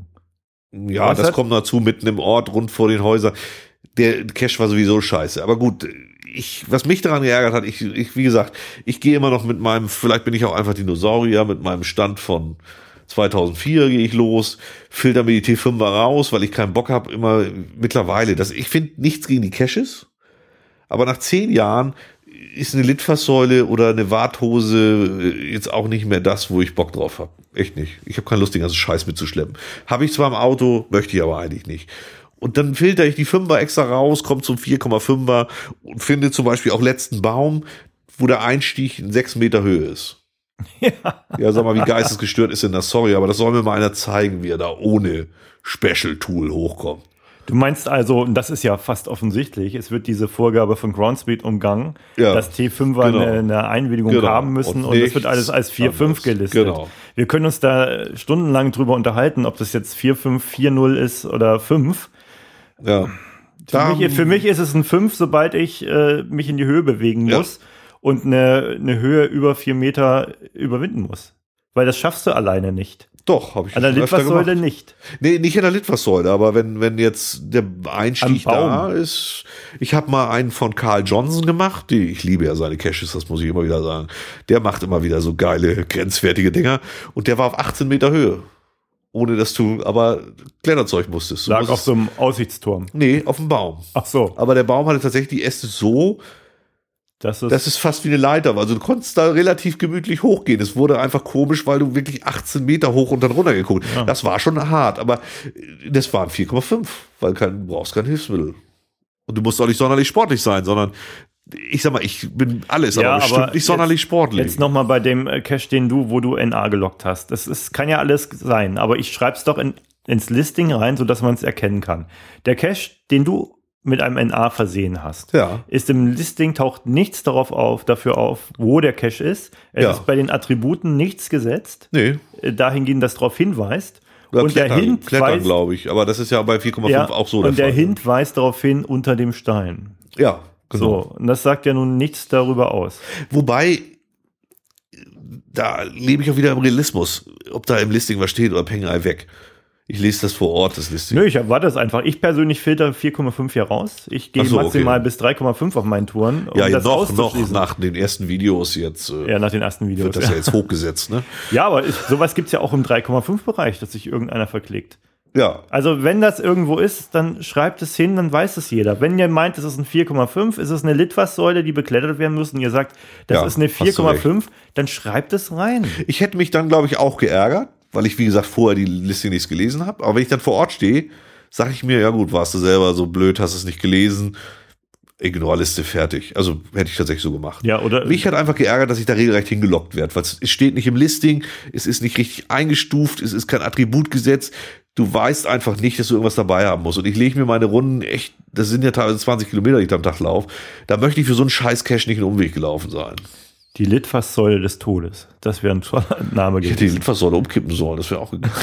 Ja, Was das hat- kommt dazu, mitten im Ort, rund vor den Häusern. Der Cache war sowieso scheiße. Aber gut, ich, was mich daran geärgert hat, ich, ich, wie gesagt, ich gehe immer noch mit meinem, vielleicht bin ich auch einfach Dinosaurier, mit meinem Stand von zweitausendvier gehe ich los, filter mir die T fünfer raus, weil ich keinen Bock habe, immer mittlerweile. Das, ich finde nichts gegen die Caches, aber nach zehn Jahren ist eine Litfaßsäule oder eine Warthose jetzt auch nicht mehr das, wo ich Bock drauf habe. Echt nicht. Ich habe keine Lust, den ganzen Scheiß mitzuschleppen. Habe ich zwar im Auto, möchte ich aber eigentlich nicht. Und dann filter ich die Fünfer extra raus, komme zum vier Komma fünfer und finde zum Beispiel auch letzten Baum, wo der Einstieg in sechs Meter Höhe ist. Ja. Ja, sag mal, wie geistesgestört ist denn das? Sorry, aber das soll mir mal einer zeigen, wie er da ohne Special Tool hochkommt. Du meinst also, und das ist ja fast offensichtlich, es wird diese Vorgabe von Groundspeed umgangen, Ja, dass T fünfer genau. eine, eine Einwilligung Genau. haben müssen Und und das wird alles nichts als vier Komma fünf anderes. gelistet. Genau. Wir können uns da stundenlang drüber unterhalten, ob das jetzt vier Komma fünf, vier Komma null ist oder fünf. Ja. Für mich, für mich ist es ein fünf, sobald ich äh, mich in die Höhe bewegen Ja. muss und eine, eine Höhe über vier Meter überwinden muss. Weil das schaffst du alleine nicht. Doch, habe ich An der schon öfter Litfaßsäule gemacht. nicht. Nee, nicht in der Litfaßsäule, aber wenn, wenn jetzt der Einstieg Am Baum. da ist. Ich habe mal einen von Carl Johnson gemacht. Die, ich liebe ja seine Caches, das muss ich immer wieder sagen. Der macht immer wieder so geile, grenzwertige Dinger. Und der war auf achtzehn Meter Höhe. Ohne dass du aber Kletterzeug musstest. Du Lag musstest, auf so einem Aussichtsturm. Nee, auf dem Baum. Ach so, Aber der Baum hatte tatsächlich die Äste so, das ist, dass es fast wie eine Leiter war. Also du konntest da relativ gemütlich hochgehen. Es wurde einfach komisch, weil du wirklich achtzehn Meter hoch und dann runter geguckt. Ja. Das war schon hart, aber das waren vier Komma fünf, weil kein, du brauchst kein Hilfsmittel. Und du musst auch nicht sonderlich sportlich sein, sondern ich sag mal, ich bin alles, Ja, aber bestimmt aber nicht sonderlich sportlich. Jetzt nochmal bei dem äh, Cache, den du, wo du N A gelockt hast. Das ist, kann ja alles sein, aber ich schreib's doch in, ins Listing rein, sodass man es erkennen kann. Der Cache, den du mit einem N A versehen hast, Ja. ist im Listing, taucht nichts darauf auf, dafür auf, wo der Cache ist. Es Ja. ist bei den Attributen nichts gesetzt, Nee, äh, dahingehend, das darauf hinweist. oder und der Klettern, Hint Klettern weist, glaube ich. Aber das ist ja bei vier Komma fünf ja, auch so der und der Fall. Hint weist darauf hin, unter dem Stein. Ja, genau. So, und das sagt ja nun nichts darüber aus. Wobei, da lebe ich auch wieder im Realismus. Ob da im Listing was steht oder Pengei weg. Ich lese das vor Ort, das Listing. Nö, ich erwarte es einfach. Ich persönlich filter vier Komma fünf hier raus. Ich gehe Ach so, maximal okay. bis drei Komma fünf auf meinen Touren. Um Ja, das noch, noch auszuschließen. nach den ersten Videos jetzt äh, Ja, nach den ersten Videos. wird das ja jetzt hochgesetzt, ne? Ja, aber ist, sowas gibt es ja auch im drei Komma fünf Bereich, dass sich irgendeiner verklickt. Ja, Also wenn das irgendwo ist, dann schreibt es hin, dann weiß es jeder. Wenn ihr meint, es ist ein vier Komma fünf, ist es eine Litfaßsäule, die beklettert werden muss und ihr sagt, das Ja, ist eine hast du vier Komma fünf, dann schreibt es rein. ich hätte mich dann, glaube ich, auch geärgert, weil ich, wie gesagt, vorher die Listing nicht gelesen habe. Aber wenn ich dann vor Ort stehe, sage ich mir, ja gut, warst du selber so blöd, hast es nicht gelesen. Ignorliste fertig. Also hätte ich tatsächlich so gemacht. Ja, oder Mich hat einfach geärgert, dass ich da regelrecht hingelockt werde, weil es steht nicht im Listing, es ist nicht richtig eingestuft, es ist kein Attribut gesetzt. Du weißt einfach nicht, dass du irgendwas dabei haben musst. Und ich lege mir meine Runden echt, das sind ja teilweise zwanzig Kilometer, die ich am Tag laufe. Da möchte ich für so einen scheiß Cache nicht einen Umweg gelaufen sein. die Litfaßsäule des Todes. Das wäre ein toller Name Ich hätte die gewesen. Litfaßsäule umkippen sollen, das wäre auch gegangen.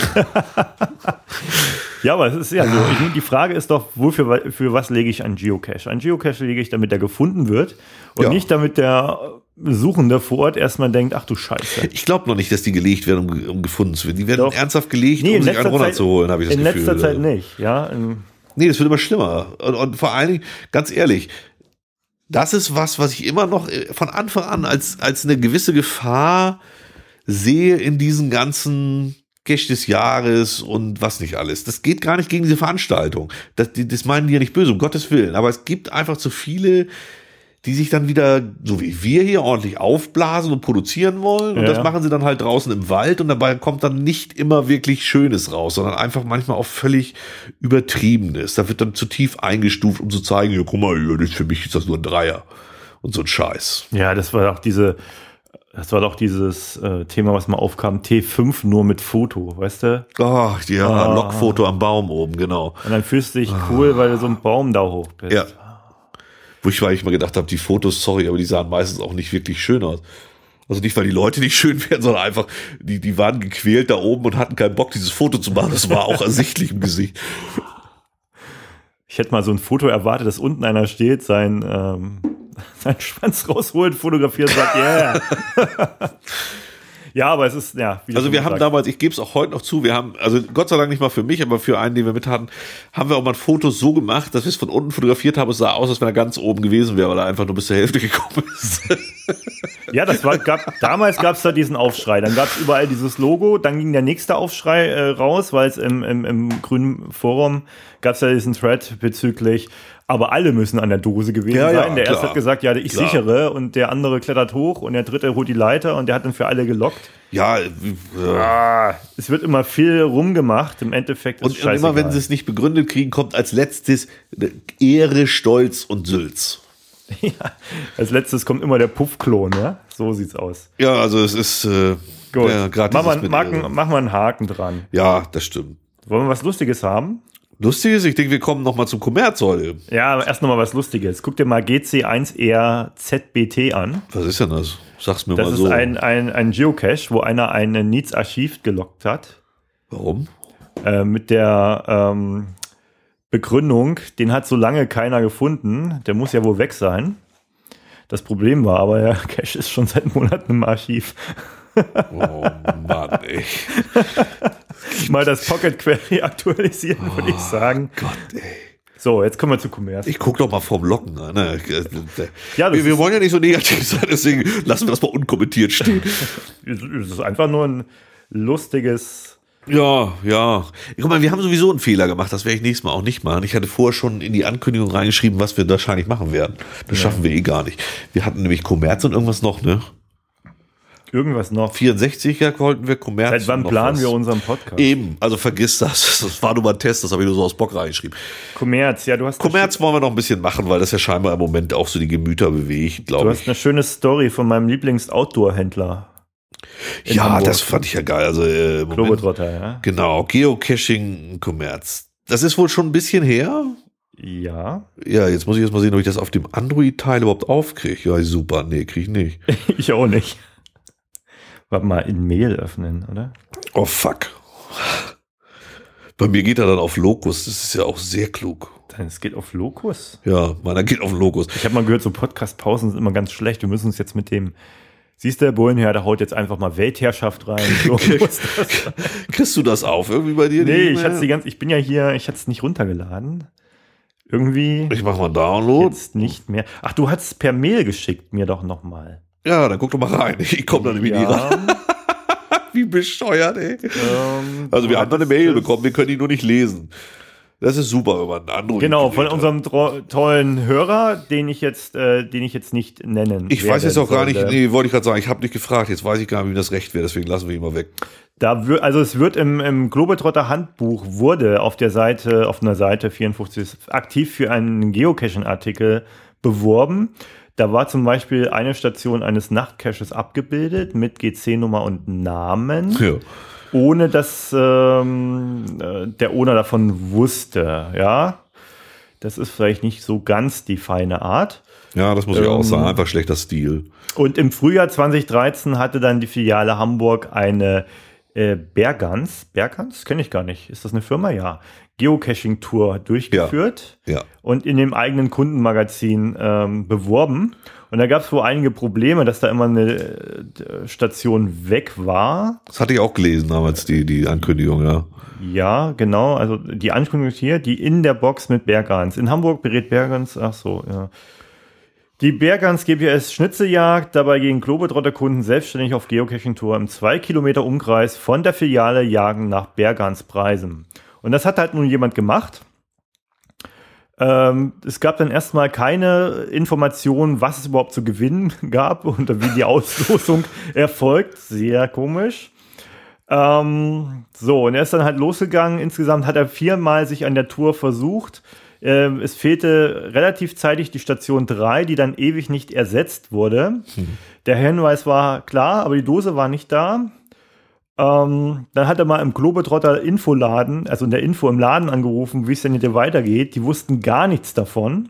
Ja, aber es ist ja so. Ich, die Frage ist doch, wofür, für was lege ich einen Geocache? Einen Geocache lege ich, damit er gefunden wird und Ja. nicht damit der Suchende vor Ort erstmal denkt, ach du Scheiße. Ich glaube noch nicht, dass die gelegt werden, um, um gefunden zu werden. Die werden Doch. ernsthaft gelegt, Nee, um in sich einen letzter Zeit- runterzuholen, habe ich das In Gefühl. letzter Zeit nicht, ja. In- Nee, das wird immer schlimmer. Und, und vor allen Dingen, ganz ehrlich, das ist was, was ich immer noch äh, von Anfang an als, als eine gewisse Gefahr sehe in diesen ganzen Cache des Jahres und was nicht alles. Das geht gar nicht gegen diese Veranstaltung. Das, die, das meinen die ja nicht böse, um Gottes Willen. Aber es gibt einfach zu viele, die sich dann wieder, so wie wir hier, ordentlich aufblasen und produzieren wollen. Und Ja, das ja. machen sie dann halt draußen im Wald und dabei kommt dann nicht immer wirklich Schönes raus, sondern einfach manchmal auch völlig Übertriebenes. Da wird dann zu tief eingestuft, um zu zeigen, ja, guck mal, ja, das für mich ist das nur ein Dreier. Und so ein Scheiß. Ja, das war doch diese, das war doch dieses äh, Thema, was mal aufkam, T fünf nur mit Foto, weißt du? Ach, ja, Ah. Lockfoto am Baum oben, genau. Und dann fühlst du dich cool, weil du so einen Baum da hoch bist. Ja. Wo ich, weil ich mal gedacht habe, die Fotos, sorry, aber die sahen meistens auch nicht wirklich schön aus. Also nicht, weil die Leute nicht schön wären, sondern einfach, die, die waren gequält da oben und hatten keinen Bock, dieses Foto zu machen. Das war auch ersichtlich im Gesicht. Ich hätte mal so ein Foto erwartet, dass unten einer steht, sein, ähm, seinen Schwanz rausholt, fotografiert und sagt, yeah. Ja, aber es ist, ja. Wie du Also schon wir haben gesagt. damals, ich gebe es auch heute noch zu, wir haben, also Gott sei Dank nicht mal für mich, aber für einen, den wir mit hatten, haben wir auch mal ein Foto so gemacht, dass wir es von unten fotografiert haben. Es sah aus, als wenn er ganz oben gewesen wäre, weil er einfach nur bis zur Hälfte gekommen ist. Ja, das war, gab, damals gab es da diesen Aufschrei. Dann gab es überall dieses Logo. Dann ging der nächste Aufschrei äh, raus, weil es im, im, im grünen Forum gab es ja diesen Thread bezüglich, aber alle müssen an der Dose gewesen Ja, ja, sein. Der klar. erste hat gesagt, ja, ich Klar. sichere, und der andere klettert hoch und der dritte holt die Leiter und der hat dann für alle gelockt. Ja, äh, Ah, es wird immer viel rumgemacht. Im Endeffekt ist und, es und immer wenn scheißegal. sie es nicht begründet kriegen, kommt als letztes Ehre, Stolz und Sülz. Ja, als letztes kommt immer der Puffklon, ja? So sieht's aus. Ja, also es ist äh, Gut, ja, gerade mach, dieses mal, mit mach, Ehre. mach mal einen Haken dran. Ja, das stimmt. Wollen wir was Lustiges haben? Lustig ist, ich denke, wir kommen noch mal zum Kommerz heute. Ja, aber erst noch mal was Lustiges. Guck dir mal G C eins R Z B T an. Was ist denn das? Sag's mir Das mal ist so. ein, ein, ein Geocache, wo einer ein Needs-Archiv gelockt hat. Warum? Äh, mit der ähm, Begründung, den hat so lange keiner gefunden. Der muss ja wohl weg sein. Das Problem war aber, der Cache ist schon seit Monaten im Archiv. Oh Mann, ey. Mal das Pocket Query aktualisieren, würde ich sagen. Gott, ey. So, jetzt kommen wir zu Commerce. Ich guck doch mal vorm Locken an. Ne? Ja, das wir, wir ist- wollen ja nicht so negativ sein, deswegen lassen wir das mal unkommentiert stehen. Es ist einfach nur ein lustiges. Ja, ja. Guck mal, wir haben sowieso einen Fehler gemacht. Das werde ich nächstes Mal auch nicht machen. Ich hatte vorher schon in die Ankündigung reingeschrieben, was wir wahrscheinlich machen werden. Das schaffen wir eh gar nicht. Wir hatten nämlich Kommerz und irgendwas noch, ne? Irgendwas noch. vierundsechziger wollten wir Kommerz. Seit wann und noch planen was. wir unseren Podcast? Eben, also vergiss das. Das war nur mal ein Test, das habe ich nur so aus Bock reingeschrieben. Kommerz, ja, du hast, Kommerz wollen wir noch ein bisschen machen, weil das ja scheinbar im Moment auch so die Gemüter bewegt, du glaube hast ich. eine schöne Story von meinem Lieblings-Outdoor-Händler. in Ja, Hamburg. das fand ich ja geil. Also, äh, Moment. Globetrotter, ja. Genau, Geocaching, Kommerz. Das ist wohl schon ein bisschen her. Ja, Ja, jetzt muss ich erst mal sehen, ob ich das auf dem Android-Teil überhaupt aufkriege. Ja, super. Nee, krieg ich nicht. ich auch nicht. Warte mal, in Mail öffnen, oder? Oh, fuck. Bei mir geht er dann auf Locus. Das ist ja auch sehr klug. Dann, es geht auf Locus. Ja, meiner geht auf Locus. Ich habe mal gehört, so Podcast-Pausen sind immer ganz schlecht. Wir müssen uns jetzt mit dem, siehst du, der Bullenherr, der haut jetzt einfach mal Weltherrschaft rein. So muss das sein. Kriegst du das auf irgendwie bei dir? die Nee, ich E-Mail? hatte die ganz, ich bin ja hier, ich hatte es nicht runtergeladen. Irgendwie Ich mach mal Download. jetzt nicht mehr. Ach, du hast es per Mail geschickt, mir doch nochmal. Ja, dann guck doch mal rein. Ich komme da nämlich nie rein. Wie bescheuert, ey. ähm, Also wir wo haben da eine hattest Mail du's? bekommen, wir können die nur nicht lesen. Das ist super, wenn man einen Android Genau, von hat. unserem tro- tollen Hörer, den ich jetzt, äh, den ich jetzt nicht nennen Ich weiß jetzt werde, auch gar nicht, sollte. nee, wollte ich gerade sagen, ich habe nicht gefragt, jetzt weiß ich gar nicht, wie das Recht wäre, deswegen lassen wir ihn mal weg. Da wür- also es wird im, im Globetrotter Handbuch wurde auf der Seite, auf einer Seite vierundfünfzig aktiv für einen Geocaching-Artikel beworben. Da war zum Beispiel eine Station eines Nachtcaches abgebildet mit G C-Nummer und Namen, Ja. ohne dass ähm, äh, der Owner davon wusste. Ja, das ist vielleicht nicht so ganz die feine Art. Ja, das muss ich Ähm, auch sagen, einfach schlechter Stil. Und im Frühjahr zwanzig dreizehn hatte dann die Filiale Hamburg eine äh, Bergans, Bergans, kenne ich gar nicht, ist das eine Firma? Ja. Geocaching-Tour durchgeführt Ja. und in dem eigenen Kundenmagazin ähm, beworben. Und da gab es wohl einige Probleme, dass da immer eine äh, Station weg war. Das hatte ich auch gelesen damals, die, die Ankündigung, ja. Ja, genau. Also die Ankündigung hier, die in der Box mit Bergans. In Hamburg berät Bergans, ach so, ja. Die Bergans G P S Schnitzeljagd, dabei gehen Globetrotter-Kunden selbstständig auf Geocaching-Tour im zwei Kilometer Umkreis von der Filiale jagen nach Bergans Preisen. Und das hat halt nun jemand gemacht. Ähm, es gab dann erstmal keine Informationen, was es überhaupt zu gewinnen gab und wie die Auslosung erfolgt. Sehr komisch. Ähm, so, und er ist dann halt losgegangen. Insgesamt hat er viermal sich an der Tour versucht. Ähm, es fehlte relativ zeitig die Station drei, die dann ewig nicht ersetzt wurde. Hm. Der Hinweis war klar, aber die Dose war nicht da. Ähm, dann hat er mal im Globetrotter Infoladen, also in der Info im Laden angerufen, wie es denn hier weitergeht. Die wussten gar nichts davon.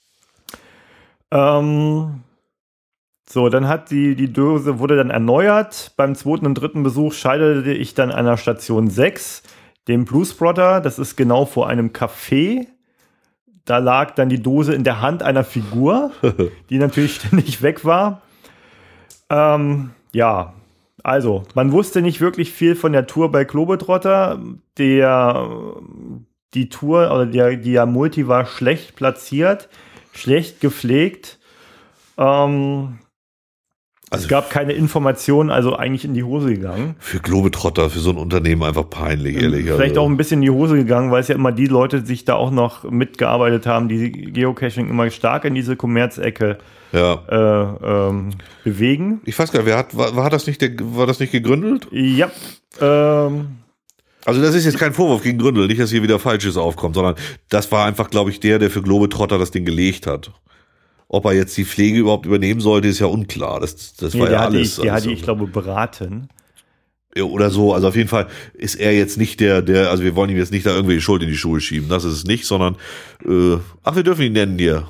Ähm, so, dann hat die, die Dose wurde dann erneuert. Beim zweiten und dritten Besuch scheiterte ich dann an der Station sechs, dem Bluesbrotter. Das ist genau vor einem Café. Da lag dann die Dose in der Hand einer Figur, die natürlich ständig weg war. Ähm, ja, also, man wusste nicht wirklich viel von der Tour bei Globetrotter. Der, die Tour, oder der, die Multi war schlecht platziert, schlecht gepflegt. Ähm, also es gab keine Informationen, also eigentlich in die Hose gegangen. Für Globetrotter, für so ein Unternehmen einfach peinlich, ehrlich. Vielleicht also. auch ein bisschen in die Hose gegangen, weil es ja immer die Leute sich da auch noch mitgearbeitet haben, die Geocaching immer stark in diese Kommerzecke ja. äh, ähm, bewegen. Ich weiß gar nicht, wer hat, war, war das nicht, der, war das nicht gegründet? Ja. Ähm, also das ist jetzt kein Vorwurf gegen Gründel, nicht, dass hier wieder Falsches aufkommt, sondern das war einfach, glaube ich, der, der für Globetrotter das Ding gelegt hat. Ob er jetzt die Pflege überhaupt übernehmen sollte, ist ja unklar. Das, das nee, war ja hatte alles. Ich, der also, hatte ich, glaube beraten. Oder so. Also auf jeden Fall ist er jetzt nicht der, der, also wir wollen ihm jetzt nicht da irgendwie die Schuld in die Schuhe schieben. Das ist es nicht, sondern, äh, ach, wir dürfen ihn nennen hier.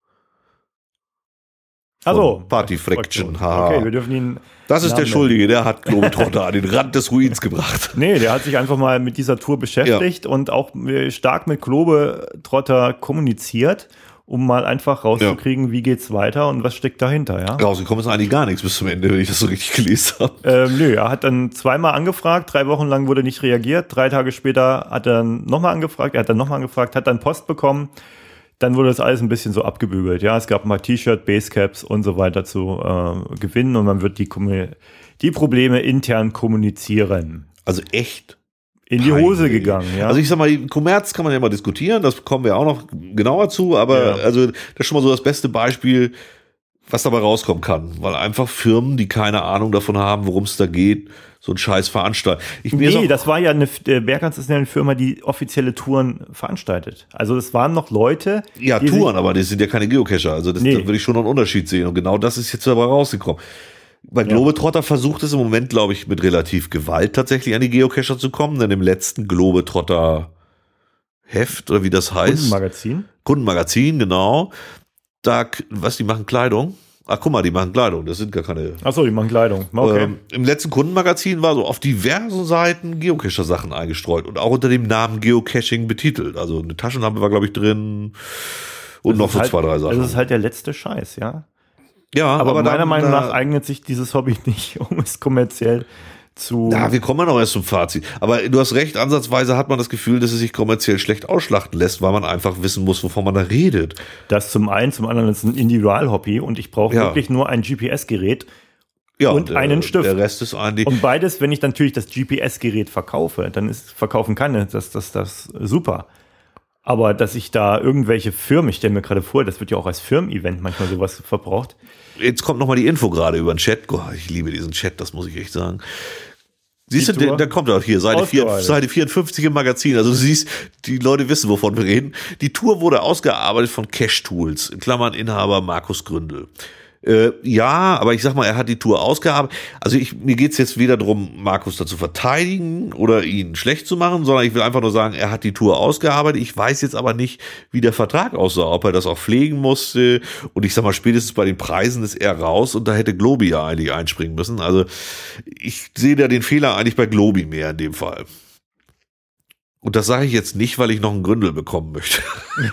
Also Party Fraction. Okay, wir dürfen ihn. Das ist der Schuldige, der hat Globetrotter an den Rand des Ruins gebracht. Nee, der hat sich einfach mal mit dieser Tour beschäftigt ja. und auch stark mit Globetrotter kommuniziert, um mal einfach rauszukriegen, ja. wie geht's weiter und was steckt dahinter, ja? Rausgekommen ist eigentlich gar nichts bis zum Ende, wenn ich das so richtig gelesen habe. Ähm, nö, er hat dann zweimal angefragt, drei Wochen lang wurde nicht reagiert, drei Tage später hat er dann nochmal angefragt, er hat dann nochmal angefragt, hat dann Post bekommen, dann wurde das alles ein bisschen so abgebügelt, ja, es gab mal T-Shirt, Basecaps und so weiter zu äh, gewinnen und man wird die, die Probleme intern kommunizieren. Also echt? In die Hose gegangen, ja. Also ich sag mal, Kommerz kann man ja mal diskutieren, das kommen wir auch noch genauer zu, aber ja. also das ist schon mal so das beste Beispiel, was dabei rauskommen kann, weil einfach Firmen, die keine Ahnung davon haben, worum es da geht, so einen Scheiß veranstalten. Ich, nee, auch, das war ja eine, der Bergans ist ja eine Firma, die offizielle Touren veranstaltet. Also es waren noch Leute. Ja, Touren, aber das sind ja keine Geocacher, also das, nee. da würde ich schon noch einen Unterschied sehen und genau das ist jetzt dabei rausgekommen. Bei Globetrotter versucht es im Moment, glaube ich, mit relativ Gewalt tatsächlich an die Geocacher zu kommen, denn im letzten Globetrotter Heft, oder wie das heißt. Kundenmagazin. Kundenmagazin, genau. Da, was, die machen Kleidung? Ach, guck mal, die machen Kleidung, das sind gar keine. Ach so, die machen Kleidung. Okay. Ähm, Im letzten Kundenmagazin war so auf diversen Seiten Geocacher-Sachen eingestreut und auch unter dem Namen Geocaching betitelt. Also eine Taschenlampe war, glaube ich, drin und das noch so halt, zwei, drei Sachen. Das ist halt der letzte Scheiß, ja. Ja, aber, aber meiner dann, Meinung nach äh, eignet sich dieses Hobby nicht, um es kommerziell zu. Ja, wir kommen ja noch erst zum Fazit. Aber du hast recht, ansatzweise hat man das Gefühl, dass es sich kommerziell schlecht ausschlachten lässt, weil man einfach wissen muss, wovon man da redet. Das zum einen, zum anderen ist ein Individualhobby und ich brauche ja. wirklich nur ein G P S-Gerät ja, und der, einen Stift. Der Rest ist eigentlich. Und beides, wenn ich natürlich das G P S-Gerät verkaufe, dann ist verkaufen kann, das das das super. Aber dass ich da irgendwelche Firmen, ich stelle mir gerade vor, das wird ja auch als Firmen-Event manchmal sowas verbraucht. Jetzt kommt nochmal die Info gerade über den Chat. Oh, ich liebe diesen Chat, das muss ich echt sagen. Siehst du, da kommt auch hier, Seite, vier, Seite vierundfünfzig im Magazin. Also du siehst, die Leute wissen, wovon wir reden. Die Tour wurde ausgearbeitet von Cache Tools, in Klammern Inhaber Markus Gründel. Äh, ja, aber ich sag mal, er hat die Tour ausgearbeitet. Also ich, mir geht's jetzt weder darum, Markus dazu verteidigen oder ihn schlecht zu machen, sondern ich will einfach nur sagen, er hat die Tour ausgearbeitet. Ich weiß jetzt aber nicht, wie der Vertrag aussah, ob er das auch pflegen musste. Und ich sag mal, spätestens bei den Preisen ist er raus und da hätte Globi ja eigentlich einspringen müssen. Also ich sehe da den Fehler eigentlich bei Globi mehr in dem Fall. Und das sage ich jetzt nicht, weil ich noch einen Gründel bekommen möchte.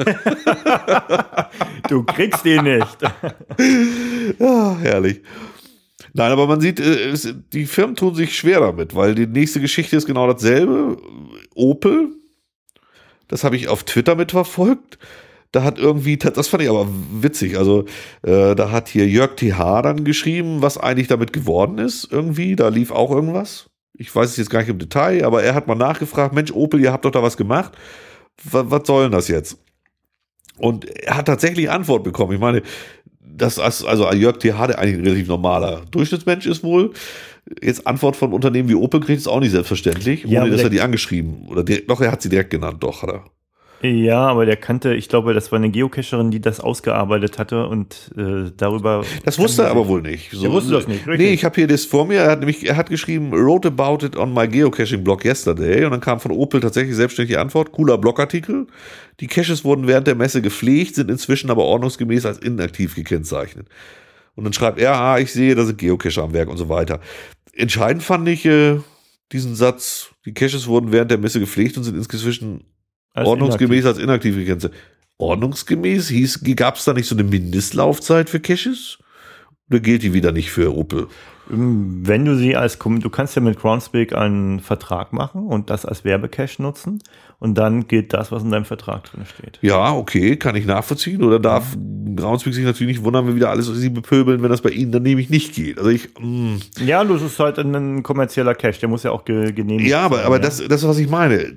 Du kriegst ihn nicht. Ja, herrlich. Nein, aber man sieht, die Firmen tun sich schwer damit, weil die nächste Geschichte ist genau dasselbe. Opel, das habe ich auf Twitter mitverfolgt. Da hat irgendwie, das fand ich aber witzig, also äh, da hat hier Jörg T H dann geschrieben, was eigentlich damit geworden ist irgendwie. Da lief auch irgendwas. Ich weiß es jetzt gar nicht im Detail, aber er hat mal nachgefragt, Mensch, Opel, ihr habt doch da was gemacht. Was, was soll denn das jetzt? Und er hat tatsächlich Antwort bekommen. Ich meine, das, also Jörg T H, der eigentlich ein relativ normaler Durchschnittsmensch ist wohl, jetzt Antwort von Unternehmen wie Opel kriegt, ist auch nicht selbstverständlich, ja, ohne dass er die angeschrieben, oder direkt, doch, er hat sie direkt genannt, doch, hat er. Ja, aber der kannte, ich glaube, das war eine Geocacherin, die das ausgearbeitet hatte und äh, darüber. Das wusste er aber wohl nicht. So, er wusste das nicht, richtig? Nee, ich habe hier das vor mir. Er hat nämlich, er hat geschrieben, wrote about it on my geocaching blog yesterday. Und dann kam von Opel tatsächlich selbstständige Antwort. Cooler Blogartikel. Die Caches wurden während der Messe gepflegt, sind inzwischen aber ordnungsgemäß als inaktiv gekennzeichnet. Und dann schreibt er, ah, ich sehe, da sind Geocacher am Werk und so weiter. Entscheidend fand ich äh, diesen Satz, die Caches wurden während der Messe gepflegt und sind inzwischen Als ordnungsgemäß inaktiv. als inaktiv gekennzeichnet. Ordnungsgemäß? Hieß, gab es da nicht so eine Mindestlaufzeit für Caches? Oder gilt die wieder nicht für Opel? Wenn du sie als, du kannst ja mit Groundspeak einen Vertrag machen und das als Werbecache nutzen und dann gilt das, was in deinem Vertrag drin steht. Ja, okay, kann ich nachvollziehen. Oder darf mhm. Groundspeak sich natürlich nicht wundern, wenn wieder alles sie bepöbeln, wenn das bei ihnen dann nämlich nicht geht. Also ich, mh. Ja, das ist halt ein kommerzieller Cache, der muss ja auch ge- genehmigt ja, aber, sein. aber Ja, aber das, das, was ich meine,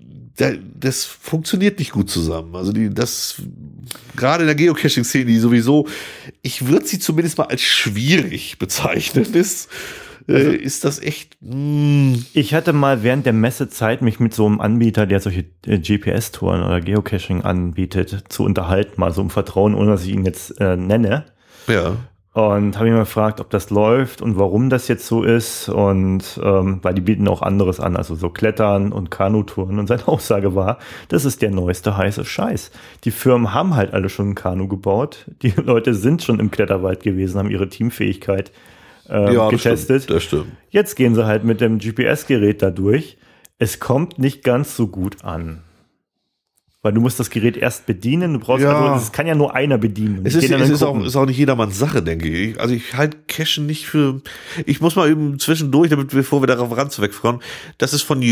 das funktioniert nicht gut zusammen. Also die, das, gerade in der Geocaching-Szene, die sowieso, ich würde sie zumindest mal als schwierig bezeichnen, ist, also, äh, ist das echt, mh. Ich hatte mal während der Messezeit mich mit so einem Anbieter, der solche äh, G P S-Touren oder Geocaching anbietet, zu unterhalten, mal so im Vertrauen, ohne dass ich ihn jetzt äh, nenne. Ja. Und habe ihn mal gefragt, ob das läuft und warum das jetzt so ist. Und ähm, weil die bieten auch anderes an, also so Klettern und Kanutouren. Und seine Aussage war, das ist der neueste heiße Scheiß. Die Firmen haben halt alle schon ein Kanu gebaut. Die Leute sind schon im Kletterwald gewesen, haben ihre Teamfähigkeit äh, ja, getestet. Das stimmt, das stimmt. Jetzt gehen sie halt mit dem G P S-Gerät da durch. Es kommt nicht ganz so gut an. Weil du musst das Gerät erst bedienen, du brauchst ja. also, es kann ja nur einer bedienen. Es ist, es ist, auch, ist auch nicht jedermanns Sache, denke ich. Also ich halte Cachen nicht für, ich muss mal eben zwischendurch, damit bevor wir darauf ranzuwegkommen, das ist von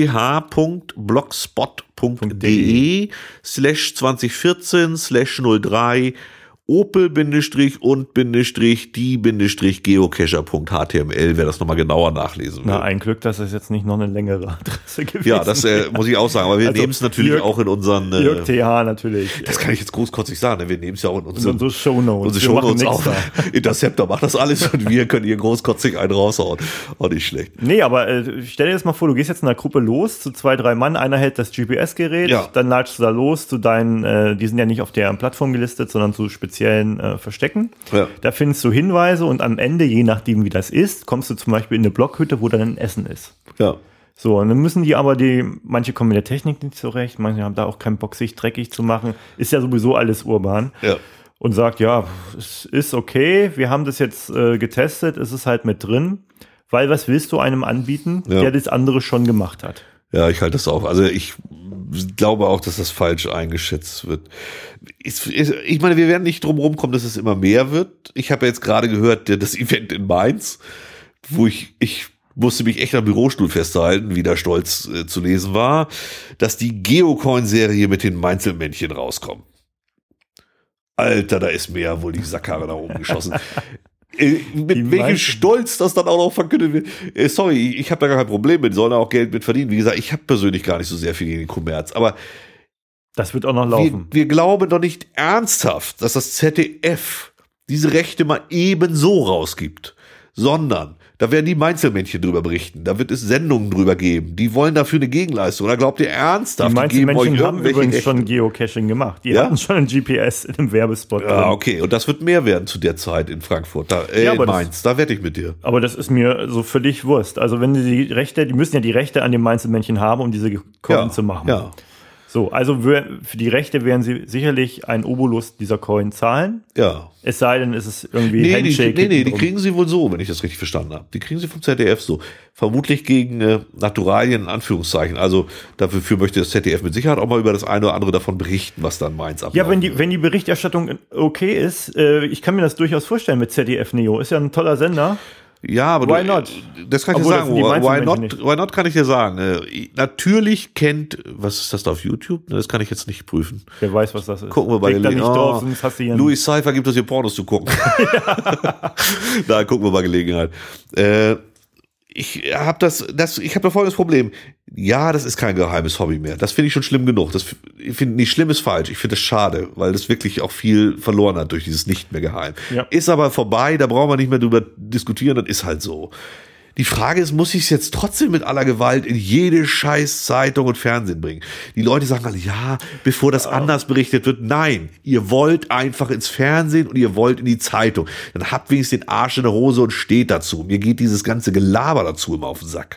jörgth.blogspot.de slash zwanzig vierzehn slash null drei Opel Bindestrich und Bindestrich die Bindestrich Geocacher.html, wer das nochmal genauer nachlesen will. Na, ein Glück, dass es jetzt nicht noch eine längere Adresse gewesen Ja, das äh, muss ich auch sagen, aber wir also, nehmen es natürlich Jörg, auch in unseren... Äh, Jörg T H natürlich. Das kann ich jetzt großkotzig sagen, ne? Wir nehmen es ja auch in unseren... In unsere Shownotes. Unsere Shownotes auch. Interceptor macht das alles und wir können hier großkotzig einen raushauen. Auch nicht schlecht. Nee, aber äh, stell dir das mal vor, du gehst jetzt in einer Gruppe los, zu zwei, drei Mann, einer hält das G P S-Gerät, ja. dann latschst du da los zu deinen, äh, die sind ja nicht auf der Plattform gelistet, sondern zu speziellen äh, Verstecken. Ja. Da findest du Hinweise und am Ende, je nachdem wie das ist, kommst du zum Beispiel in eine Blockhütte, wo dann ein Essen ist. Ja. So, und dann müssen die aber, die, manche kommen mit der Technik nicht zurecht, manche haben da auch keinen Bock, sich dreckig zu machen. Ist ja sowieso alles urban. Ja. Und sagt, ja, es ist okay, wir haben das jetzt äh, getestet, es ist halt mit drin, weil was willst du einem anbieten, ja. der das andere schon gemacht hat? Ja, ich halte das auch. Also ich glaube auch, dass das falsch eingeschätzt wird. Ich, ich meine, wir werden nicht drum rumkommen, dass es immer mehr wird. Ich habe ja jetzt gerade gehört, das Event in Mainz, wo ich, ich musste mich echt am Bürostuhl festhalten, wie da stolz äh, zu lesen war, dass die Geocoin-Serie mit den Mainzelmännchen rauskommt. Alter, da ist mir wohl die Sackkarre nach oben geschossen. Äh, mit die welchem Stolz das dann auch noch verkündet wird. Äh, sorry, ich habe da gar kein Problem mit, sollen auch Geld mit verdienen. Wie gesagt, ich habe persönlich gar nicht so sehr viel gegen den Kommerz, aber das wird auch noch laufen. Wir, wir glauben doch nicht ernsthaft, dass das Z D F diese Rechte mal eben so rausgibt, sondern da werden die Mainzelmännchen drüber berichten, da wird es Sendungen drüber geben, die wollen dafür eine Gegenleistung. Oder glaubt ihr ernsthaft, die Mainzelmännchen haben übrigens Rechte? schon Geocaching gemacht. Die ja? hatten schon ein G P S in einem Werbespot ja, drin. okay, und das wird mehr werden zu der Zeit in Frankfurt, da, äh, ja, in Mainz, das, da wette ich mit dir. Aber das ist mir so völlig Wurst. Also wenn die Rechte, die müssen ja die Rechte an den Mainzelmännchen haben, um diese Coin ja, zu machen. Ja. So, also für die Rechte werden sie sicherlich einen Obolus dieser Coin zahlen. Ja. Es sei denn, es ist irgendwie nee, Handshake. Die, nee, nee, die kriegen sie wohl so, wenn ich das richtig verstanden habe. Die kriegen sie vom Z D F so. Vermutlich gegen äh, Naturalien, in Anführungszeichen. Also dafür möchte das Z D F mit Sicherheit auch mal über das eine oder andere davon berichten, was dann Mainz abläuft. Ja, wenn die, wenn die Berichterstattung okay ist, äh, ich kann mir das durchaus vorstellen mit Z D F Neo. Ist ja ein toller Sender. Ja, aber why du, not? Das kann ich Obwohl, dir sagen. Why not, why not kann ich dir sagen. Äh, natürlich kennt, was ist das da auf YouTube? Das kann ich jetzt nicht prüfen. Wer weiß, was das ist. Gucken wir bei den nicht oh, drauf, sonst hast du hier Louis Cypher gibt es hier Pornos zu gucken. Da gucken wir bei Gelegenheit. Äh, ich habe das, das, ich habe da folgendes Problem. Ja, das ist kein geheimes Hobby mehr. Das finde ich schon schlimm genug. Das ich finde nicht schlimm ist falsch. Ich finde das schade, weil das wirklich auch viel verloren hat durch dieses nicht mehr geheim. Ja. Ist aber vorbei, da brauchen wir nicht mehr drüber diskutieren, das ist halt so. Die Frage ist, muss ich es jetzt trotzdem mit aller Gewalt in jede scheiß Zeitung und Fernsehen bringen? Die Leute sagen alle, ja, bevor das anders berichtet wird. Nein, ihr wollt einfach ins Fernsehen und ihr wollt in die Zeitung. Dann habt wenigstens den Arsch in der Hose und steht dazu. Mir geht dieses ganze Gelaber dazu immer auf den Sack.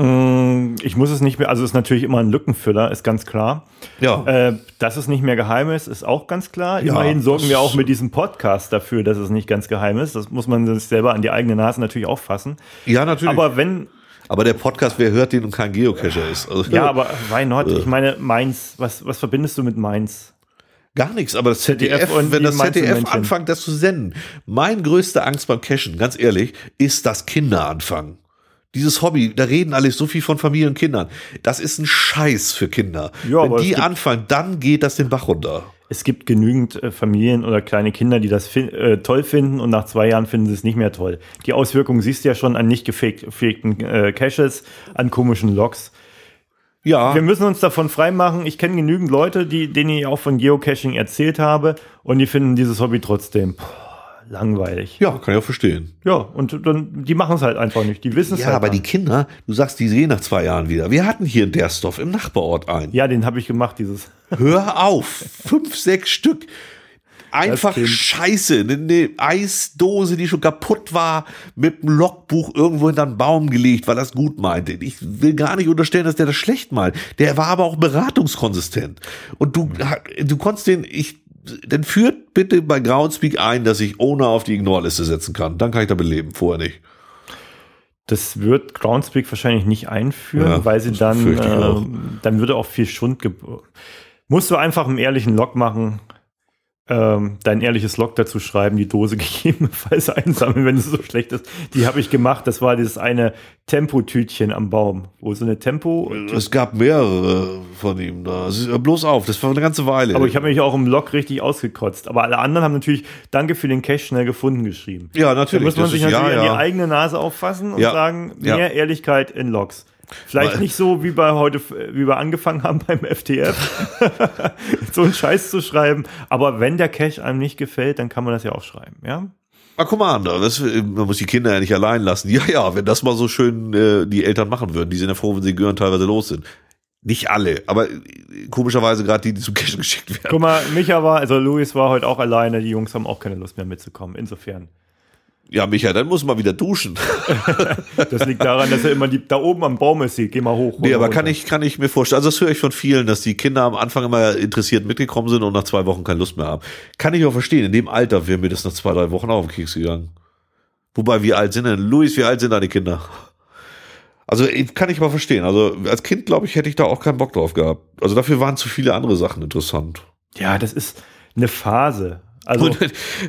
Ich muss es nicht mehr, also es ist natürlich immer ein Lückenfüller, ist ganz klar. Ja. Äh, dass es nicht mehr geheim ist, ist auch ganz klar. Ja, Immerhin sorgen das- wir auch mit diesem Podcast dafür, dass es nicht ganz geheim ist. Das muss man sich selber an die eigene Nase natürlich auch fassen. Ja, natürlich. Aber wenn, Aber der Podcast, wer hört den und kein Geocacher ist? Also, ja, aber why not? Ich meine, Mainz, was, was verbindest du mit Mainz? gar nichts, aber das Z D F, Z D F und wenn die das Z D F Mainzelmännchen. anfängt, das zu senden. Mein größte Angst beim Cashen, ganz ehrlich, ist, dass Kinder anfangen. Dieses Hobby, da reden alle so viel von Familien und Kindern. Das ist ein Scheiß für Kinder. Ja, wenn aber es die gibt- anfangen, dann geht das den Bach runter. Es gibt genügend äh, Familien oder kleine Kinder, die das fin- äh, toll finden und nach zwei Jahren finden sie es nicht mehr toll. Die Auswirkungen siehst du ja schon an nicht gefake- gefakten äh, Caches, an komischen Logs. Ja, Wir müssen uns davon freimachen. Ich kenne genügend Leute, die, denen ich auch von Geocaching erzählt habe und die finden dieses Hobby trotzdem puh, langweilig. ja, kann ich auch verstehen. Ja, und dann, die machen es halt einfach nicht. Die wissen es Ja, halt aber nicht. die Kinder, du sagst, die sehen nach zwei Jahren wieder. Wir hatten hier in Dersdorf im Nachbarort einen. Ja, den habe ich gemacht, dieses. Hör auf, fünf, sechs Stück. Einfach Kind. Scheiße, eine, eine Eisdose, die schon kaputt war, mit einem Logbuch irgendwo hinter einen Baum gelegt, weil das gut meinte. Ich will gar nicht unterstellen, dass der das schlecht meint. Der war aber auch beratungskonsistent. Und du, du konntest den, ich, dann führt bitte bei Groundspeak ein, dass ich Owner auf die Ignore-Liste setzen kann. Dann kann ich damit leben, vorher nicht. Das wird Groundspeak wahrscheinlich nicht einführen, Ja, weil sie das dann, befürchte ich auch. ähm, dann würde auch viel Schund. ge- Musst du einfach einen ehrlichen Log machen, ähm, dein ehrliches Log dazu schreiben, die Dose gegebenenfalls einsammeln, wenn es so schlecht ist. Die habe ich gemacht. Das war dieses eine Tempotütchen am Baum, wo so eine Tempo. Es gab mehrere von ihm da. Es ist- Bloß auf, das war eine ganze Weile. Aber ich habe mich auch im Log richtig ausgekotzt. Aber alle anderen haben natürlich Danke für den Cache schnell gefunden geschrieben. ja, Da natürlich. muss man das sich ist- natürlich ja, an die ja. eigene Nase auffassen und Ja. sagen, Ja. mehr Ehrlichkeit in Logs. Vielleicht Weil- nicht so wie bei heute, wie wir angefangen haben beim F T F, so einen Scheiß zu schreiben. Aber wenn der Cache einem nicht gefällt, dann kann man das ja auch schreiben, ja? Ah, Commander, das, man muss die Kinder ja nicht allein lassen. Ja, ja, wenn das mal so schön äh, die Eltern machen würden, die sind ja froh, wenn sie Gören teilweise los sind. Nicht alle, aber äh, komischerweise gerade die, die zum Cashen geschickt werden. Guck mal, Micha war, also Luis war heute auch alleine, die Jungs haben auch keine Lust mehr mitzukommen, insofern. Ja, Micha, dann muss man wieder duschen. Das liegt daran, dass er immer die, da oben am Baum ist, sieht. Geh mal hoch. Nee, runter, aber kann runter. ich, kann ich mir vorstellen, also das höre ich von vielen, dass die Kinder am Anfang immer interessiert mitgekommen sind und nach zwei Wochen keine Lust mehr haben. Kann ich auch verstehen, in dem Alter wäre mir das nach zwei, drei Wochen auch auf den Keks gegangen. Wobei, wie alt sind denn, Luis, wie alt sind deine Kinder? Also kann ich mal verstehen. Also als Kind, glaube ich, hätte ich da auch keinen Bock drauf gehabt. Also dafür waren zu viele andere Sachen interessant. Ja, das ist eine Phase. Also, Und,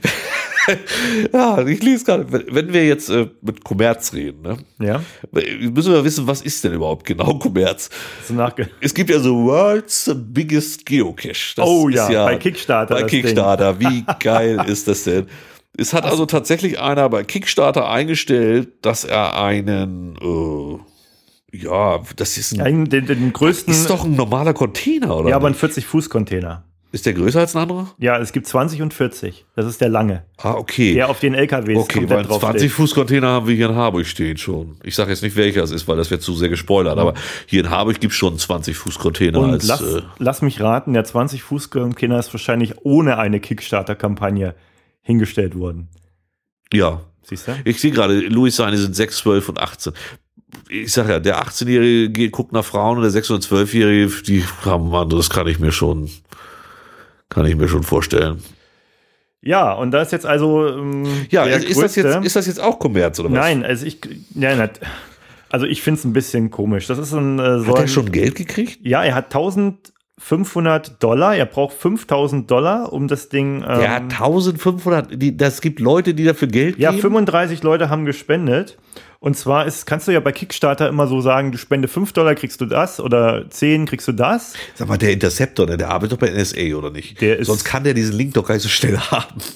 ja, ich lese gerade, wenn wenn wir jetzt äh, mit Kommerz reden, ne, ja, müssen wir wissen, was ist denn überhaupt genau Kommerz? so nachge Es gibt ja so World's Biggest Geocache. Das Oh ist ja, bei Kickstarter Bei das Kickstarter, wie geil ist das denn? Es hat also tatsächlich einer bei Kickstarter eingestellt, dass er einen, äh, ja, das ist ein, Ein, den, den größten, ist doch ein normaler Container, oder? ja, aber ein nicht? vierzig-Fuß-Container. Ist der größer als ein anderer? Ja, es gibt zwanzig und vierzig. Das ist der lange. Ah, okay. Der auf den L K Ws Okay, weil komplett draufsteht. zwanzig Fuß Container haben wir hier in Harburg stehen schon. Ich sage jetzt nicht, welcher es ist, weil das wird zu sehr gespoilert. Aber hier in Harburg gibt es schon zwanzig Fuß Container. Und als, lass, äh, lass mich raten, der zwanzig-Fuß-Container ist wahrscheinlich ohne eine Kickstarter-Kampagne hingestellt worden. ja, Siehst du? ich sehe gerade, Louis seine sind sechs, zwölf und achtzehn. Ich sag ja, der achtzehnjährige geht, guckt nach Frauen und der sechs- und zwölfjährige, die haben anderes, kann ich mir schon, kann ich mir schon vorstellen. Ja, und da ist jetzt also ähm, Ja, der ist, ist das größte- jetzt, ist das jetzt auch Kommerz oder was? Nein, also ich, ja, nicht. Also ich finde es ein bisschen komisch. Das ist ein, äh, so Hat er ein, schon Geld gekriegt? Ja, er hat eintausendfünfhundert Dollar. Er braucht fünftausend Dollar, um das Ding. Ähm, Der hat eintausendfünfhundert, die, das gibt Leute, die dafür Geld ja, geben? fünfunddreißig Leute haben gespendet. Und zwar ist, kannst du ja bei Kickstarter immer so sagen, du spende fünf Dollar, kriegst du das, oder zehn kriegst du das. Sag mal, der Interceptor, ne, der arbeitet doch bei N S A, oder nicht? Der ist- Sonst kann der diesen Link doch gar nicht so schnell haben.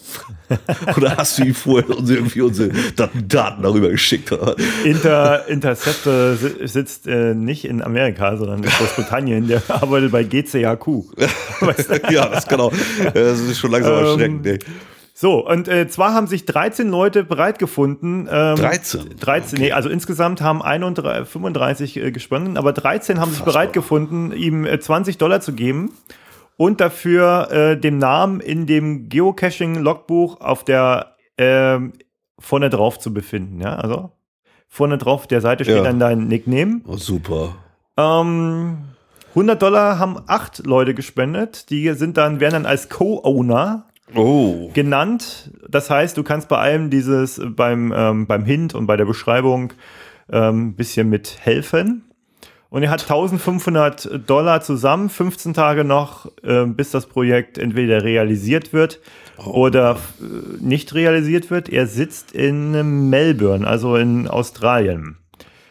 Oder hast du ihm vorher uns irgendwie unsere Daten darüber geschickt? Inter, Interceptor sitzt äh, nicht in Amerika, sondern in Großbritannien. Der arbeitet bei G C H Q. Weißt du? Ja, das genau. Das ist schon langsam erschreckend. Ähm, so, und äh, zwar haben sich dreizehn Leute bereit gefunden. Ähm, dreizehn? dreizehn, okay. Nee, also insgesamt haben einunddreißig, fünfunddreißig äh, gesponnen, aber dreizehn haben sich bereit gefunden, ihm äh, zwanzig Dollar zu geben und dafür äh, den Namen in dem Geocaching-Logbuch auf der äh, vorne drauf zu befinden. Ja, also vorne drauf der Seite steht ja dann dein Nickname. Oh, super. Ähm, hundert Dollar haben acht Leute gespendet. Die sind dann, werden dann als Co-Owner Oh. genannt. Das heißt, du kannst bei allem dieses beim, ähm, beim Hint und bei der Beschreibung ein ähm, bisschen mithelfen. Und er hat eintausendfünfhundert Dollar zusammen, fünfzehn Tage noch, äh, bis das Projekt entweder realisiert wird oh. oder äh, nicht realisiert wird. Er sitzt in Melbourne, also in Australien.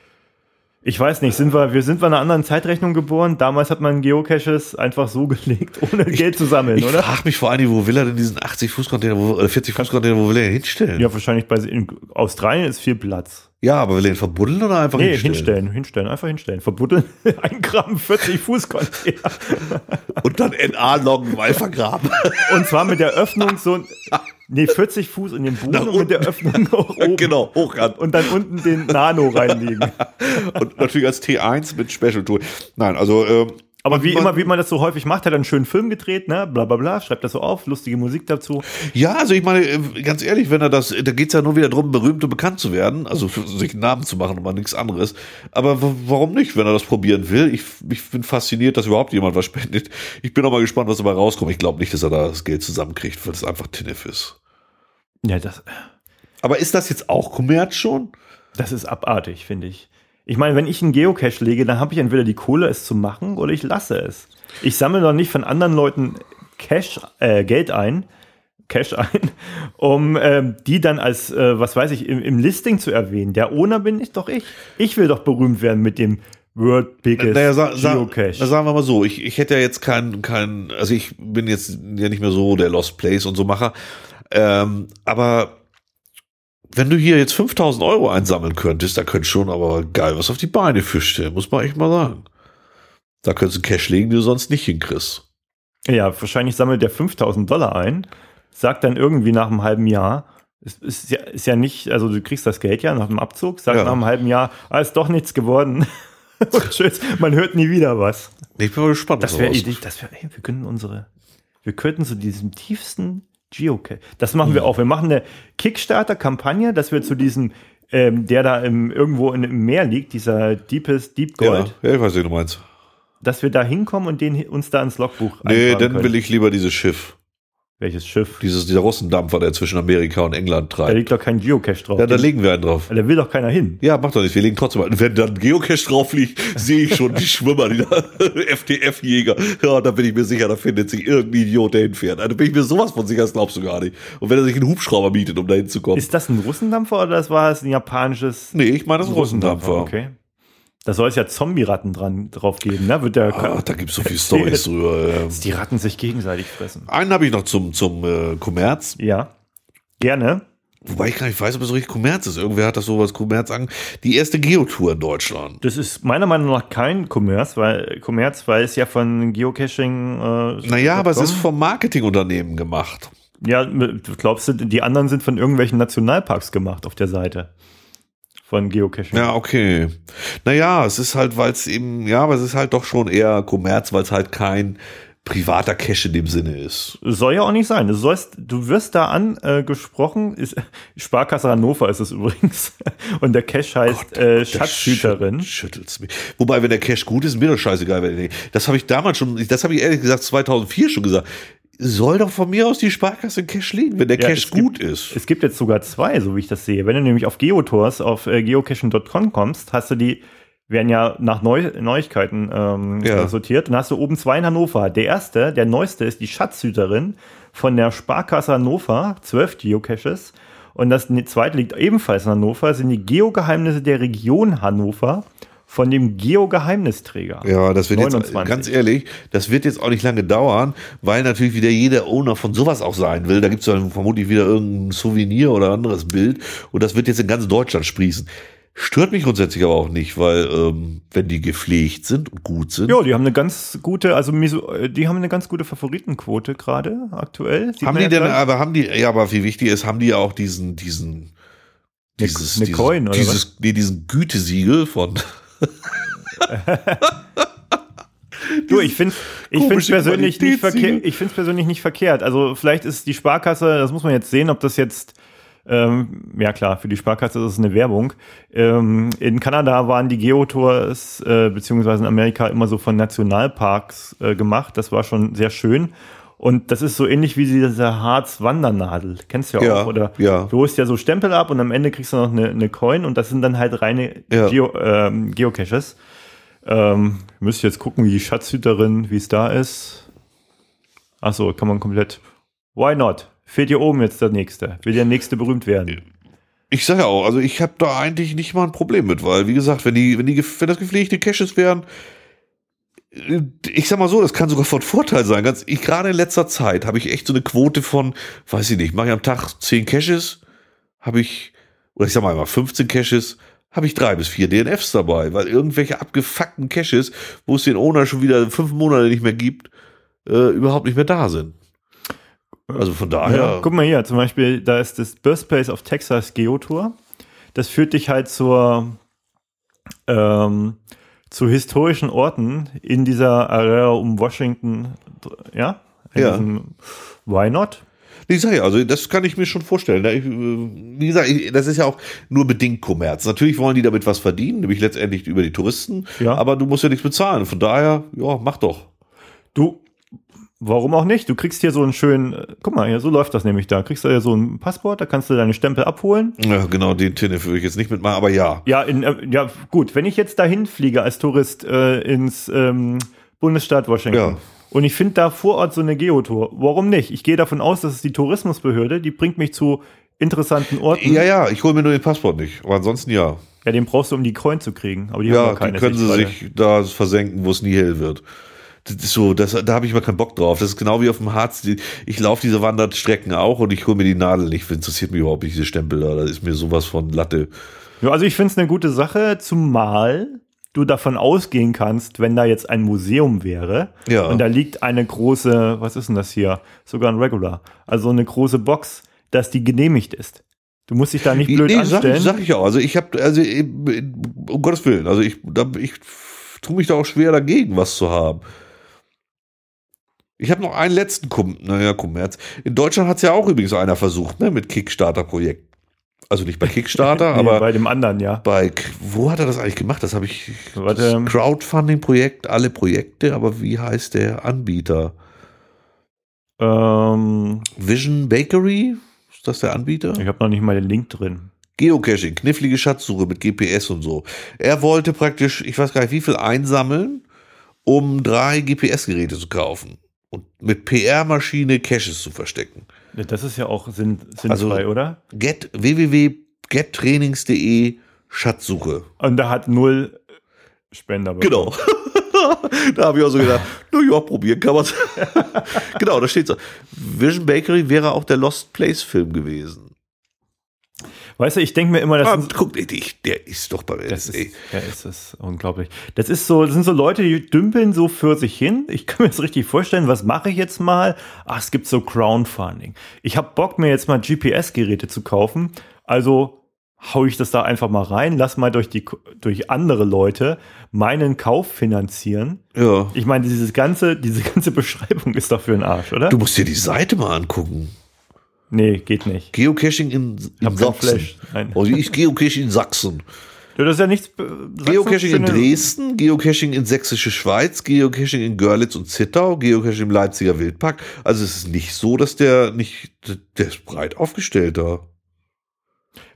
Ich weiß nicht, sind wir, wir sind wir in einer anderen Zeitrechnung geboren? Damals hat man Geocaches einfach so gelegt, ohne ich, Geld zu sammeln, ich oder? Ich frage mich vor allem, wo will er denn diesen achtzig Fuß Container oder vierzig Fuß Container, wo will er ihn hinstellen? Ja, wahrscheinlich bei in Australien ist viel Platz. Ja, aber will er ihn verbuddeln oder einfach nee, hinstellen? hinstellen, hinstellen, einfach hinstellen. Verbuddeln, ein Gramm vierzig Fuß Container. Und dann N A-Loggen mal vergraben. Und zwar mit der Öffnung so, nee, vierzig Fuß in den Boden und mit der Öffnung hoch oben. Genau, hochkant. Und dann unten den Nano reinlegen. Und natürlich als T eins mit Special Tool. Nein, also, ähm, aber wie man, immer, wie man das so häufig macht, hat er einen schönen Film gedreht, ne, bla bla bla, schreibt das so auf, lustige Musik dazu. Ja, also ich meine, ganz ehrlich, wenn er das, da geht's ja nur wieder darum, berühmt und bekannt zu werden, also sich einen Namen zu machen und mal nichts anderes. Aber w- warum nicht, wenn er das probieren will? Ich, ich bin fasziniert, dass überhaupt jemand was spendet. Ich bin auch mal gespannt, was dabei rauskommt. Ich glaube nicht, dass er da das Geld zusammenkriegt, weil es einfach Tinnef ist. Ja, das. Aber ist das jetzt auch Kommerz schon? Das ist abartig, finde ich. Ich meine, wenn ich einen Geocache lege, dann habe ich entweder die Kohle, es zu machen, oder ich lasse es. Ich sammle doch nicht von anderen Leuten Cash, äh, Geld ein, Cash ein, um äh, die dann als, äh, was weiß ich, im, im Listing zu erwähnen. Der Owner bin ich doch ich. Ich will doch berühmt werden mit dem World Biggest naja, sa- Geocache. Sa- sagen wir mal so, ich, ich hätte ja jetzt keinen, kein, also ich bin jetzt ja nicht mehr so der Lost Place und so Macher, ähm, aber wenn du hier jetzt fünftausend Euro einsammeln könntest, da könntest du schon aber geil was auf die Beine fischen, muss man echt mal sagen. Da könntest du Cash legen, die du sonst nicht hinkriegst. Ja, wahrscheinlich sammelt der fünftausend Dollar ein, sagt dann irgendwie nach einem halben Jahr, ist, ist, ja, ist ja nicht, also du kriegst das Geld ja nach dem Abzug, sagt ja. nach einem halben Jahr, ah, ist doch nichts geworden. Tschüss, man hört nie wieder was. Ich bin mal gespannt. Das wäre, das wäre, ey, wir können unsere, wir könnten zu diesem tiefsten Geocache. Das machen wir auch. Wir machen eine Kickstarter-Kampagne, dass wir zu diesem, ähm, der da im, irgendwo in, im Meer liegt, dieser Deepest Deep Gold. Ja, ja, ich weiß, wie du meinst. Dass wir da hinkommen und den uns da ins Logbuch Nee, dann können. will ich lieber dieses Schiff. Welches Schiff? Dieses, dieser Russendampfer, der zwischen Amerika und England treibt. Da liegt doch kein Geocache drauf. Ja, da legen wir einen drauf. Da will doch keiner hin. Ja, macht doch nichts. Wir legen trotzdem einen. Wenn dann ein Geocache drauf liegt, sehe ich schon die Schwimmer, die da, F T F-Jäger. Ja, da bin ich mir sicher, da findet sich irgendein Idiot, der hinfährt. Also, da bin ich mir sowas von sicher, das glaubst du gar nicht. Und wenn er sich einen Hubschrauber mietet, um da hinzukommen. Ist das ein Russendampfer oder das war es ein japanisches? Nee, ich meine, das ist ein Russendampfer. Okay. Da soll es ja Zombie-Ratten dran drauf geben, ne? Wird der ah, da gibt es so viele Storys drüber. Ja. Dass die Ratten sich gegenseitig fressen. Einen habe ich noch zum, zum äh, Kommerz. Ja, gerne. Wobei ich gar nicht weiß, ob es so richtig Kommerz ist. Irgendwer hat das so was Kommerz an. Die erste Geotour in Deutschland. Das ist meiner Meinung nach kein Kommerz, weil Kommerz, weil es ja von Geocaching. Äh, naja, aber es ist vom Marketingunternehmen gemacht. Ja, glaubst du, die anderen sind von irgendwelchen Nationalparks gemacht auf der Seite von Geocaching? Ja, okay. Naja, es ist halt, weil es eben, ja, aber es ist halt doch schon eher Kommerz, weil es halt kein privater Cache in dem Sinne ist. Soll ja auch nicht sein. Du sollst, du wirst da angesprochen, äh, ist, Sparkasse Hannover ist es übrigens. Und der Cache heißt Gott, äh, Schatzhüterin. Schüttelt's mich. Wobei, wenn der Cache gut ist, mir doch scheißegal. Wenn der, das habe ich damals schon, das habe ich ehrlich gesagt zweitausendvier schon gesagt. Soll doch von mir aus die Sparkasse in Cache liegen, wenn der ja, Cache gut gibt, ist. Es gibt jetzt sogar zwei, so wie ich das sehe. Wenn du nämlich auf Geotours, auf äh, geocaching Punkt com kommst, hast du die, werden ja nach Neu- Neuigkeiten ähm, ja. sortiert. Dann hast du oben zwei in Hannover. Der erste, der neueste, ist die Schatzhüterin von der Sparkasse Hannover, zwölf Geocaches. Und das zweite liegt ebenfalls in Hannover, sind die Geogeheimnisse der Region Hannover von dem Geo-Geheimnisträger. Ja, das wird neunundzwanzig. Jetzt, ganz ehrlich, das wird jetzt auch nicht lange dauern, weil natürlich wieder jeder Owner von sowas auch sein will. Da gibt es dann vermutlich wieder irgendein Souvenir oder anderes Bild und das wird jetzt in ganz Deutschland sprießen. Stört mich grundsätzlich aber auch nicht, weil ähm, wenn die gepflegt sind und gut sind. Ja, die haben eine ganz gute, also die haben eine ganz gute Favoritenquote gerade aktuell. Sieht haben die denn, aber haben die, ja, aber wie wichtig ist, haben die ja auch diesen, diesen, dieses, eine dieses, Coin, oder dieses, was? Nee, diesen Gütesiegel von. Du, ich finde ich finde es persönlich nicht verkehrt. Ich finde es persönlich nicht verkehrt. Also vielleicht ist die Sparkasse, das muss man jetzt sehen, ob das jetzt Ähm, ja klar, für die Sparkasse ist es eine Werbung. Ähm, in Kanada waren die Geotours äh, beziehungsweise in Amerika immer so von Nationalparks äh, gemacht. Das war schon sehr schön. Und das ist so ähnlich wie diese Harz-Wandernadel. Kennst du ja, ja auch, oder? Ja. Du holst ja so Stempel ab und am Ende kriegst du noch eine, eine Coin und das sind dann halt reine ja. Geo, ähm, Geocaches. Ähm, müsst jetzt gucken, wie die Schatzhüterin, wie es da ist. Achso, kann man komplett. Why not? Fehlt hier oben jetzt der Nächste. Will der Nächste berühmt werden? Ich sage ja auch, also ich habe da eigentlich nicht mal ein Problem mit, weil, wie gesagt, wenn die, wenn die, wenn das gepflegte Caches wären, ich sag mal so, das kann sogar von Vorteil sein. Ganz, ich, gerade in letzter Zeit habe ich echt so eine Quote von, weiß ich nicht, mache ich am Tag zehn Caches, habe ich, oder ich sag mal immer fünfzehn Caches, habe ich drei bis vier D N Fs dabei, weil irgendwelche abgefuckten Caches, wo es den Owner schon wieder fünf Monate nicht mehr gibt, äh, überhaupt nicht mehr da sind. Also von daher. Ja, guck mal hier, zum Beispiel, da ist das Birthplace of Texas Geotour. Das führt dich halt zur, ähm, zu historischen Orten in dieser Area um Washington. Ja? In ja. Diesem, why not? Ich sage ja, also das kann ich mir schon vorstellen. Wie gesagt, das ist ja auch nur bedingt Kommerz. Natürlich wollen die damit was verdienen, nämlich letztendlich über die Touristen. Ja. Aber du musst ja nichts bezahlen. Von daher, ja, mach doch. Du. Warum auch nicht? Du kriegst hier so einen schönen, guck mal, hier, so läuft das nämlich da. Kriegst du ja so ein Passport, da kannst du deine Stempel abholen. Ja, genau, den Tinnef würde ich jetzt nicht mitmachen, aber ja. Ja, in, äh, ja, gut, wenn ich jetzt dahin fliege als Tourist äh, ins ähm, Bundesstaat Washington Ja. und ich finde da vor Ort so eine Geotour, warum nicht? Ich gehe davon aus, dass es die Tourismusbehörde, die bringt mich zu interessanten Orten. Ja, ja, ich hole mir nur den Passport nicht, aber ansonsten ja. Ja, den brauchst du, um die Coin zu kriegen. Aber die ja, haben noch keine. die können sie sich da versenken, wo es nie hell wird. Das ist so, das, da habe ich mal keinen Bock drauf. Das ist genau wie auf dem Harz. Ich laufe diese Wanderstrecken auch und ich hole mir die Nadel nicht. Interessiert mich überhaupt nicht, diese Stempel da. Das ist mir sowas von Latte. Ja, also ich finde es eine gute Sache, zumal du davon ausgehen kannst, wenn da jetzt ein Museum wäre ja. und da liegt eine große, was ist denn das hier? Sogar ein Regular. Also eine große Box, dass die genehmigt ist. Du musst dich da nicht blöd nee, anstellen. Sag, sag ich auch. Also ich habe, also um Gottes Willen, also ich, da, ich tue mich da auch schwer dagegen, was zu haben. Ich habe noch einen letzten Kom naja, Kommerz. In Deutschland hat es ja auch übrigens einer versucht, ne, mit Kickstarter-Projekt. Also nicht bei Kickstarter, nee, aber bei dem anderen, ja. Bei, wo hat er das eigentlich gemacht? Das habe ich, Warte. Crowdfunding-Projekt, alle Projekte, aber wie heißt der Anbieter? Ähm, Vision Bakery? Ist das der Anbieter? Ich habe noch nicht mal den Link drin. Geocaching, knifflige Schatzsuche mit G P S und so. Er wollte praktisch, ich weiß gar nicht wie viel, einsammeln, um drei G P S-Geräte zu kaufen. Und mit P R-Maschine Caches zu verstecken. Das ist ja auch sinn, sinnfrei, also, oder? Get, w w w punkt gettrainings punkt de Schatzsuche. Und da hat null Spender bekommen. Genau. Da habe ich auch so gedacht, na ja, probieren kann man es. Genau, da steht so. Vision Bakery wäre auch der Lost Place Film gewesen. Weißt du, ich denke mir immer, das Ah, sind, guck, dich, der ist doch bei das N S A. ist, ja, ist das unglaublich. Das ist so, das sind so Leute, die dümpeln so für sich hin. Ich kann mir das richtig vorstellen, was mache ich jetzt mal? Ach, es gibt so Crowdfunding. Ich habe Bock, mir jetzt mal G P S-Geräte zu kaufen. Also hau ich das da einfach mal rein, lass mal durch die durch andere Leute meinen Kauf finanzieren. Ja. Ich meine, dieses ganze, diese ganze Beschreibung ist doch für den Arsch, oder? Du musst dir die Seite mal angucken. Nee, geht nicht. Geocaching in, in Sachsen. Nein. Also ich Geocaching in Sachsen. Ja, das ist ja nichts. Geocaching in Dresden, Geocaching in Sächsische Schweiz, Geocaching in Görlitz und Zittau, Geocaching im Leipziger Wildpark. Also es ist nicht so, dass der nicht, der ist breit aufgestellt da.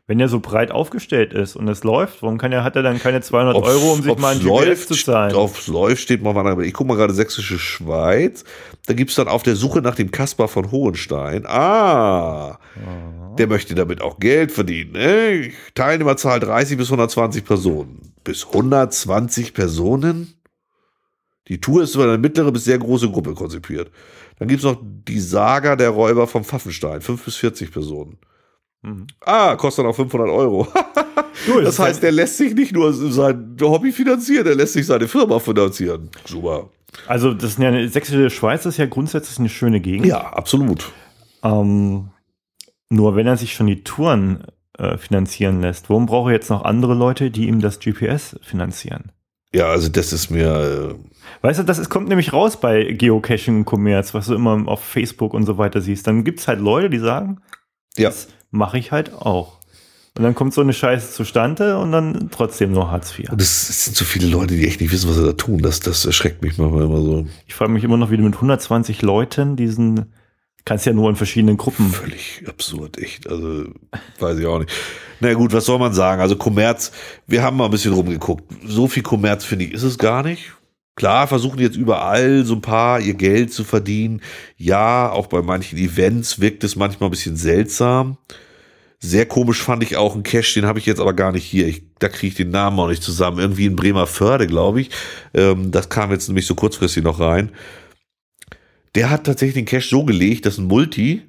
Wenn er so breit aufgestellt ist und es läuft, warum kann er, hat er dann keine zweihundert Ob's- Euro, um sich ob's mal ein G P S läuft, zu zahlen? Aufs läuft steht mal, aber ich gucke mal gerade Sächsische Schweiz. Da gibt es dann auf der Suche nach dem Kaspar von Hohenstein. Ah, der möchte damit auch Geld verdienen. Ne? Teilnehmerzahl dreißig bis hundertzwanzig Personen. Bis hundertzwanzig Personen? Die Tour ist über eine mittlere bis sehr große Gruppe konzipiert. Dann gibt es noch die Saga der Räuber vom Pfaffenstein. fünf bis vierzig Personen. Mhm. Ah, kostet auch fünfhundert Euro. Du, Das heißt, der lässt sich nicht nur sein Hobby finanzieren, der lässt sich seine Firma finanzieren. Super. Also, das ist ja eine sächsische Schweiz ist ja grundsätzlich eine schöne Gegend. Ja, absolut. Ähm, nur wenn er sich schon die Touren äh, finanzieren lässt, warum braucht er jetzt noch andere Leute, die ihm das G P S finanzieren? Ja, also das ist mir. Weißt du, das ist, kommt nämlich raus bei Geocaching und Commerz, was du immer auf Facebook und so weiter siehst. Dann gibt es halt Leute, die sagen, Ja. das mache ich halt auch. Und dann kommt so eine Scheiße zustande und dann trotzdem nur Hartz vier. Und es, es sind so viele Leute, die echt nicht wissen, was sie da tun. Das, das erschreckt mich manchmal immer so. Ich frage mich immer noch, wie du mit hundertzwanzig Leuten diesen, kannst ja nur in verschiedenen Gruppen. Völlig absurd, echt. Also, weiß ich auch nicht. Na gut, was soll man sagen? Also, Kommerz, wir haben mal ein bisschen rumgeguckt. So viel Kommerz, finde ich, ist es gar nicht. Klar, versuchen jetzt überall so ein paar ihr Geld zu verdienen. Ja, auch bei manchen Events wirkt es manchmal ein bisschen seltsam. Sehr komisch fand ich auch einen Cache, den habe ich jetzt aber gar nicht hier. Ich, da kriege ich den Namen auch nicht zusammen. Irgendwie in Bremerförde, glaube ich. Ähm, das kam jetzt nämlich so kurzfristig noch rein. Der hat tatsächlich den Cache so gelegt, das ist ein Multi.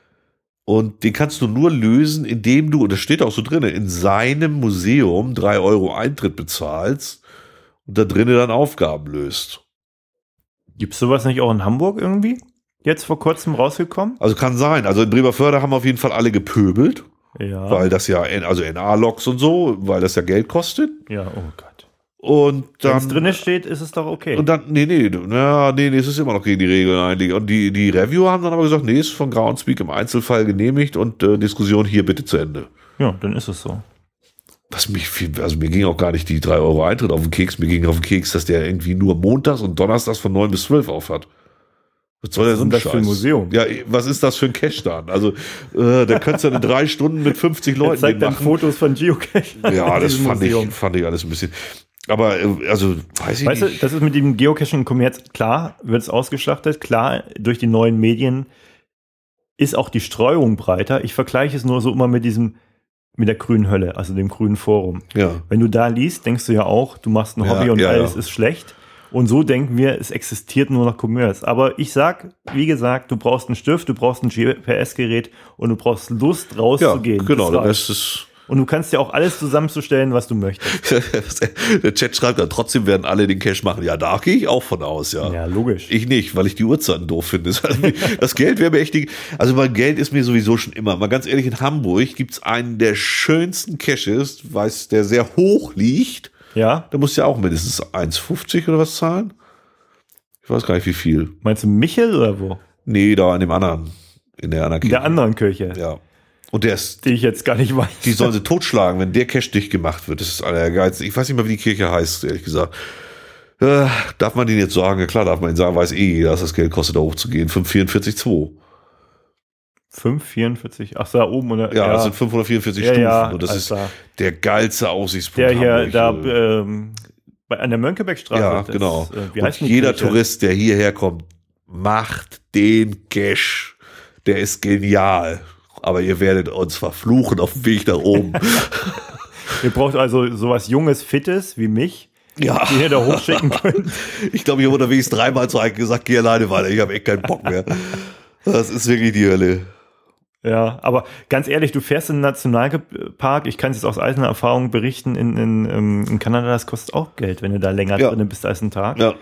Und den kannst du nur lösen, indem du, und das steht auch so drin, in seinem Museum drei Euro Eintritt bezahlst und da drinnen dann Aufgaben löst. Gibt's sowas nicht auch in Hamburg irgendwie? Jetzt vor kurzem rausgekommen? Also kann sein. Also in Bremerförde haben auf jeden Fall alle gepöbelt. Ja. Weil das ja, also N A-Logs und so, weil das ja Geld kostet. Ja, oh Gott. Und Wenn es dann. drin steht, ist es doch okay. Und dann, nee, nee, na, nee, nee, es ist immer noch gegen die Regeln eigentlich. Und die, die Reviewer haben dann aber gesagt, nee, ist von Groundspeak im Einzelfall genehmigt und äh, Diskussion hier bitte zu Ende. Ja, dann ist es so. Was mich viel, also mir ging auch gar nicht die drei Euro Eintritt auf den Keks, mir ging auf den Keks, dass der irgendwie nur montags und donnerstags von neun bis zwölf auf hat. Was soll der so ein das für ein Museum? Ja, was ist das für ein Cache dann? Also, äh, da könntest du in drei Stunden mit fünfzig Leuten Er zeigt dann machen. Fotos von Geocaching. Ja, in das diesem fand ich, Museum. fand ich alles ein bisschen. Aber, äh, also, weiß ich Weißt nicht. du, das ist mit dem Geocaching und Kommerz, klar, wird es ausgeschlachtet, klar, durch die neuen Medien ist auch die Streuung breiter. Ich vergleiche es nur so immer mit diesem, mit der grünen Hölle, also dem grünen Forum. Ja. Wenn du da liest, denkst du ja auch, du machst ein Ja, Hobby und ja, alles ja. ist schlecht. Und so denken wir, es existiert nur noch Commerce. Aber ich sag, wie gesagt, du brauchst einen Stift, du brauchst ein G P S-Gerät und du brauchst Lust Ja, rauszugehen. genau, Das der reicht. Rest ist. Und du kannst ja auch alles zusammenzustellen, was du möchtest. Der Chat schreibt dann, trotzdem werden alle den Cache machen. Ja, da gehe ich auch von aus, ja. Ja, logisch. Ich nicht, weil ich die Uhrzeiten doof finde. Das Geld wäre mir echt die, also mein Geld ist mir sowieso schon immer. Mal ganz ehrlich, in Hamburg gibt's einen der schönsten Caches, weiß, der sehr hoch liegt. Ja? Da musst du ja auch mindestens eins fünfzig oder was zahlen. Ich weiß gar nicht, wie viel. Meinst du Michel oder wo? Nee, da in dem anderen. In der anderen In der anderen Kirche, Ja. Und der ist, die ich jetzt gar nicht weiß. die sollen sie totschlagen, wenn der Cache dicht gemacht wird. Das ist einer der geilsten. Ich weiß nicht mal, wie die Kirche heißt, ehrlich gesagt. Äh, darf man den jetzt sagen? Ja, klar, darf man ihn sagen, weiß eh jeder, dass das Geld kostet, da hochzugehen. fünf vierundvierzig Komma zwei. fünf vierundvierzig, ach, da oben. Oder, Ja, das sind fünfhundertvierundvierzig Ja, Stufen. ja, und das alles ist klar. der geilste Aussichtspunkt. Der hier, Hamburg. da, Äh, ähm, bei, an der Mönckebergstraße. ja, das, genau. Äh, wie und heißt denn die jeder Kirche? Tourist, der hierher kommt, macht den Cache. Der ist genial. Aber ihr werdet uns verfluchen auf dem Weg nach oben. Ihr braucht also sowas Junges, Fittes wie mich, Ja. die ihr da hochschicken könnt. Ich glaube, ich habe unterwegs dreimal zu Eike gesagt, geh alleine weiter, ich habe echt keinen Bock mehr. Das ist wirklich die Hölle. Ja, aber ganz ehrlich, du fährst in den Nationalpark, ich kann es jetzt aus eigener Erfahrung berichten, in, in, ähm, in Kanada, das kostet auch Geld, wenn du da länger Ja. drin bist als einen Tag. Ja.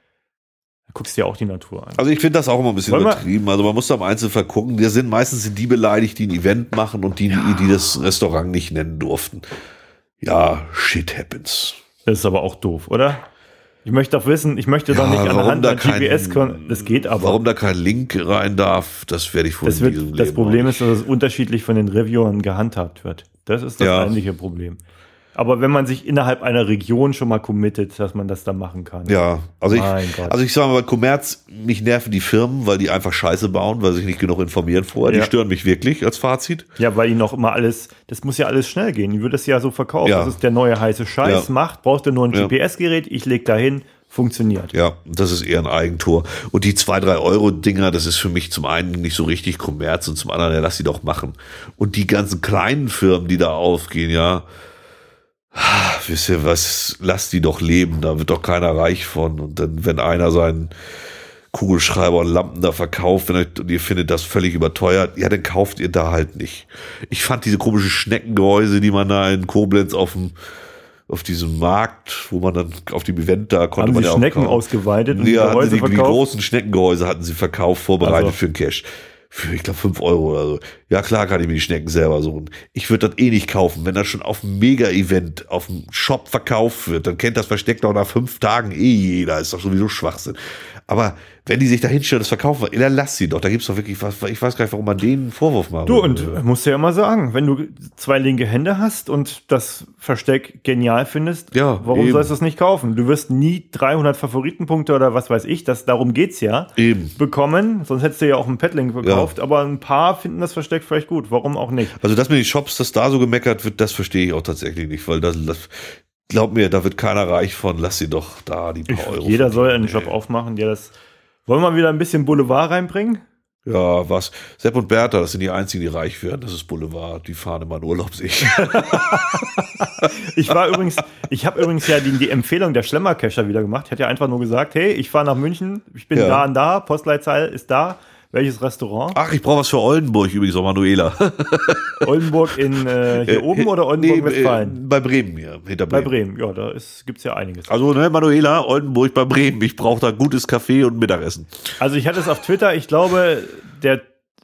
Da guckst du dir auch die Natur an. Also ich finde das auch immer ein bisschen Wollen wir- übertrieben. Also man muss da im Einzelfall gucken. Wir sind meistens sind die beleidigt, die ein Event machen und die, die, die das Restaurant nicht nennen durften. Ja, shit happens. Das ist aber auch doof, oder? Ich möchte doch wissen, ich möchte doch Ja, nicht warum anhand da der G P S, kein- kon- das geht aber. Warum da kein Link rein darf, das werde ich wohl Das, in diesem wird, das Leben Problem noch ist, dass es unterschiedlich von den Reviewern gehandhabt wird. Das ist das Ja. eigentliche Problem. Aber wenn man sich innerhalb einer Region schon mal committet, dass man das dann machen kann. Ja, also ich, Mein Gott. also ich sage mal, bei Kommerz, mich nerven die Firmen, weil die einfach Scheiße bauen, weil sie sich nicht genug informieren vorher. Ja. Die stören mich wirklich als Fazit. Ja, weil ihnen noch immer alles, das muss ja alles schnell gehen. Die wird es ja so verkaufen. Ja. Das ist der neue heiße Scheiß. Ja. Macht, brauchst du nur ein Ja. G P S-Gerät, ich leg da hin, funktioniert. Ja, das ist eher ein Eigentor. Und die zwei, drei Euro Dinger, das ist für mich zum einen nicht so richtig Kommerz und zum anderen, ja, lass die doch machen. Und die ganzen kleinen Firmen, die da aufgehen, ja, wisst ihr was, lass die doch leben, da wird doch keiner reich von. Und dann, wenn einer seinen Kugelschreiber und Lampen da verkauft, wenn ihr, und ihr findet das völlig überteuert, ja, dann kauft ihr da halt nicht. Ich fand diese komischen Schneckengehäuse, die man da in Koblenz auf dem auf diesem Markt, wo man dann auf dem Event da konnte Haben man sie ja auch Schnecken kaufen. ausgeweitet und Ja, hatten Gehäuse sie, die, die verkauft? großen Schneckengehäuse hatten sie verkauft, vorbereitet Also. für den Cash. Für, ich glaube, fünf Euro oder so. Ja, klar kann ich mir die Schnecken selber suchen. Ich würde das eh nicht kaufen. Wenn das schon auf einem Mega-Event, auf dem Shop verkauft wird, dann kennt das Versteck doch nach fünf Tagen eh jeder. Ist doch sowieso Schwachsinn. Aber wenn die sich da hinstellen, das verkaufen, dann lass sie doch. Da gibt's doch wirklich was. Ich weiß gar nicht, warum man denen einen Vorwurf macht. Du, und musst ja immer sagen, wenn du zwei linke Hände hast und das Versteck genial findest, Ja, warum eben. sollst du es nicht kaufen? Du wirst nie dreihundert Favoritenpunkte oder was weiß ich, das, darum geht's ja, Eben. bekommen. Sonst hättest du ja auch einen Petlink gekauft, aber ein paar finden das Versteck vielleicht gut. Warum auch nicht? Also, dass mir die Shops, dass da so gemeckert wird, das verstehe ich auch tatsächlich nicht, weil das, das glaub mir, da wird keiner reich von. Lass sie doch da die paar Euro. Jeder verdienen. soll einen Job aufmachen, der das. Wollen wir mal wieder ein bisschen Boulevard reinbringen? Ja, was? Sepp und Bertha, das sind die einzigen, die reich werden. Das ist Boulevard. Die fahren immer in Urlaub, sich. Ich war übrigens, ich habe übrigens ja die, die Empfehlung der Schlemmercacher wieder gemacht. Ich hatte ja einfach nur gesagt, hey, ich fahre nach München, ich bin Ja. da und da, Postleitzahl ist da. Welches Restaurant? Ach, ich brauche was für Oldenburg übrigens, auch Manuela. Oldenburg in äh, hier oben oder Oldenburg, Nee, Westfalen? äh, bei Bremen hier, hinter Bei Bremen. Bremen, ja, da ist, gibt's ja einiges. Also, ne, Manuela, Oldenburg bei Bremen. Ich brauche da gutes Kaffee und Mittagessen. Also ich hatte es auf Twitter, ich glaube, der,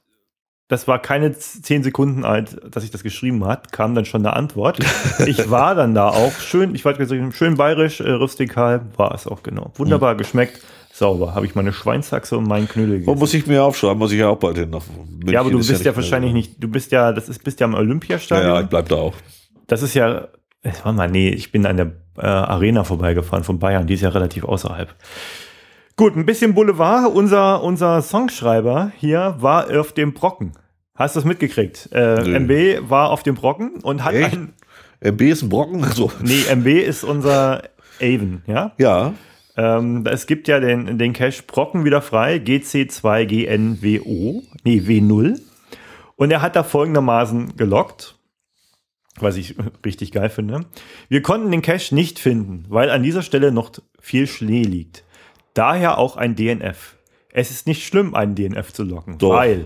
das war keine zehn Sekunden alt, dass ich das geschrieben hat, kam dann schon eine Antwort. Ich war dann da auch schön, ich wollte sagen, schön bayerisch, äh, rustikal, war es auch genau. Wunderbar geschmeckt, sauber. Habe ich meine Schweinshaxe und meinen Knödel Und gegessen. muss ich mir aufschreiben, muss ich ja auch bald hin. Nach München. Ja, aber du Ist bist ja, nicht wahrscheinlich mehr nicht, du bist ja, das ist, bist ja am so. Ja, Olympiastadion. ja, ich bleib da auch. Das ist ja, äh, warte mal, nee, ich bin an der äh, Arena vorbeigefahren von Bayern, die ist ja relativ außerhalb. Gut, ein bisschen Boulevard. Unser, unser Songschreiber hier war auf dem Brocken. Hast du das mitgekriegt? Äh, Nö. M B war auf dem Brocken und hat Echt? ein, M B ist ein Brocken? Also, nee, M B ist unser Avon, ja? ja. Ähm, es gibt ja den, den Cache Brocken wieder frei, G C zwei G N W O, nee, W null. Und er hat da folgendermaßen gelockt, was ich richtig geil finde. Wir konnten den Cache nicht finden, weil an dieser Stelle noch viel Schnee liegt. Daher auch ein D N F. Es ist nicht schlimm, einen D N F zu locken, Doch. weil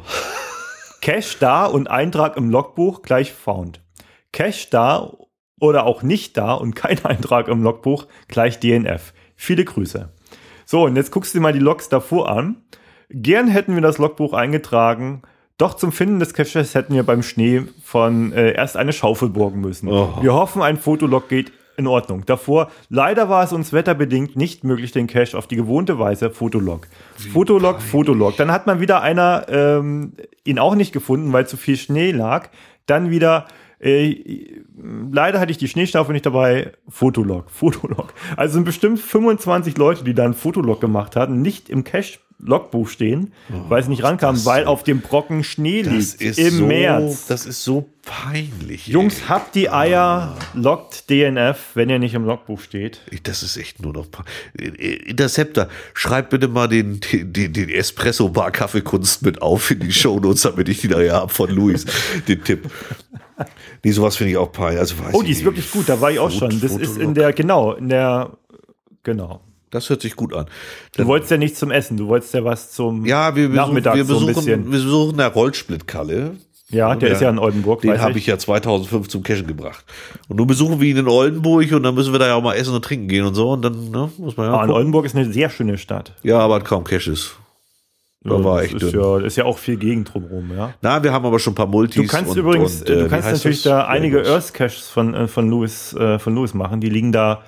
Cache da und Eintrag im Logbuch gleich found. Cache da oder auch nicht da und kein Eintrag im Logbuch gleich D N F. Viele Grüße. So, und jetzt guckst du dir mal die Logs davor an. Gern hätten wir das Logbuch eingetragen, doch zum Finden des Caches hätten wir beim Schnee von äh, erst eine Schaufel borgen müssen. Oh. Wir hoffen, ein Fotolog geht in Ordnung. Davor, leider war es uns wetterbedingt nicht möglich, den Cache auf die gewohnte Weise Fotolog. Fotolog, Fotolog. Dann hat man wieder einer ähm, ihn auch nicht gefunden, weil zu viel Schnee lag. Dann wieder Äh, leider hatte ich die Schneestaffel nicht dabei. Fotolog, Fotolog. Also sind bestimmt fünfundzwanzig Leute, die da ein Fotolog gemacht hatten, nicht im Cache-Logbuch stehen, oh, weil es nicht rankam, weil auf dem Brocken Schnee liegt im so, März. Das ist so peinlich. Jungs, ey. habt die Eier, loggt D N F, wenn ihr nicht im Logbuch steht. Das ist echt nur noch. Interceptor, schreibt bitte mal den, den, den Espresso-Bar Kaffeekunst mit auf in die Shownotes, damit ich die da ja habe von Luis, den Tipp. Nee, sowas finde ich auch peinlich. Also, weiß Oh, ich die ist nicht. wirklich gut, da war ich auch Fot- schon. Das ist Fotolog. in der, genau, in der, genau. Das hört sich gut an. Du wolltest ja nichts zum Essen, du wolltest ja was zum Ja, wir besuchen, Nachmittag wir so ein besuchen, bisschen. wir besuchen der Rollsplit-Kalle. Ja, der Ja. ist ja in Oldenburg, Den weiß habe ich ja zweitausendfünf zum Cashen gebracht. Und nun besuchen wir ihn in Oldenburg und dann müssen wir da ja auch mal essen und trinken gehen und so. Und dann ne, muss man ja Ah, in gucken. Oldenburg ist eine sehr schöne Stadt. Ja, aber hat kaum Caches. Da Ja, war das echt ist dünn. ja, ist ja auch viel Gegend drumherum, ja. Na, wir haben aber schon ein paar Multis. Du kannst und, übrigens, und, äh, äh, du wie kannst heißt natürlich das? da einige Irgendwas. Earth Caches von, äh, von Louis, äh, von Louis machen. Die liegen da,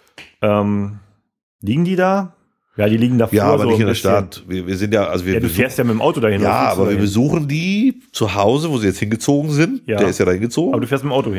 ähm, liegen die da? Ja, die liegen davor. Ja, aber so nicht ein in der bisschen. Stadt. Wir, wir sind ja, also wir Ja, du besuchen- fährst ja mit dem Auto dahin. Ja, wo fährst du aber wir dahin? besuchen die zu Hause, wo sie jetzt hingezogen sind. Ja. Der ist ja da hingezogen. Aber du fährst mit dem Auto hin.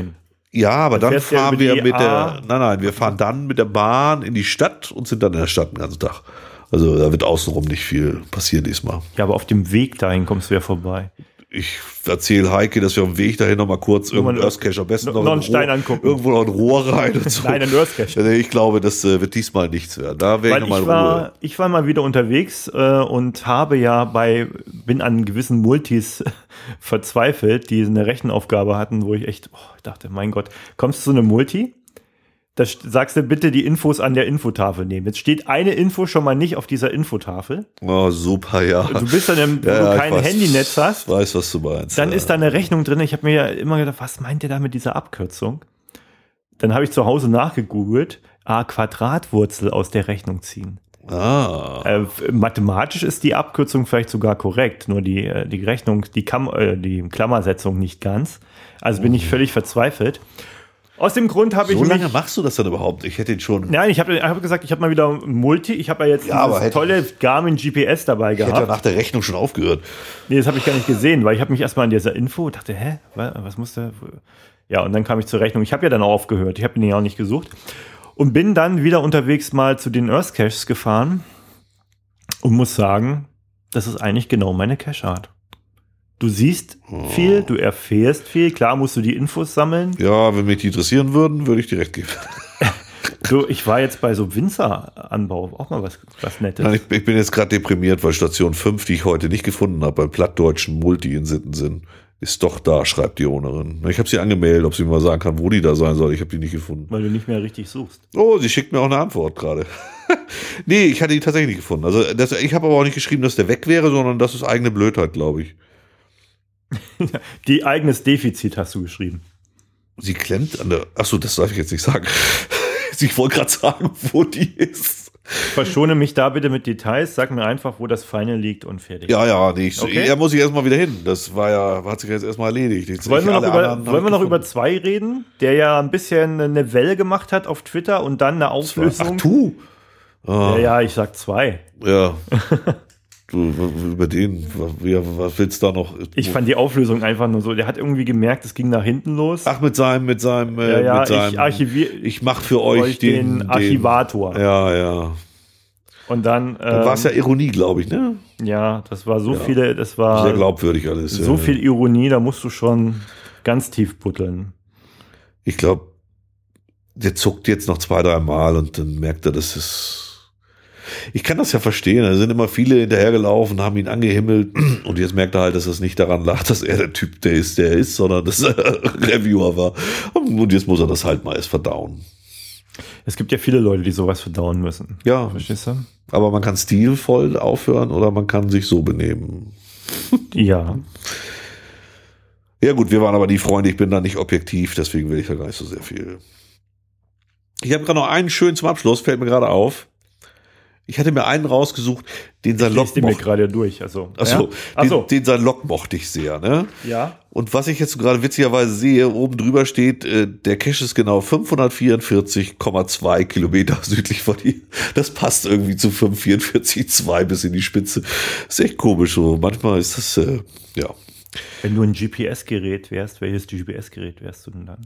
Ja, aber Dann dann fährst du ja fahren über wir die mit A- der, nein, nein, wir fahren dann mit der Bahn in die Stadt und sind dann in der Stadt den ganzen Tag. Also da wird außenrum nicht viel passieren diesmal. Ja, aber auf dem Weg dahin kommst du ja vorbei. Ich erzähle Heike, dass wir auf dem Weg dahin noch mal kurz irgendeinen Nochmal- Earthcache am besten noch- noch, noch ein einen Stein Rohr- angucken. Irgendwo noch ein Rohr rein und so. Nein, ein Earthcache. Also ich glaube, das äh, wird diesmal nichts werden. Da wäre ich Weil noch mal ich in Ruhe. war, ich war mal wieder unterwegs äh, und habe ja bei, bin an gewissen Multis verzweifelt, die eine Rechenaufgabe hatten, wo ich echt oh, dachte, mein Gott, kommst du zu einem Multi? Da st- sagst du bitte die Infos an der Infotafel nehmen. Jetzt steht eine Info schon mal nicht auf dieser Infotafel. Oh, super, ja. Du bist dann, im, wo Ja, ja, du ich kein weiß- Handynetz hast. Ich weiß, was du meinst. Dann ja. ist da eine Rechnung drin. Ich habe mir ja immer gedacht, was meint der da mit dieser Abkürzung? Dann habe ich zu Hause nachgegoogelt. Ah, Quadratwurzel aus der Rechnung ziehen. Ah. Äh, mathematisch ist die Abkürzung vielleicht sogar korrekt, nur die, äh, die Rechnung, die, Kam äh, die Klammersetzung nicht ganz. Also bin ich völlig verzweifelt. Aus dem Grund habe ich So lange mich, machst du das dann überhaupt? Ich hätte ihn schon. Nein, ich habe ich hab gesagt, ich habe mal wieder ein Multi. Ich habe ja jetzt Ja, aber dieses hätte- tolle Garmin G P S dabei Ich hätte ja gehabt. nach der Rechnung schon aufgehört. Nee, das habe ich gar nicht gesehen, weil ich habe mich erstmal an dieser Info und dachte, hä, wa- was muss der? Ja, und dann kam ich zur Rechnung. Ich habe ja dann auch aufgehört. Ich habe ihn ja auch nicht gesucht. Und bin dann wieder unterwegs mal zu den Earthcaches gefahren und muss sagen, das ist eigentlich genau meine Cache-Art. Du siehst viel, du erfährst viel. Klar musst du die Infos sammeln. Ja, wenn mich die interessieren würden, würde ich direkt geben. Du, ich war jetzt bei so Winzeranbau, auch mal was, was Nettes. Nein, ich, ich bin jetzt gerade deprimiert, weil Station fünf, die ich heute nicht gefunden habe, beim plattdeutschen Multi in Sittensen, ist doch da, schreibt die Ownerin. Ich habe sie angemeldet, ob sie mir mal sagen kann, wo die da sein soll. Ich habe die nicht gefunden. Weil du nicht mehr richtig suchst. Oh, sie schickt mir auch eine Antwort gerade. Nee, ich hatte die tatsächlich nicht gefunden. Also das, ich habe aber auch nicht geschrieben, dass der weg wäre, sondern das ist eigene Blödheit, glaube ich. Die eigenes Defizit hast du geschrieben. Sie klemmt an der. Achso, das darf ich jetzt nicht sagen. Ich wollte gerade sagen, wo die ist. Verschone mich da bitte mit Details. Sag mir einfach, wo das Feine liegt und fertig. Ja, ja, nee, ich, Okay. da muss ich erstmal wieder hin. Das war ja, hat sich jetzt erstmal erledigt. Jetzt Wollen wir ich noch, alle über, anderen wollen wir noch gefunden. über zwei reden, der ja ein bisschen eine Welle gemacht hat auf Twitter und dann eine Ach, Auflösung. tu. Ah, Ja, ja, ich sag zwei. ja. Du, über den, wie, was willst du da noch? Ich fand die Auflösung einfach nur so. Der hat irgendwie gemerkt, es ging nach hinten los. Ach, mit seinem, mit seinem, äh, ja, ja, mit seinem. ich archiviere ich mach für euch den, den Archivator. Ja, ja. Und dann, Da war es ähm, ja Ironie, glaube ich, ne? ja, das war so Ja. viele, das war Sehr glaubwürdig alles. so ja. viel Ironie, da musst du schon ganz tief buddeln. Ich glaube, der zuckt jetzt noch zwei, drei Mal und dann merkt er, dass es. Ich kann das ja verstehen. Da sind immer viele hinterhergelaufen, haben ihn angehimmelt und jetzt merkt er halt, dass es nicht daran lag, dass er der Typ, der ist, der ist, sondern dass er Reviewer war. Und jetzt muss er das halt mal erst verdauen. Es gibt ja viele Leute, die sowas verdauen müssen. Ja, Verstehst du? aber man kann stilvoll aufhören oder man kann sich so benehmen. Ja. Ja gut, wir waren aber die Freunde, ich bin da nicht objektiv, deswegen will ich da gar nicht so sehr viel. Ich habe gerade noch einen schön zum Abschluss, fällt mir gerade auf. Ich hatte mir einen rausgesucht, den sein Ich Lok lese die mir mochte. gerade durch. Also, Achso, ja? Achso. den, den sein Lok mochte ich sehr, ne? Ja. Und was ich jetzt gerade witzigerweise sehe, oben drüber steht, äh, der Cache ist genau fünfhundertvierundvierzig Komma zwei Kilometer südlich von hier. Das passt irgendwie zu fünfhundertvierundvierzig Komma zwei bis in die Spitze. Ist echt komisch so. Manchmal ist das, äh, ja. Wenn du ein G P S-Gerät wärst, welches G P S-Gerät wärst du denn dann?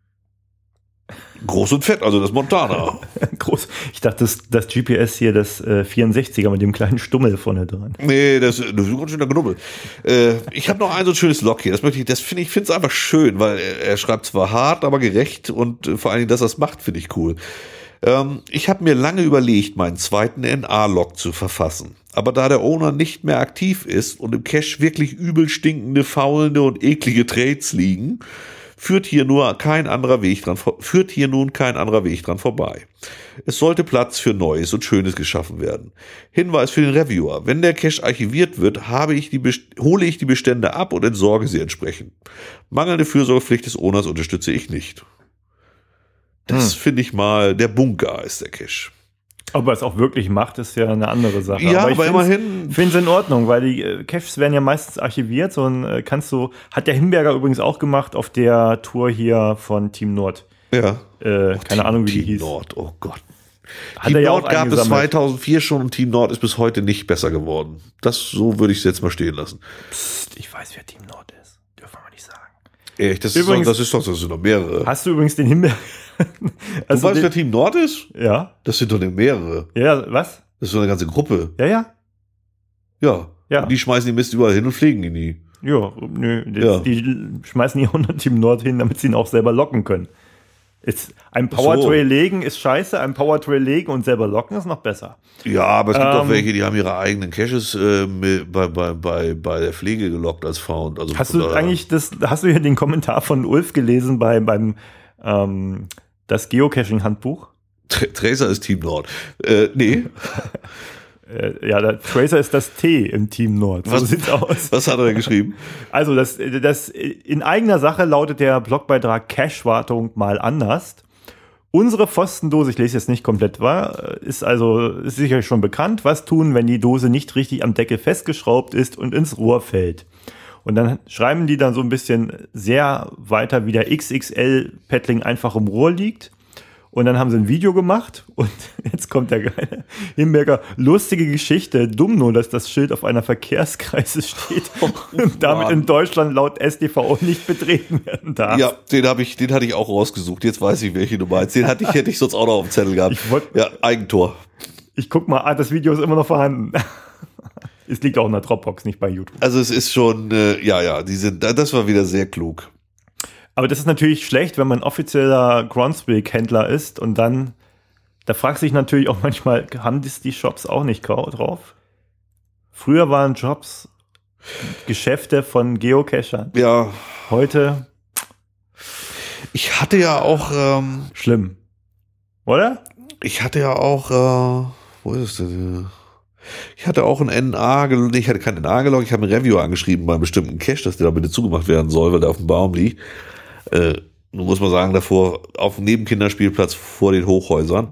Groß und fett, also das Montana. Groß. Ich dachte, das, das G P S hier, das äh, vierundsechziger mit dem kleinen Stummel vorne dran. Nee, das, das ist ein ganz schöner Knubbel. Äh, ich habe noch ein so schönes Log hier. Das möchte ich, das finde ich, finde es einfach schön, weil er, er schreibt zwar hart, aber gerecht und äh, vor allen Dingen, dass er es macht, finde ich cool. Ähm, ich habe mir lange überlegt, meinen zweiten N A-Log zu verfassen. Aber da der Owner nicht mehr aktiv ist und im Cache wirklich übel stinkende, faulende und eklige Trades liegen, führt hier nur kein anderer Weg dran, führt hier nun kein anderer Weg dran vorbei. Es sollte Platz für Neues und Schönes geschaffen werden. Hinweis für den Reviewer. Wenn der Cache archiviert wird, habe ich die, hole ich die Bestände ab und entsorge sie entsprechend. Mangelnde Fürsorgepflicht des Owners unterstütze ich nicht. Das hm. finde ich mal, der Bunker ist der Cache. Ob er es auch wirklich macht, ist ja eine andere Sache. Ja, aber, ich aber immerhin. Ich finde es in Ordnung, weil die äh, Caches werden ja meistens archiviert. So ein, äh, kannst du, hat der Himberger übrigens auch gemacht auf der Tour hier von Team Nord. Ja. Äh, oh, keine Team, Ahnung, wie Team die hieß. Nord, oh Gott. Hat Team er ja Nord auch gab es eingesammelt. zweitausendvier schon und Team Nord ist bis heute nicht besser geworden. Das, so würde ich es jetzt mal stehen lassen. Psst, ich weiß, wer Team Nord ist. Dürfen wir mal nicht sagen. Echt, das, Übrigens, ist doch, das ist doch, das sind doch mehrere. Hast du übrigens den Himbeer... Also du weißt, den, wer Team Nord ist? Ja. Das sind doch mehrere. Ja, was? Das ist so eine ganze Gruppe. Ja, ja. Ja. Ja. Und die schmeißen die Mist überall hin und pflegen ihn nie. Ja, nö. Die, Ja. die schmeißen ihr hundert Team Nord hin, damit sie ihn auch selber locken können. Ist, ein Powertrail so. legen ist scheiße, ein Powertrail legen und selber locken ist noch besser. Ja, aber es gibt Ähm, auch welche, die haben ihre eigenen Caches äh, mit, bei, bei, bei, bei der Pflege gelockt als Found. Also Hast von du daher- eigentlich das, hast du hier den Kommentar von Ulf gelesen bei, beim ähm, das Geocaching-Handbuch? Tra- Tracer ist Team Nord. Äh, nee. Äh, ja, der Tracer ist das T im Team Nord. So Was- sieht's aus. Was hat er denn geschrieben? Also das, das in eigener Sache lautet der Blogbeitrag Cache-Wartung mal anders. Unsere Pfostendose, ich lese jetzt nicht komplett wahr, ist also ist sicherlich schon bekannt. Was tun, wenn die Dose nicht richtig am Deckel festgeschraubt ist und ins Rohr fällt? Und dann schreiben die dann so ein bisschen sehr weiter, wie der X X L-Paddling einfach im Rohr liegt. Und dann haben sie ein Video gemacht und jetzt kommt der geile Himberger, lustige Geschichte, dumm nur, dass das Schild auf einer Verkehrskreise steht und damit Mann. in Deutschland laut S D V O nicht betreten werden darf. Ja, den habe ich, den hatte ich auch rausgesucht. Jetzt weiß ich, welche du meinst. Den hatte ich, hätte ich sonst auch noch auf dem Zettel gehabt. Ich wollt- ja, Eigentor. Ich guck mal, ah, das Video ist immer noch vorhanden. Es liegt auch in der Dropbox, nicht bei YouTube. Also es ist schon, äh, ja, ja, die sind, das war wieder sehr klug. Aber das ist natürlich schlecht, wenn man offizieller Groundspeak-Händler ist und dann, da fragst du dich natürlich auch manchmal, haben das die Shops auch nicht grau- drauf? Früher waren Jobs Geschäfte von Geocachern. Ja, Heute ich hatte ja auch, ähm, schlimm. Oder? ich hatte ja auch, äh, wo ist es denn? Ich hatte auch ein N A, gel- nee, ich hatte kein N A geloggt, ich habe ein Review angeschrieben bei einem bestimmten Cache, dass der da bitte zugemacht werden soll, weil der auf dem Baum liegt. Äh, nun muss man sagen, davor auf dem Nebenkinderspielplatz vor den Hochhäusern.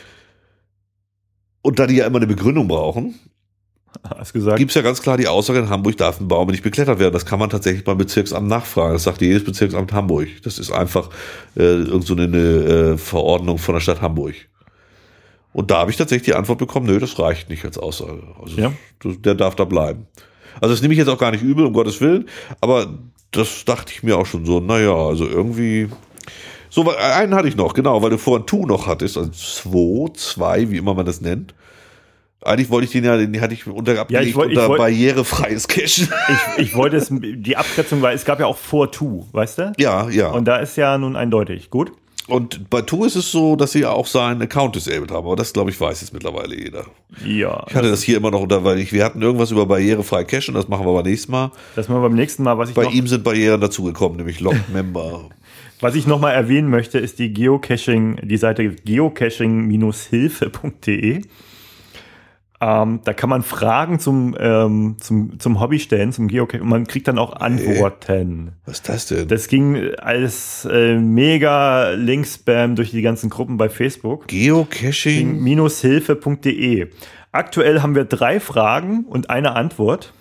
Und da die ja immer eine Begründung brauchen, Hast gesagt. gibt es ja ganz klar die Aussage, in Hamburg darf ein Baum nicht beklettert werden. Das kann man tatsächlich beim Bezirksamt nachfragen. Das sagt jedes Bezirksamt Hamburg. Das ist einfach äh, irgend so eine, eine äh, Verordnung von der Stadt Hamburg. Und da habe ich tatsächlich die Antwort bekommen, nö, das reicht nicht als Aussage. Also Ja. das, der darf da bleiben. Also das nehme ich jetzt auch gar nicht übel, um Gottes Willen, aber das dachte ich mir auch schon so, naja, also irgendwie... So, weil- einen hatte ich noch, genau, weil du vorhin Tu noch hattest, also zwei, zwei, wie immer man das nennt. Eigentlich wollte ich den ja, den hatte ich unter abgelegt ich wollt- ich unter wollt- barrierefreies Cachen. Ich, ich wollte es, die Abkürzung war, es gab ja auch For To, weißt du? Ja, ja. Und da ist ja nun eindeutig. Gut. Und bei Tu ist es so, dass sie ja auch seinen Account disabled haben, aber das, glaube ich, weiß jetzt mittlerweile jeder. Ja. Ich hatte das hier immer noch unter, weil ich, wir hatten irgendwas über barrierefrei Cachen, das machen wir aber nächstes Mal. Das machen wir beim nächsten Mal. Was ich Bei noch, ihm sind Barrieren dazugekommen, nämlich Log-Member. was ich noch mal erwähnen möchte, ist die Geocaching, die Seite geocaching Hilfe punkt de. Ähm, da kann man Fragen zum, ähm, zum, zum Hobby stellen, zum Geocaching. Und man kriegt dann auch Antworten. Was ist das denn? Das ging als äh, mega Link-Spam durch die ganzen Gruppen bei Facebook. Geocaching? Hilfe punkt de. Aktuell haben wir drei Fragen und eine Antwort.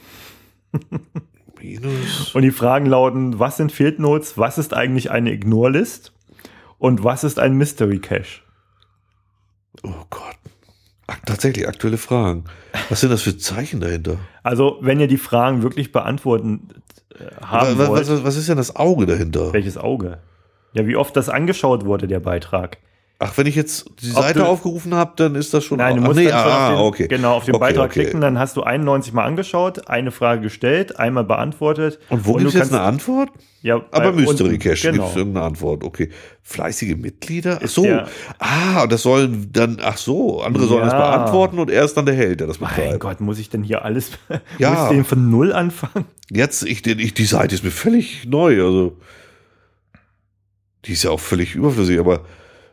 Minus. Und die Fragen lauten, was sind Field Notes, was ist eigentlich eine Ignore-List und was ist ein Mystery Cache? Oh Gott. Ach, tatsächlich, aktuelle Fragen. Was sind das für Zeichen dahinter? Also, wenn ihr die Fragen wirklich beantworten äh, haben was, wollt, was, was ist denn das Auge dahinter? welches Auge? Ja, wie oft das angeschaut wurde, der Beitrag. Ach, wenn ich jetzt die Ob Seite du- aufgerufen habe, dann ist das schon... Nein, du Ach, musst nee, dann schon ah, auf den, okay. genau, auf den Okay, Beitrag okay. klicken, dann hast du einundneunzig Mal angeschaut, eine Frage gestellt, einmal beantwortet. Und wo du gibt es jetzt kannst- eine Antwort? Ja, Aber bei Mystery unten, Cache genau. gibt es irgendeine Antwort. Okay. Fleißige Mitglieder? Ach Ist so. der- Ah, das sollen dann, ach so, andere sollen Ja. das beantworten und er ist dann der Held, der das Mein betreibt. Gott, muss ich denn hier alles, Ja. muss ich den von Null anfangen? Jetzt, ich, ich, die Seite ist mir völlig neu, also. Die ist ja auch völlig überflüssig, aber.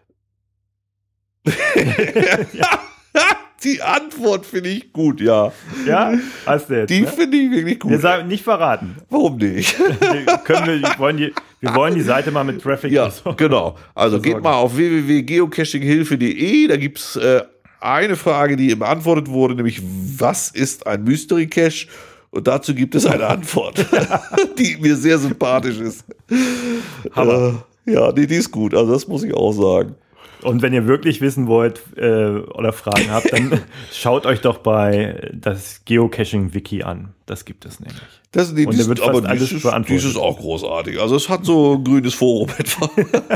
Die Antwort finde ich gut, ja. Ja, hast du jetzt. Die ne? finde ich wirklich gut. Wir sagen nicht verraten. Warum nicht? Wir, können wir, wir, wollen die, wir wollen die Seite mal mit Traffic Ja, versorgen. genau. Also geht mal auf w w w punkt geocaching hilfe punkt de, da gibt es äh, eine Frage, die beantwortet wurde, nämlich was ist ein Mystery Cache? Und dazu gibt es eine Antwort, die mir sehr sympathisch ist. Hammer. Äh, ja, nee, die ist gut, also das muss ich auch sagen. Und wenn ihr wirklich wissen wollt äh, oder Fragen habt, dann schaut euch doch bei das Geocaching-Wiki an. Das gibt es nämlich. Das, nee, Und dies, da wird fast aber alles dieses, beantwortet. dieses ist auch großartig. Also es hat so ein grünes Forum etwa.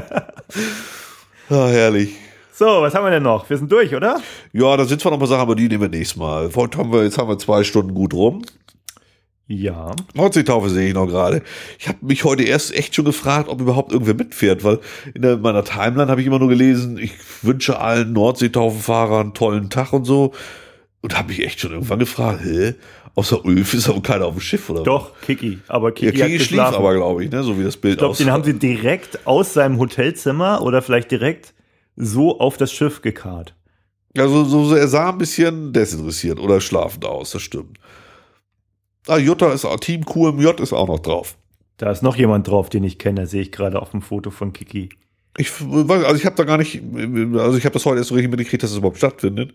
Ja, herrlich. So, was haben wir denn noch? Wir sind durch, oder? Ja, da sind zwar noch ein paar Sachen, aber die nehmen wir nächstes Mal. Heute haben wir, jetzt haben wir zwei Stunden gut rum. Ja. Nordseetaufe sehe ich noch gerade. Ich habe mich heute erst echt schon gefragt, ob überhaupt irgendwer mitfährt, weil in der, meiner Timeline habe ich immer nur gelesen, ich wünsche allen Nordseetaufenfahrern einen tollen Tag und so. Und habe mich echt schon irgendwann gefragt, hä? Außer Ulf ist aber keiner auf dem Schiff, oder? Doch, Kiki. Aber Kiki, ja, Kiki Kiki schlief aber, glaube ich, ne? So wie das Bild Ich glaube, aussah. den haben sie direkt aus seinem Hotelzimmer oder vielleicht direkt so auf das Schiff gekarrt. Also so, so, er sah ein bisschen desinteressiert oder schlafend aus, das stimmt. Ah, Jutta ist auch, Team Q M J ist auch noch drauf. Da ist noch jemand drauf, den ich kenne, sehe ich gerade auf dem Foto von Kiki. Ich weiß, also ich habe da gar nicht, also ich habe das heute erst so richtig mitgekriegt, dass es überhaupt stattfindet.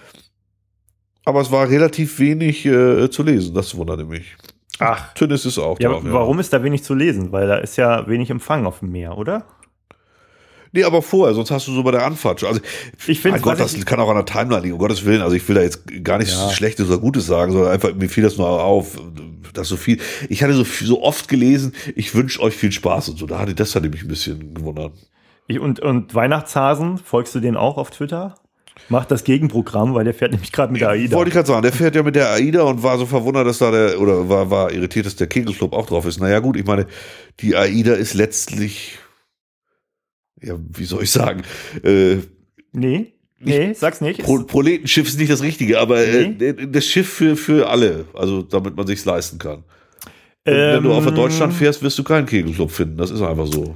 Aber es war relativ wenig äh, zu lesen, das wunderte mich. Ach. Tünnes ist auch Ja, drauf. warum ja. ist da wenig zu lesen? Weil da ist ja wenig Empfang auf dem Meer, oder? Nee, aber vorher, sonst hast du so bei der Anfahrt schon. Also, Ich finde, mein Gott, das kann auch an der Timeline liegen, um Gottes Willen. Also ich will da jetzt gar nichts Ja. Schlechtes oder Gutes sagen, sondern einfach, mir fiel das nur auf, dass so viel, ich hatte so, viel- so oft gelesen, ich wünsche euch viel Spaß und so. Da hatte das hatte mich ein bisschen gewundert. ich, und, und Weihnachtshasen, folgst du den auch auf Twitter? Macht das Gegenprogramm, weil der fährt nämlich gerade mit der AIDA. Wollte ich gerade sagen, der fährt ja mit der AIDA und war so verwundert, dass da der, oder war, war irritiert, dass der Kegelclub auch drauf ist. Naja gut, ich meine, die AIDA ist letztlich, ja, wie soll ich sagen, äh, Nee, nee, sag's nicht. Pro Proletenschiff ist nicht das Richtige, aber Nee. äh, das Schiff für, für alle, also damit man sich's leisten kann. Und Ähm, wenn du auf der Deutschland fährst, wirst du keinen Kegelclub finden, das ist einfach so.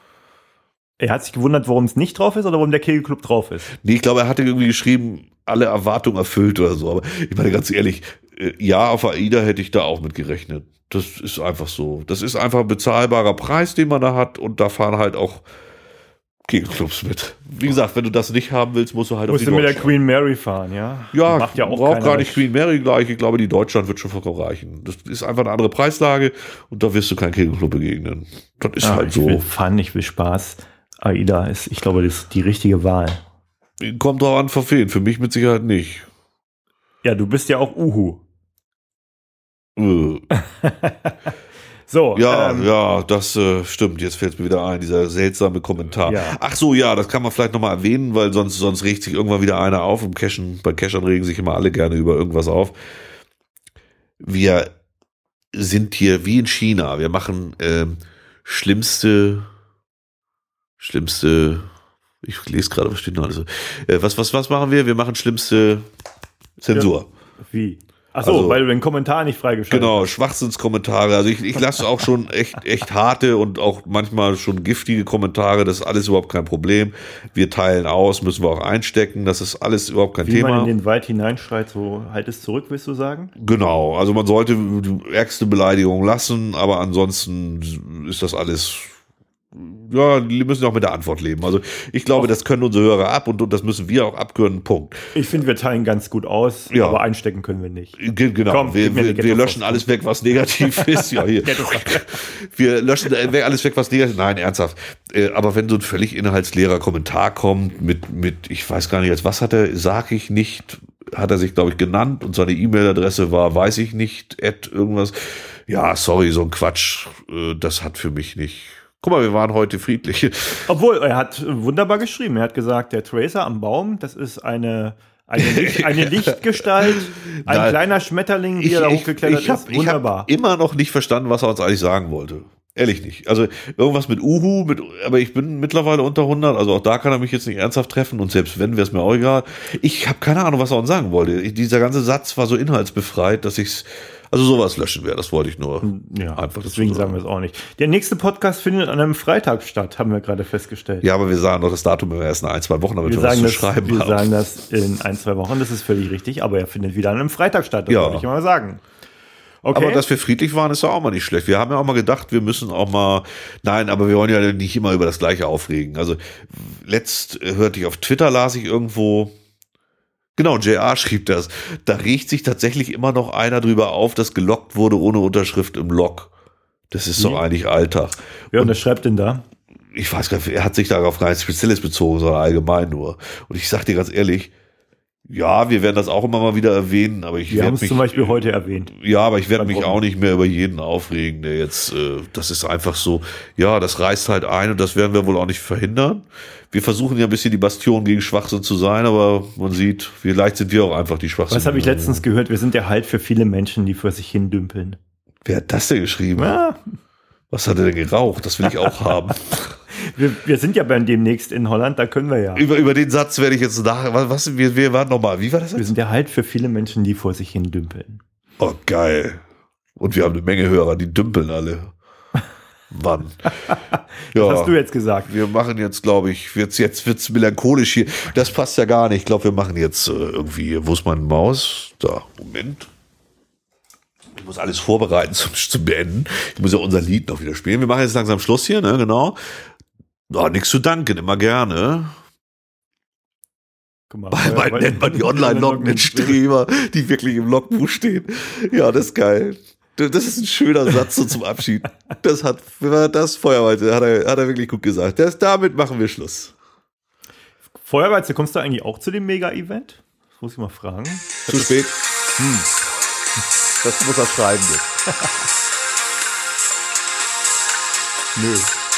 Er hat sich gewundert, warum es nicht drauf ist oder warum der Kegelclub drauf ist. Nee, ich glaube, er hatte irgendwie geschrieben, alle Erwartungen erfüllt oder so, aber ich meine ganz ehrlich, äh, ja, auf AIDA hätte ich da auch mit gerechnet. Das ist einfach so. Das ist einfach ein bezahlbarer Preis, den man da hat und da fahren halt auch Kegelclubs mit. Wie gesagt, wenn du das nicht haben willst, musst du halt Musst auf du die mit der Deutschland. Queen Mary fahren, ja? Ja, Macht ja auch braucht keiner gar nicht weg. Queen Mary gleich. Ich glaube, die Deutschland wird schon vollkommen reichen. Das ist einfach eine andere Preislage und da wirst du keinen Kegelclub begegnen. Das ist Ah, halt ich will so. Fun, ich will Spaß. AIDA ist, ich glaube, das ist die richtige Wahl. Kommt drauf an, für wen. Für mich mit Sicherheit nicht. Ja, du bist ja auch Uhu. Äh. So, Ja, ähm, ja, das äh, stimmt. Jetzt fällt es mir wieder ein, dieser seltsame Kommentar. Ja. Ach so, ja, das kann man vielleicht nochmal erwähnen, weil sonst, sonst regt sich irgendwann wieder einer auf. Im Cashen, bei Cachern regen sich immer alle gerne über irgendwas auf. Wir sind hier wie in China. Wir machen ähm, schlimmste, schlimmste, ich lese gerade, was steht noch alles so. Äh, was, was, was machen wir? Wir machen schlimmste Zensur. wie? Achso, Also- weil du den Kommentar nicht freigeschaltet Genau, Schwachsinnskommentare. Also ich, ich lasse auch schon echt, echt harte und auch manchmal schon giftige Kommentare. Das ist alles überhaupt kein Problem. Wir teilen aus, müssen wir auch einstecken. Das ist alles überhaupt kein hast. Wie man Thema. in den Wald hineinschreit, so halt es zurück, willst du sagen? Genau, also man sollte die ärgste Beleidigung lassen, aber ansonsten ist das alles, ja, die müssen auch mit der Antwort leben. Also ich glaube, das können unsere Hörer ab und, und das müssen wir auch abkönnen, Punkt. Ich finde, wir teilen ganz gut aus, Ja. aber einstecken können wir nicht. Ge- Genau, Komm, wir, gib mir wir, die wir Ghetto-Faust. löschen alles weg, was negativ ist. Ja, hier. Wir löschen äh, alles weg, was negativ ist. Nein, ernsthaft. Äh, Aber wenn so ein völlig inhaltsleerer Kommentar kommt mit, mit, ich weiß gar nicht, als was hat er, sag ich nicht, hat er sich, glaube ich, genannt und seine E-Mail-Adresse war, weiß ich nicht, at irgendwas. Ja, sorry, so ein Quatsch, äh, das hat für mich nicht. Guck mal, wir waren heute friedlich. Obwohl, er hat wunderbar geschrieben. Er hat gesagt, der Tracer am Baum, das ist eine, eine, Licht, eine Lichtgestalt, ein Nein. kleiner Schmetterling, wie er da hochgeklettert ich hab, ist. ich Wunderbar. hab immer noch nicht verstanden, was er uns eigentlich sagen wollte. Ehrlich nicht. Also irgendwas mit Uhu, mit, aber ich bin mittlerweile unter hundert, also auch da kann er mich jetzt nicht ernsthaft treffen und selbst wenn, wäre es mir auch egal. Ich habe keine Ahnung, was er uns sagen wollte. Ich, dieser ganze Satz war so inhaltsbefreit, dass ich's, also sowas löschen wäre, das wollte ich nur Ja, einfach deswegen dazu sagen wir es auch nicht. Der nächste Podcast findet an einem Freitag statt, haben wir gerade festgestellt. Ja, aber wir sagen doch das Datum immer erst in ein, zwei Wochen, damit wir wir, was sagen, zu das, schreiben wir haben. sagen das in ein, zwei Wochen, das ist völlig richtig, aber er findet wieder an einem Freitag statt, das Ja. wollte ich mal sagen. Okay. Aber dass wir friedlich waren, ist ja auch mal nicht schlecht. Wir haben ja auch mal gedacht, wir müssen auch mal, nein, aber wir wollen ja nicht immer über das Gleiche aufregen. Also letzt äh, hörte ich auf Twitter, las ich irgendwo, genau, J R schrieb das, da regt sich tatsächlich immer noch einer drüber auf, dass gelockt wurde ohne Unterschrift im Log. Das ist Wie? doch eigentlich Alltag. Wer unterschreibt denn da? ich weiß gar nicht, er hat sich darauf gar nichts Spezielles bezogen, sondern allgemein nur. Und ich sag dir ganz ehrlich, ja, wir werden das auch immer mal wieder erwähnen, aber ich Wir haben werde es mich zum Beispiel heute erwähnt. Ja, aber ich werde mich Warum? auch nicht mehr über jeden aufregen, der jetzt, äh, das ist einfach so, ja, das reißt halt ein und das werden wir wohl auch nicht verhindern. Wir versuchen ja ein bisschen die Bastion gegen Schwachsinn zu sein, aber man sieht, vielleicht sind wir auch einfach die Schwachsinn. Was habe ich letztens gehört? Wir sind der Halt für viele Menschen, die vor sich hin dümpeln. Wer hat das denn geschrieben? Ja, Was hat er denn geraucht? Das will ich auch haben. wir, wir sind ja beim demnächst in Holland, da können wir ja. Über, über den Satz werde ich jetzt nach, was, was wir, wir waren nochmal, wie war das Wir jetzt? sind der Halt für viele Menschen, die vor sich hin dümpeln. Oh, geil. Und wir haben eine Menge Hörer, die dümpeln alle. Mann. Ja. Was hast du jetzt gesagt? Wir machen jetzt, glaube ich, jetzt, jetzt wird's melancholisch hier. Das passt ja gar nicht. Ich glaube, wir machen jetzt äh, irgendwie, wo ist meine Maus? Da, Moment. Ich muss alles vorbereiten zum, zum Beenden. Ich muss ja unser Lied noch wieder spielen. Wir machen jetzt langsam Schluss hier, ne, genau. Oh, nichts zu danken, immer gerne. Guck mal, Bald weil- nennt man die Online-Login-Streamer, die wirklich im Logbuch stehen. Ja, das ist geil. Das ist ein schöner Satz so zum Abschied. Das hat, das Feuerweite hat er, hat er wirklich gut gesagt. Das, damit machen wir Schluss. Feuerweize, kommst du eigentlich auch zu dem Mega-Event? Das muss ich mal fragen. Zu spät. Hm. Das muss er schreiben jetzt. Nö.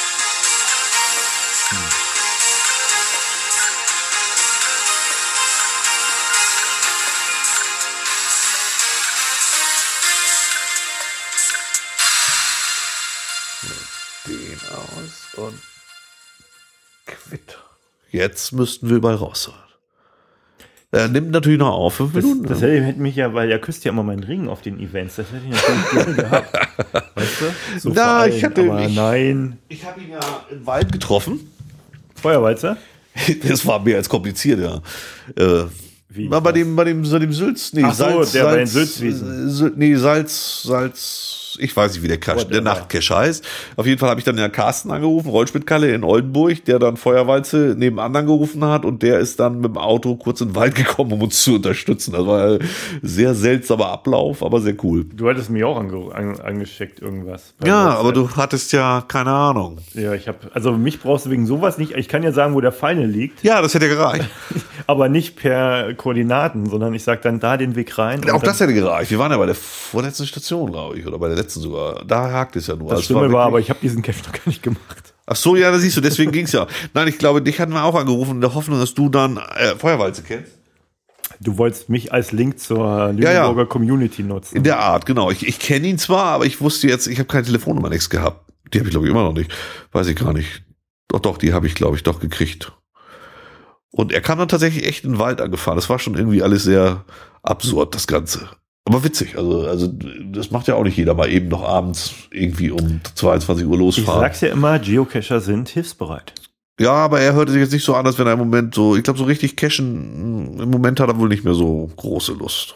Den aus und quitt. Jetzt müssten wir mal raus. Er nimmt natürlich noch auf, fünf Das, Minuten. das ne? hätte mich ja, weil er küsst ja immer meinen Ring auf den Events. Das hätte ich natürlich gerne gehabt. Weißt du? So Na, vor allen, ich hatte- aber ich- nein. Ich habe ihn ja im Wald getroffen. Feuerweize? Das war mehr als kompliziert, ja. Äh, Wie? war bei Was? dem, bei dem, so dem Sülz, nee, Ach so, Salz, der bei den Salz, Sülzwiesen. äh, Sylt- nee, Salz, Salz, ich weiß nicht, wie der, Cache, Whatever. der Nachtcache heißt. Auf jeden Fall habe ich dann ja Carsten angerufen, Rollspitkalle in Oldenburg, der dann Feuerwalze nebenan angerufen hat und der ist dann mit dem Auto kurz in den Wald gekommen, um uns zu unterstützen. Das war ein sehr seltsamer Ablauf, aber sehr cool. Du hattest mir auch ange an, angeschickt irgendwas. Bei Ja, WhatsApp. aber du hattest ja keine Ahnung. Ja, ich habe, also mich brauchst du wegen sowas nicht. Ich kann ja sagen, wo der Final liegt, Ja, das hätte gereicht. aber nicht per Koordinaten, sondern ich sag dann da den Weg rein. Auch und das dann, hätte gereicht. Wir waren ja bei der vorletzten Station, glaube ich, oder bei der letzten sogar. Da hakt es ja nur. das Es Schlimme war, wirklich- aber ich habe diesen Cache noch gar nicht gemacht. Ach so, ja, da siehst du, deswegen ging's ja. Nein, ich glaube, dich hatten wir auch angerufen in der Hoffnung, dass du dann äh, Feuerwalze kennst. Du wolltest mich als Link zur Ja, ja. Lüneburger Community nutzen. In der Art, genau. Ich, ich kenne ihn zwar, aber ich wusste jetzt, ich habe keine Telefonnummer nichts gehabt. Die habe ich, glaube ich, immer noch nicht. Weiß ich gar nicht. Doch, doch, die habe ich, glaube ich, doch gekriegt. Und er kam dann tatsächlich echt in den Wald angefahren. Das war schon irgendwie alles sehr absurd, das Ganze. Aber witzig. Also, also das macht ja auch nicht jeder mal eben noch abends irgendwie um zweiundzwanzig Uhr ich losfahren. sag's ja immer, Geocacher sind hilfsbereit. Ja, aber er hörte sich jetzt nicht so an, als wenn er im Moment so, ich glaube, so richtig cashen, im Moment hat er wohl nicht mehr so große Lust.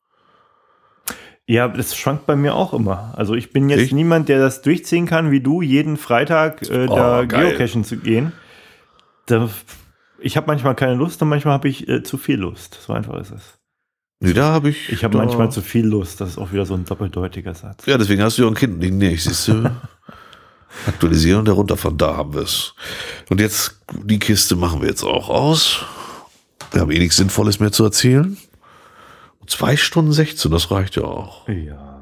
Ja, das schwankt bei mir auch immer. Also ich bin jetzt Echt? niemand, der das durchziehen kann, wie du, jeden Freitag äh, da Oh, geil. Geocachen zu gehen. Da, ich habe manchmal keine Lust und manchmal habe ich äh, zu viel Lust. So einfach ist es. Nee, da habe ich. Ich habe da- manchmal zu viel Lust. Das ist auch wieder so ein doppeldeutiger Satz. Ja, deswegen hast du ja ein Kind nicht. Nee, siehst du. Aktualisieren und herunter, von da haben wir es. Und jetzt, die Kiste machen wir jetzt auch aus. Wir haben eh nichts Sinnvolles mehr zu erzählen. Zwei Stunden sechzehn, das reicht ja auch. Ja.